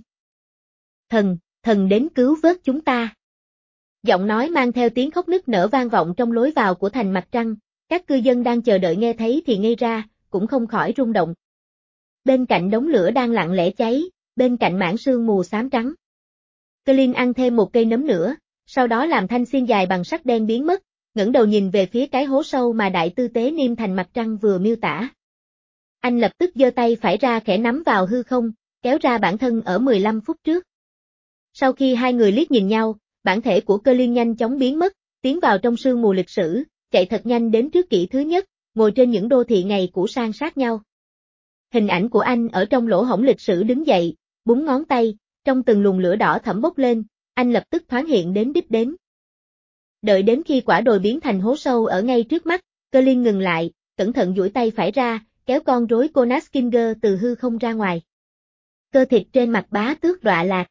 Thần, thần đến cứu vớt chúng ta. Giọng nói mang theo tiếng khóc nức nở vang vọng trong lối vào của Thành Mặt Trăng, các cư dân đang chờ đợi nghe thấy thì ngây ra, cũng không khỏi rung động. Bên cạnh đống lửa đang lặng lẽ cháy, bên cạnh mảng sương mù xám trắng. Colin ăn thêm một cây nấm nữa, sau đó làm thanh xiên dài bằng sắt đen biến mất, ngẩng đầu nhìn về phía cái hố sâu mà Đại Tư Tế Niêm Thành Mặt Trăng vừa miêu tả. Anh lập tức giơ tay phải ra khẽ nắm vào hư không, kéo ra bản thân ở mười lăm phút trước. Sau khi hai người liếc nhìn nhau, bản thể của Colin nhanh chóng biến mất, tiến vào trong sương mù lịch sử, chạy thật nhanh đến trước kỷ thứ nhất, ngồi trên những đô thị ngày cũ san sát nhau. Hình ảnh của anh ở trong lỗ hổng lịch sử đứng dậy, búng ngón tay, trong từng luồng lửa đỏ thẫm bốc lên, anh lập tức thoáng hiện đến đích đến. Đợi đến khi quả đồi biến thành hố sâu ở ngay trước mắt, Colin ngừng lại, cẩn thận duỗi tay phải ra, kéo con rối Konaskinger từ hư không ra ngoài. Cơ thịt trên mặt bá tước đọa lạc.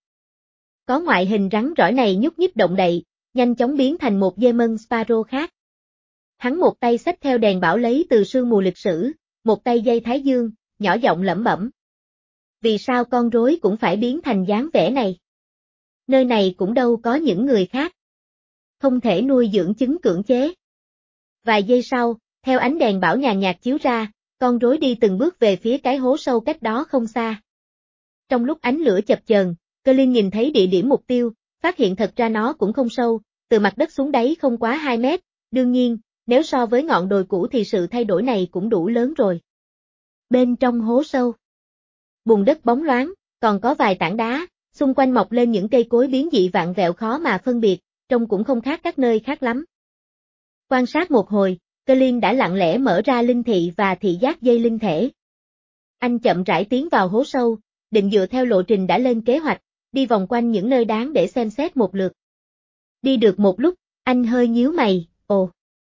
Có ngoại hình rắn rỏi này nhúc nhích động đậy, nhanh chóng biến thành một Demon Sparrow khác. Hắn một tay xách theo đèn bảo lấy từ sương mù lịch sử, một tay dây thái dương, nhỏ giọng lẩm bẩm. Vì sao con rối cũng phải biến thành dáng vẻ này? Nơi này cũng đâu có những người khác. Không thể nuôi dưỡng chứng cưỡng chế. Vài giây sau, theo ánh đèn bảo nhàn nhạt chiếu ra, con rối đi từng bước về phía cái hố sâu cách đó không xa. Trong lúc ánh lửa chập chờn, Colin nhìn thấy địa điểm mục tiêu, phát hiện thật ra nó cũng không sâu, từ mặt đất xuống đáy không quá hai mét, đương nhiên, nếu so với ngọn đồi cũ thì sự thay đổi này cũng đủ lớn rồi. Bên trong hố sâu, bùn đất bóng loáng, còn có vài tảng đá, xung quanh mọc lên những cây cối biến dị vạn vẹo khó mà phân biệt, trông cũng không khác các nơi khác lắm. Quan sát một hồi, Colin đã lặng lẽ mở ra linh thị và thị giác dây linh thể. Anh chậm rãi tiến vào hố sâu, định dựa theo lộ trình đã lên kế hoạch, đi vòng quanh những nơi đáng để xem xét một lượt. Đi được một lúc, anh hơi nhíu mày, ồ.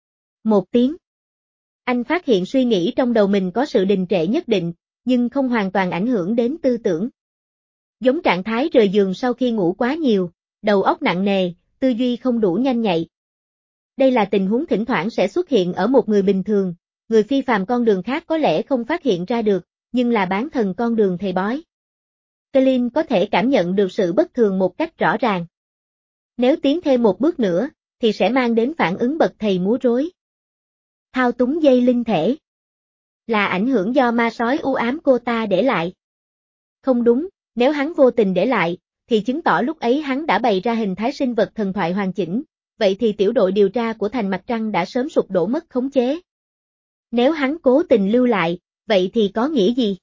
Một tiếng. Anh phát hiện suy nghĩ trong đầu mình có sự đình trệ nhất định, nhưng không hoàn toàn ảnh hưởng đến tư tưởng. Giống trạng thái rời giường sau khi ngủ quá nhiều, đầu óc nặng nề, tư duy không đủ nhanh nhạy. Đây là tình huống thỉnh thoảng sẽ xuất hiện ở một người bình thường, người phi phàm con đường khác có lẽ không phát hiện ra được, nhưng là bán thần con đường thầy bói. Colin có thể cảm nhận được sự bất thường một cách rõ ràng. Nếu tiến thêm một bước nữa, thì sẽ mang đến phản ứng bậc thầy múa rối. Thao túng dây linh thể. Là ảnh hưởng do ma sói u ám cô ta để lại. Không đúng, nếu hắn vô tình để lại, thì chứng tỏ lúc ấy hắn đã bày ra hình thái sinh vật thần thoại hoàn chỉnh, vậy thì tiểu đội điều tra của Thành Mặt Trăng đã sớm sụp đổ mất khống chế. Nếu hắn cố tình lưu lại, vậy thì có nghĩa gì?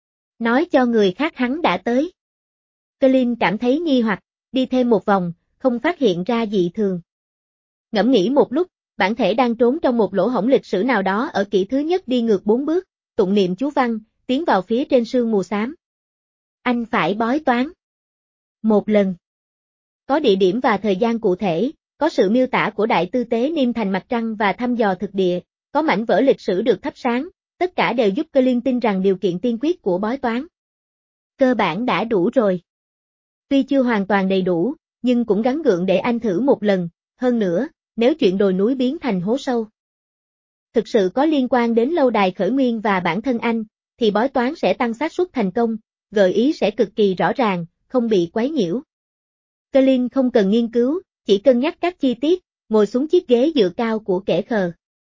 Nói cho người khác hắn đã tới. Colin cảm thấy nghi hoặc, đi thêm một vòng, không phát hiện ra dị thường. Ngẫm nghĩ một lúc, bản thể đang trốn trong một lỗ hổng lịch sử nào đó ở kỷ thứ nhất đi ngược bốn bước, tụng niệm chú văn, tiến vào phía trên sương mù xám. Anh phải bói toán. Một lần. Có địa điểm và thời gian cụ thể, có sự miêu tả của đại tư tế Niêm Thành mặt trăng và thăm dò thực địa, có mảnh vỡ lịch sử được thắp sáng, tất cả đều giúp Colin tin rằng điều kiện tiên quyết của bói toán cơ bản đã đủ rồi. Tuy chưa hoàn toàn đầy đủ, nhưng cũng gắng gượng để anh thử một lần, hơn nữa, nếu chuyện đồi núi biến thành hố sâu thực sự có liên quan đến lâu đài khởi nguyên và bản thân anh, thì bói toán sẽ tăng xác suất thành công, gợi ý sẽ cực kỳ rõ ràng, không bị quấy nhiễu. Colin không cần nghiên cứu, chỉ cân nhắc các chi tiết, ngồi xuống chiếc ghế dựa cao của kẻ khờ.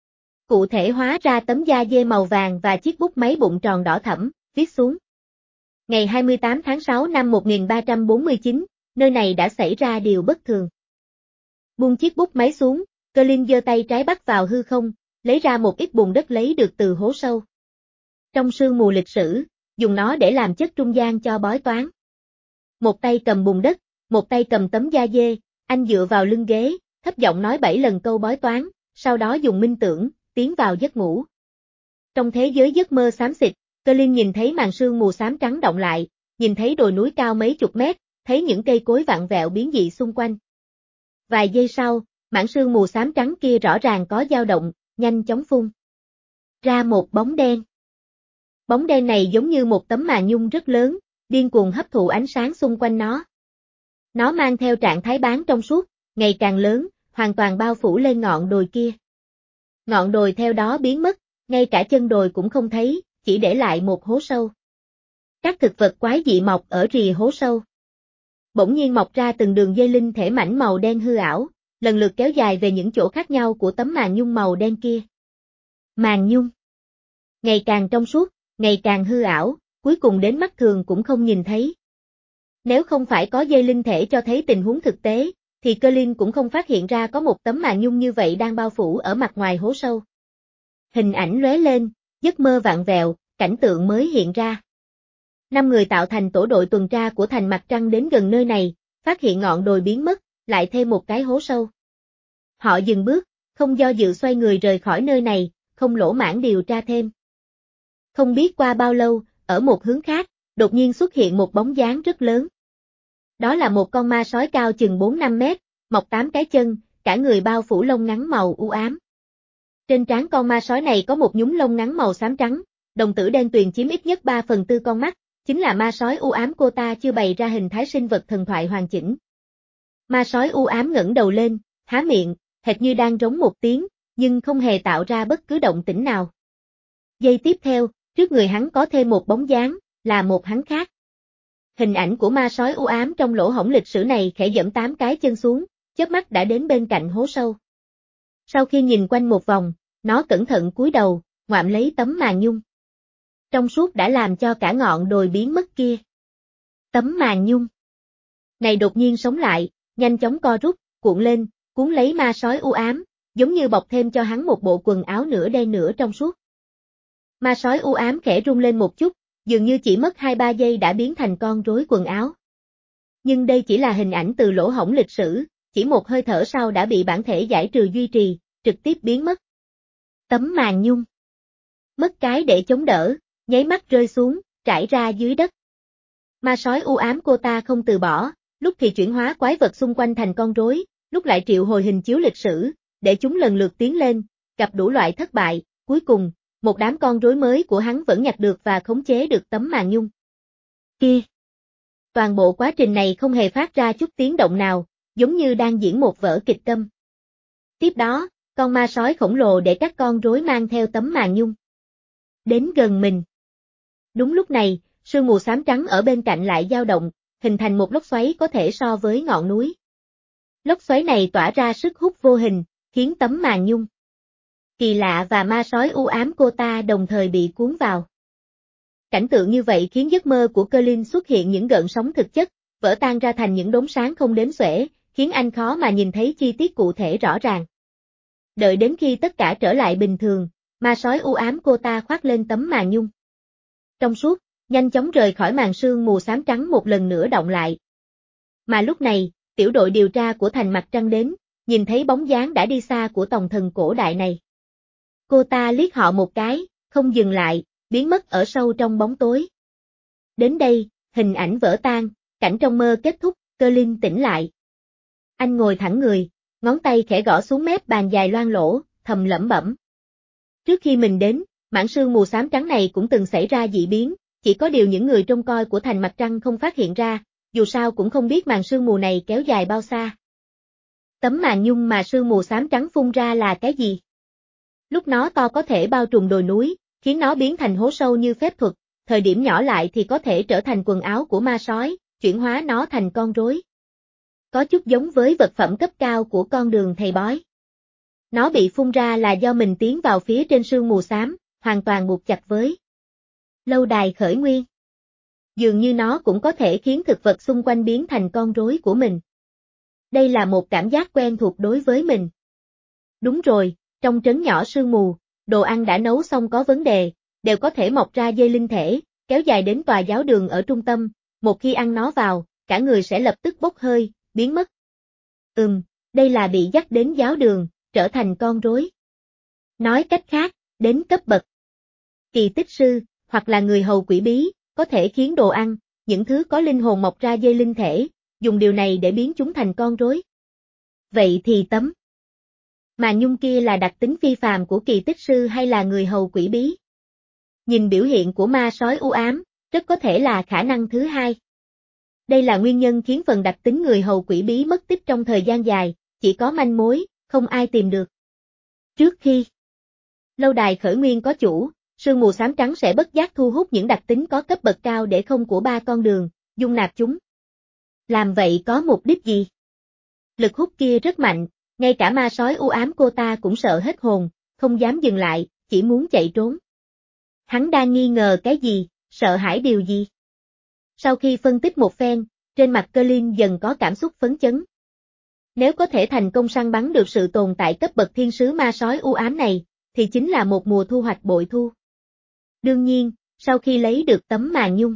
Cụ thể hóa ra tấm da dê màu vàng và chiếc bút máy bụng tròn đỏ thẫm, viết xuống. Ngày hai mươi tám tháng sáu năm một nghìn ba trăm bốn mươi chín, nơi này đã xảy ra điều bất thường. Buông chiếc bút máy xuống, Colin giơ tay trái bắt vào hư không, lấy ra một ít bùn đất lấy được từ hố sâu. Trong sương mù lịch sử, dùng nó để làm chất trung gian cho bói toán. Một tay cầm bùn đất, một tay cầm tấm da dê, anh dựa vào lưng ghế, thấp giọng nói bảy lần câu bói toán, sau đó dùng minh tưởng, tiến vào giấc ngủ. Trong thế giới giấc mơ xám xịt, Colin nhìn thấy màn sương mù xám trắng động lại, nhìn thấy đồi núi cao mấy chục mét, thấy những cây cối vặn vẹo biến dị xung quanh. Vài giây sau, mảng sương mù xám trắng kia rõ ràng có dao động, nhanh chóng phun ra một bóng đen. Bóng đen này giống như một tấm màn nhung rất lớn, điên cuồng hấp thụ ánh sáng xung quanh nó. Nó mang theo trạng thái bán trong suốt, ngày càng lớn, hoàn toàn bao phủ lên ngọn đồi kia. Ngọn đồi theo đó biến mất, ngay cả chân đồi cũng không thấy, chỉ để lại một hố sâu. Các thực vật quái dị mọc ở rìa hố sâu. Bỗng nhiên mọc ra từng đường dây linh thể mảnh màu đen hư ảo, lần lượt kéo dài về những chỗ khác nhau của tấm màn nhung màu đen kia. Màn nhung ngày càng trong suốt, ngày càng hư ảo, cuối cùng đến mắt thường cũng không nhìn thấy. Nếu không phải có dây linh thể cho thấy tình huống thực tế, thì Colin cũng không phát hiện ra có một tấm màn nhung như vậy đang bao phủ ở mặt ngoài hố sâu. Hình ảnh lóe lên, giấc mơ vặn vẹo, cảnh tượng mới hiện ra. Năm người tạo thành tổ đội tuần tra của thành mặt trăng đến gần nơi này, phát hiện ngọn đồi biến mất, lại thêm một cái hố sâu. Họ dừng bước, không do dự xoay người rời khỏi nơi này, không lỗ mãng điều tra thêm. Không biết qua bao lâu, ở một hướng khác, đột nhiên xuất hiện một bóng dáng rất lớn. Đó là một con ma sói cao chừng bốn năm mét, mọc tám cái chân, cả người bao phủ lông ngắn màu u ám. Trên trán con ma sói này có một nhúm lông ngắn màu xám trắng, đồng tử đen tuyền chiếm ít nhất ba phần tư con mắt, chính là ma sói u ám cô ta chưa bày ra hình thái sinh vật thần thoại hoàn chỉnh. Ma sói u ám ngẩng đầu lên, há miệng, hệt như đang rống một tiếng, nhưng không hề tạo ra bất cứ động tĩnh nào. Giây tiếp theo, trước người hắn có thêm một bóng dáng, là một hắn khác. Hình ảnh của ma sói u ám trong lỗ hổng lịch sử này khẽ giẫm tám cái chân xuống, chớp mắt đã đến bên cạnh hố sâu. Sau khi nhìn quanh một vòng, nó cẩn thận cúi đầu, ngoạm lấy tấm màn nhung. Trong suốt đã làm cho cả ngọn đồi biến mất kia. Tấm màn nhung này đột nhiên sống lại, nhanh chóng co rút, cuộn lên, cuốn lấy ma sói u ám, giống như bọc thêm cho hắn một bộ quần áo nửa đen nửa trong suốt. Ma sói u ám khẽ rung lên một chút, dường như chỉ mất hai ba giây đã biến thành con rối quần áo. Nhưng đây chỉ là hình ảnh từ lỗ hổng lịch sử, chỉ một hơi thở sau đã bị bản thể giải trừ duy trì, trực tiếp biến mất. Tấm màn nhung mất cái để chống đỡ, nháy mắt rơi xuống, trải ra dưới đất. Ma sói u ám cô ta không từ bỏ, lúc thì chuyển hóa quái vật xung quanh thành con rối, lúc lại triệu hồi hình chiếu lịch sử, để chúng lần lượt tiến lên, gặp đủ loại thất bại, cuối cùng, một đám con rối mới của hắn vẫn nhặt được và khống chế được tấm màn nhung kia. Toàn bộ quá trình này không hề phát ra chút tiếng động nào, giống như đang diễn một vở kịch câm. Tiếp đó, con ma sói khổng lồ để các con rối mang theo tấm màn nhung đến gần mình. Đúng lúc này, sương mù xám trắng ở bên cạnh lại dao động, hình thành một lốc xoáy có thể so với ngọn núi. Lốc xoáy này tỏa ra sức hút vô hình, khiến tấm màn nhung kỳ lạ và ma sói u ám cô ta đồng thời bị cuốn vào. Cảnh tượng như vậy khiến giấc mơ của Colin xuất hiện những gợn sóng thực chất, vỡ tan ra thành những đốm sáng không đếm xuể, khiến anh khó mà nhìn thấy chi tiết cụ thể rõ ràng. Đợi đến khi tất cả trở lại bình thường, ma sói u ám cô ta khoác lên tấm màn nhung trong suốt, nhanh chóng rời khỏi màn sương mù xám trắng một lần nữa động lại. Mà lúc này, tiểu đội điều tra của thành mặt trăng đến, nhìn thấy bóng dáng đã đi xa của tòng thần cổ đại này. Cô ta liếc họ một cái, không dừng lại, biến mất ở sâu trong bóng tối. Đến đây, hình ảnh vỡ tan, cảnh trong mơ kết thúc, Cơ Linh tỉnh lại. Anh ngồi thẳng người, ngón tay khẽ gõ xuống mép bàn dài loang lỗ, thầm lẩm bẩm. Trước khi mình đến, mảng sương mù xám trắng này cũng từng xảy ra dị biến, chỉ có điều những người trông coi của thành mặt trăng không phát hiện ra, dù sao cũng không biết màn sương mù này kéo dài bao xa. Tấm màn nhung mà sương mù xám trắng phun ra là cái gì? Lúc nó to có thể bao trùm đồi núi, khiến nó biến thành hố sâu như phép thuật, thời điểm nhỏ lại thì có thể trở thành quần áo của ma sói, chuyển hóa nó thành con rối. Có chút giống với vật phẩm cấp cao của con đường thầy bói. Nó bị phun ra là do mình tiến vào phía trên sương mù xám, hoàn toàn buộc chặt với lâu đài khởi nguyên. Dường như nó cũng có thể khiến thực vật xung quanh biến thành con rối của mình. Đây là một cảm giác quen thuộc đối với mình. Đúng rồi, trong trấn nhỏ sương mù, đồ ăn đã nấu xong có vấn đề, đều có thể mọc ra dây linh thể, kéo dài đến tòa giáo đường ở trung tâm, một khi ăn nó vào, cả người sẽ lập tức bốc hơi, biến mất. Ừm, đây là bị dắt đến giáo đường, trở thành con rối. Nói cách khác, đến cấp bậc kỳ tích sư, hoặc là người hầu quỷ bí, có thể khiến đồ ăn, những thứ có linh hồn mọc ra dây linh thể, dùng điều này để biến chúng thành con rối. Vậy thì tấm màn nhung kia là đặc tính phi phàm của kỳ tích sư hay là người hầu quỷ bí? Nhìn biểu hiện của ma sói u ám, rất có thể là khả năng thứ hai. Đây là nguyên nhân khiến phần đặc tính người hầu quỷ bí mất tích trong thời gian dài, chỉ có manh mối, không ai tìm được. Trước khi lâu đài khởi nguyên có chủ, sương mù xám trắng sẽ bất giác thu hút những đặc tính có cấp bậc cao để không của ba con đường, dung nạp chúng. Làm vậy có mục đích gì? Lực hút kia rất mạnh, ngay cả ma sói u ám cô ta cũng sợ hết hồn, không dám dừng lại, chỉ muốn chạy trốn. Hắn đang nghi ngờ cái gì, sợ hãi điều gì? Sau khi phân tích một phen, trên mặt Cơ Linh dần có cảm xúc phấn chấn. Nếu có thể thành công săn bắn được sự tồn tại cấp bậc thiên sứ ma sói u ám này, thì chính là một mùa thu hoạch bội thu. Đương nhiên, sau khi lấy được tấm màn nhung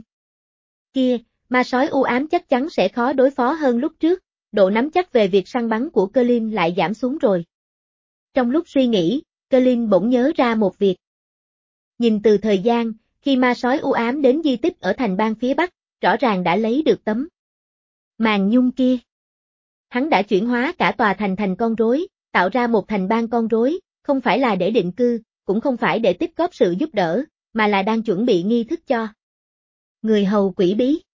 kia, ma sói u ám chắc chắn sẽ khó đối phó hơn lúc trước, độ nắm chắc về việc săn bắn của Cơ Linh lại giảm xuống rồi. Trong lúc suy nghĩ, Cơ Linh bỗng nhớ ra một việc. Nhìn từ thời gian, khi ma sói u ám đến di tích ở thành bang phía Bắc, rõ ràng đã lấy được tấm màn nhung kia. Hắn đã chuyển hóa cả tòa thành thành con rối, tạo ra một thành bang con rối, không phải là để định cư, cũng không phải để tích góp sự giúp đỡ, mà là đang chuẩn bị nghi thức cho người hầu quỷ bí.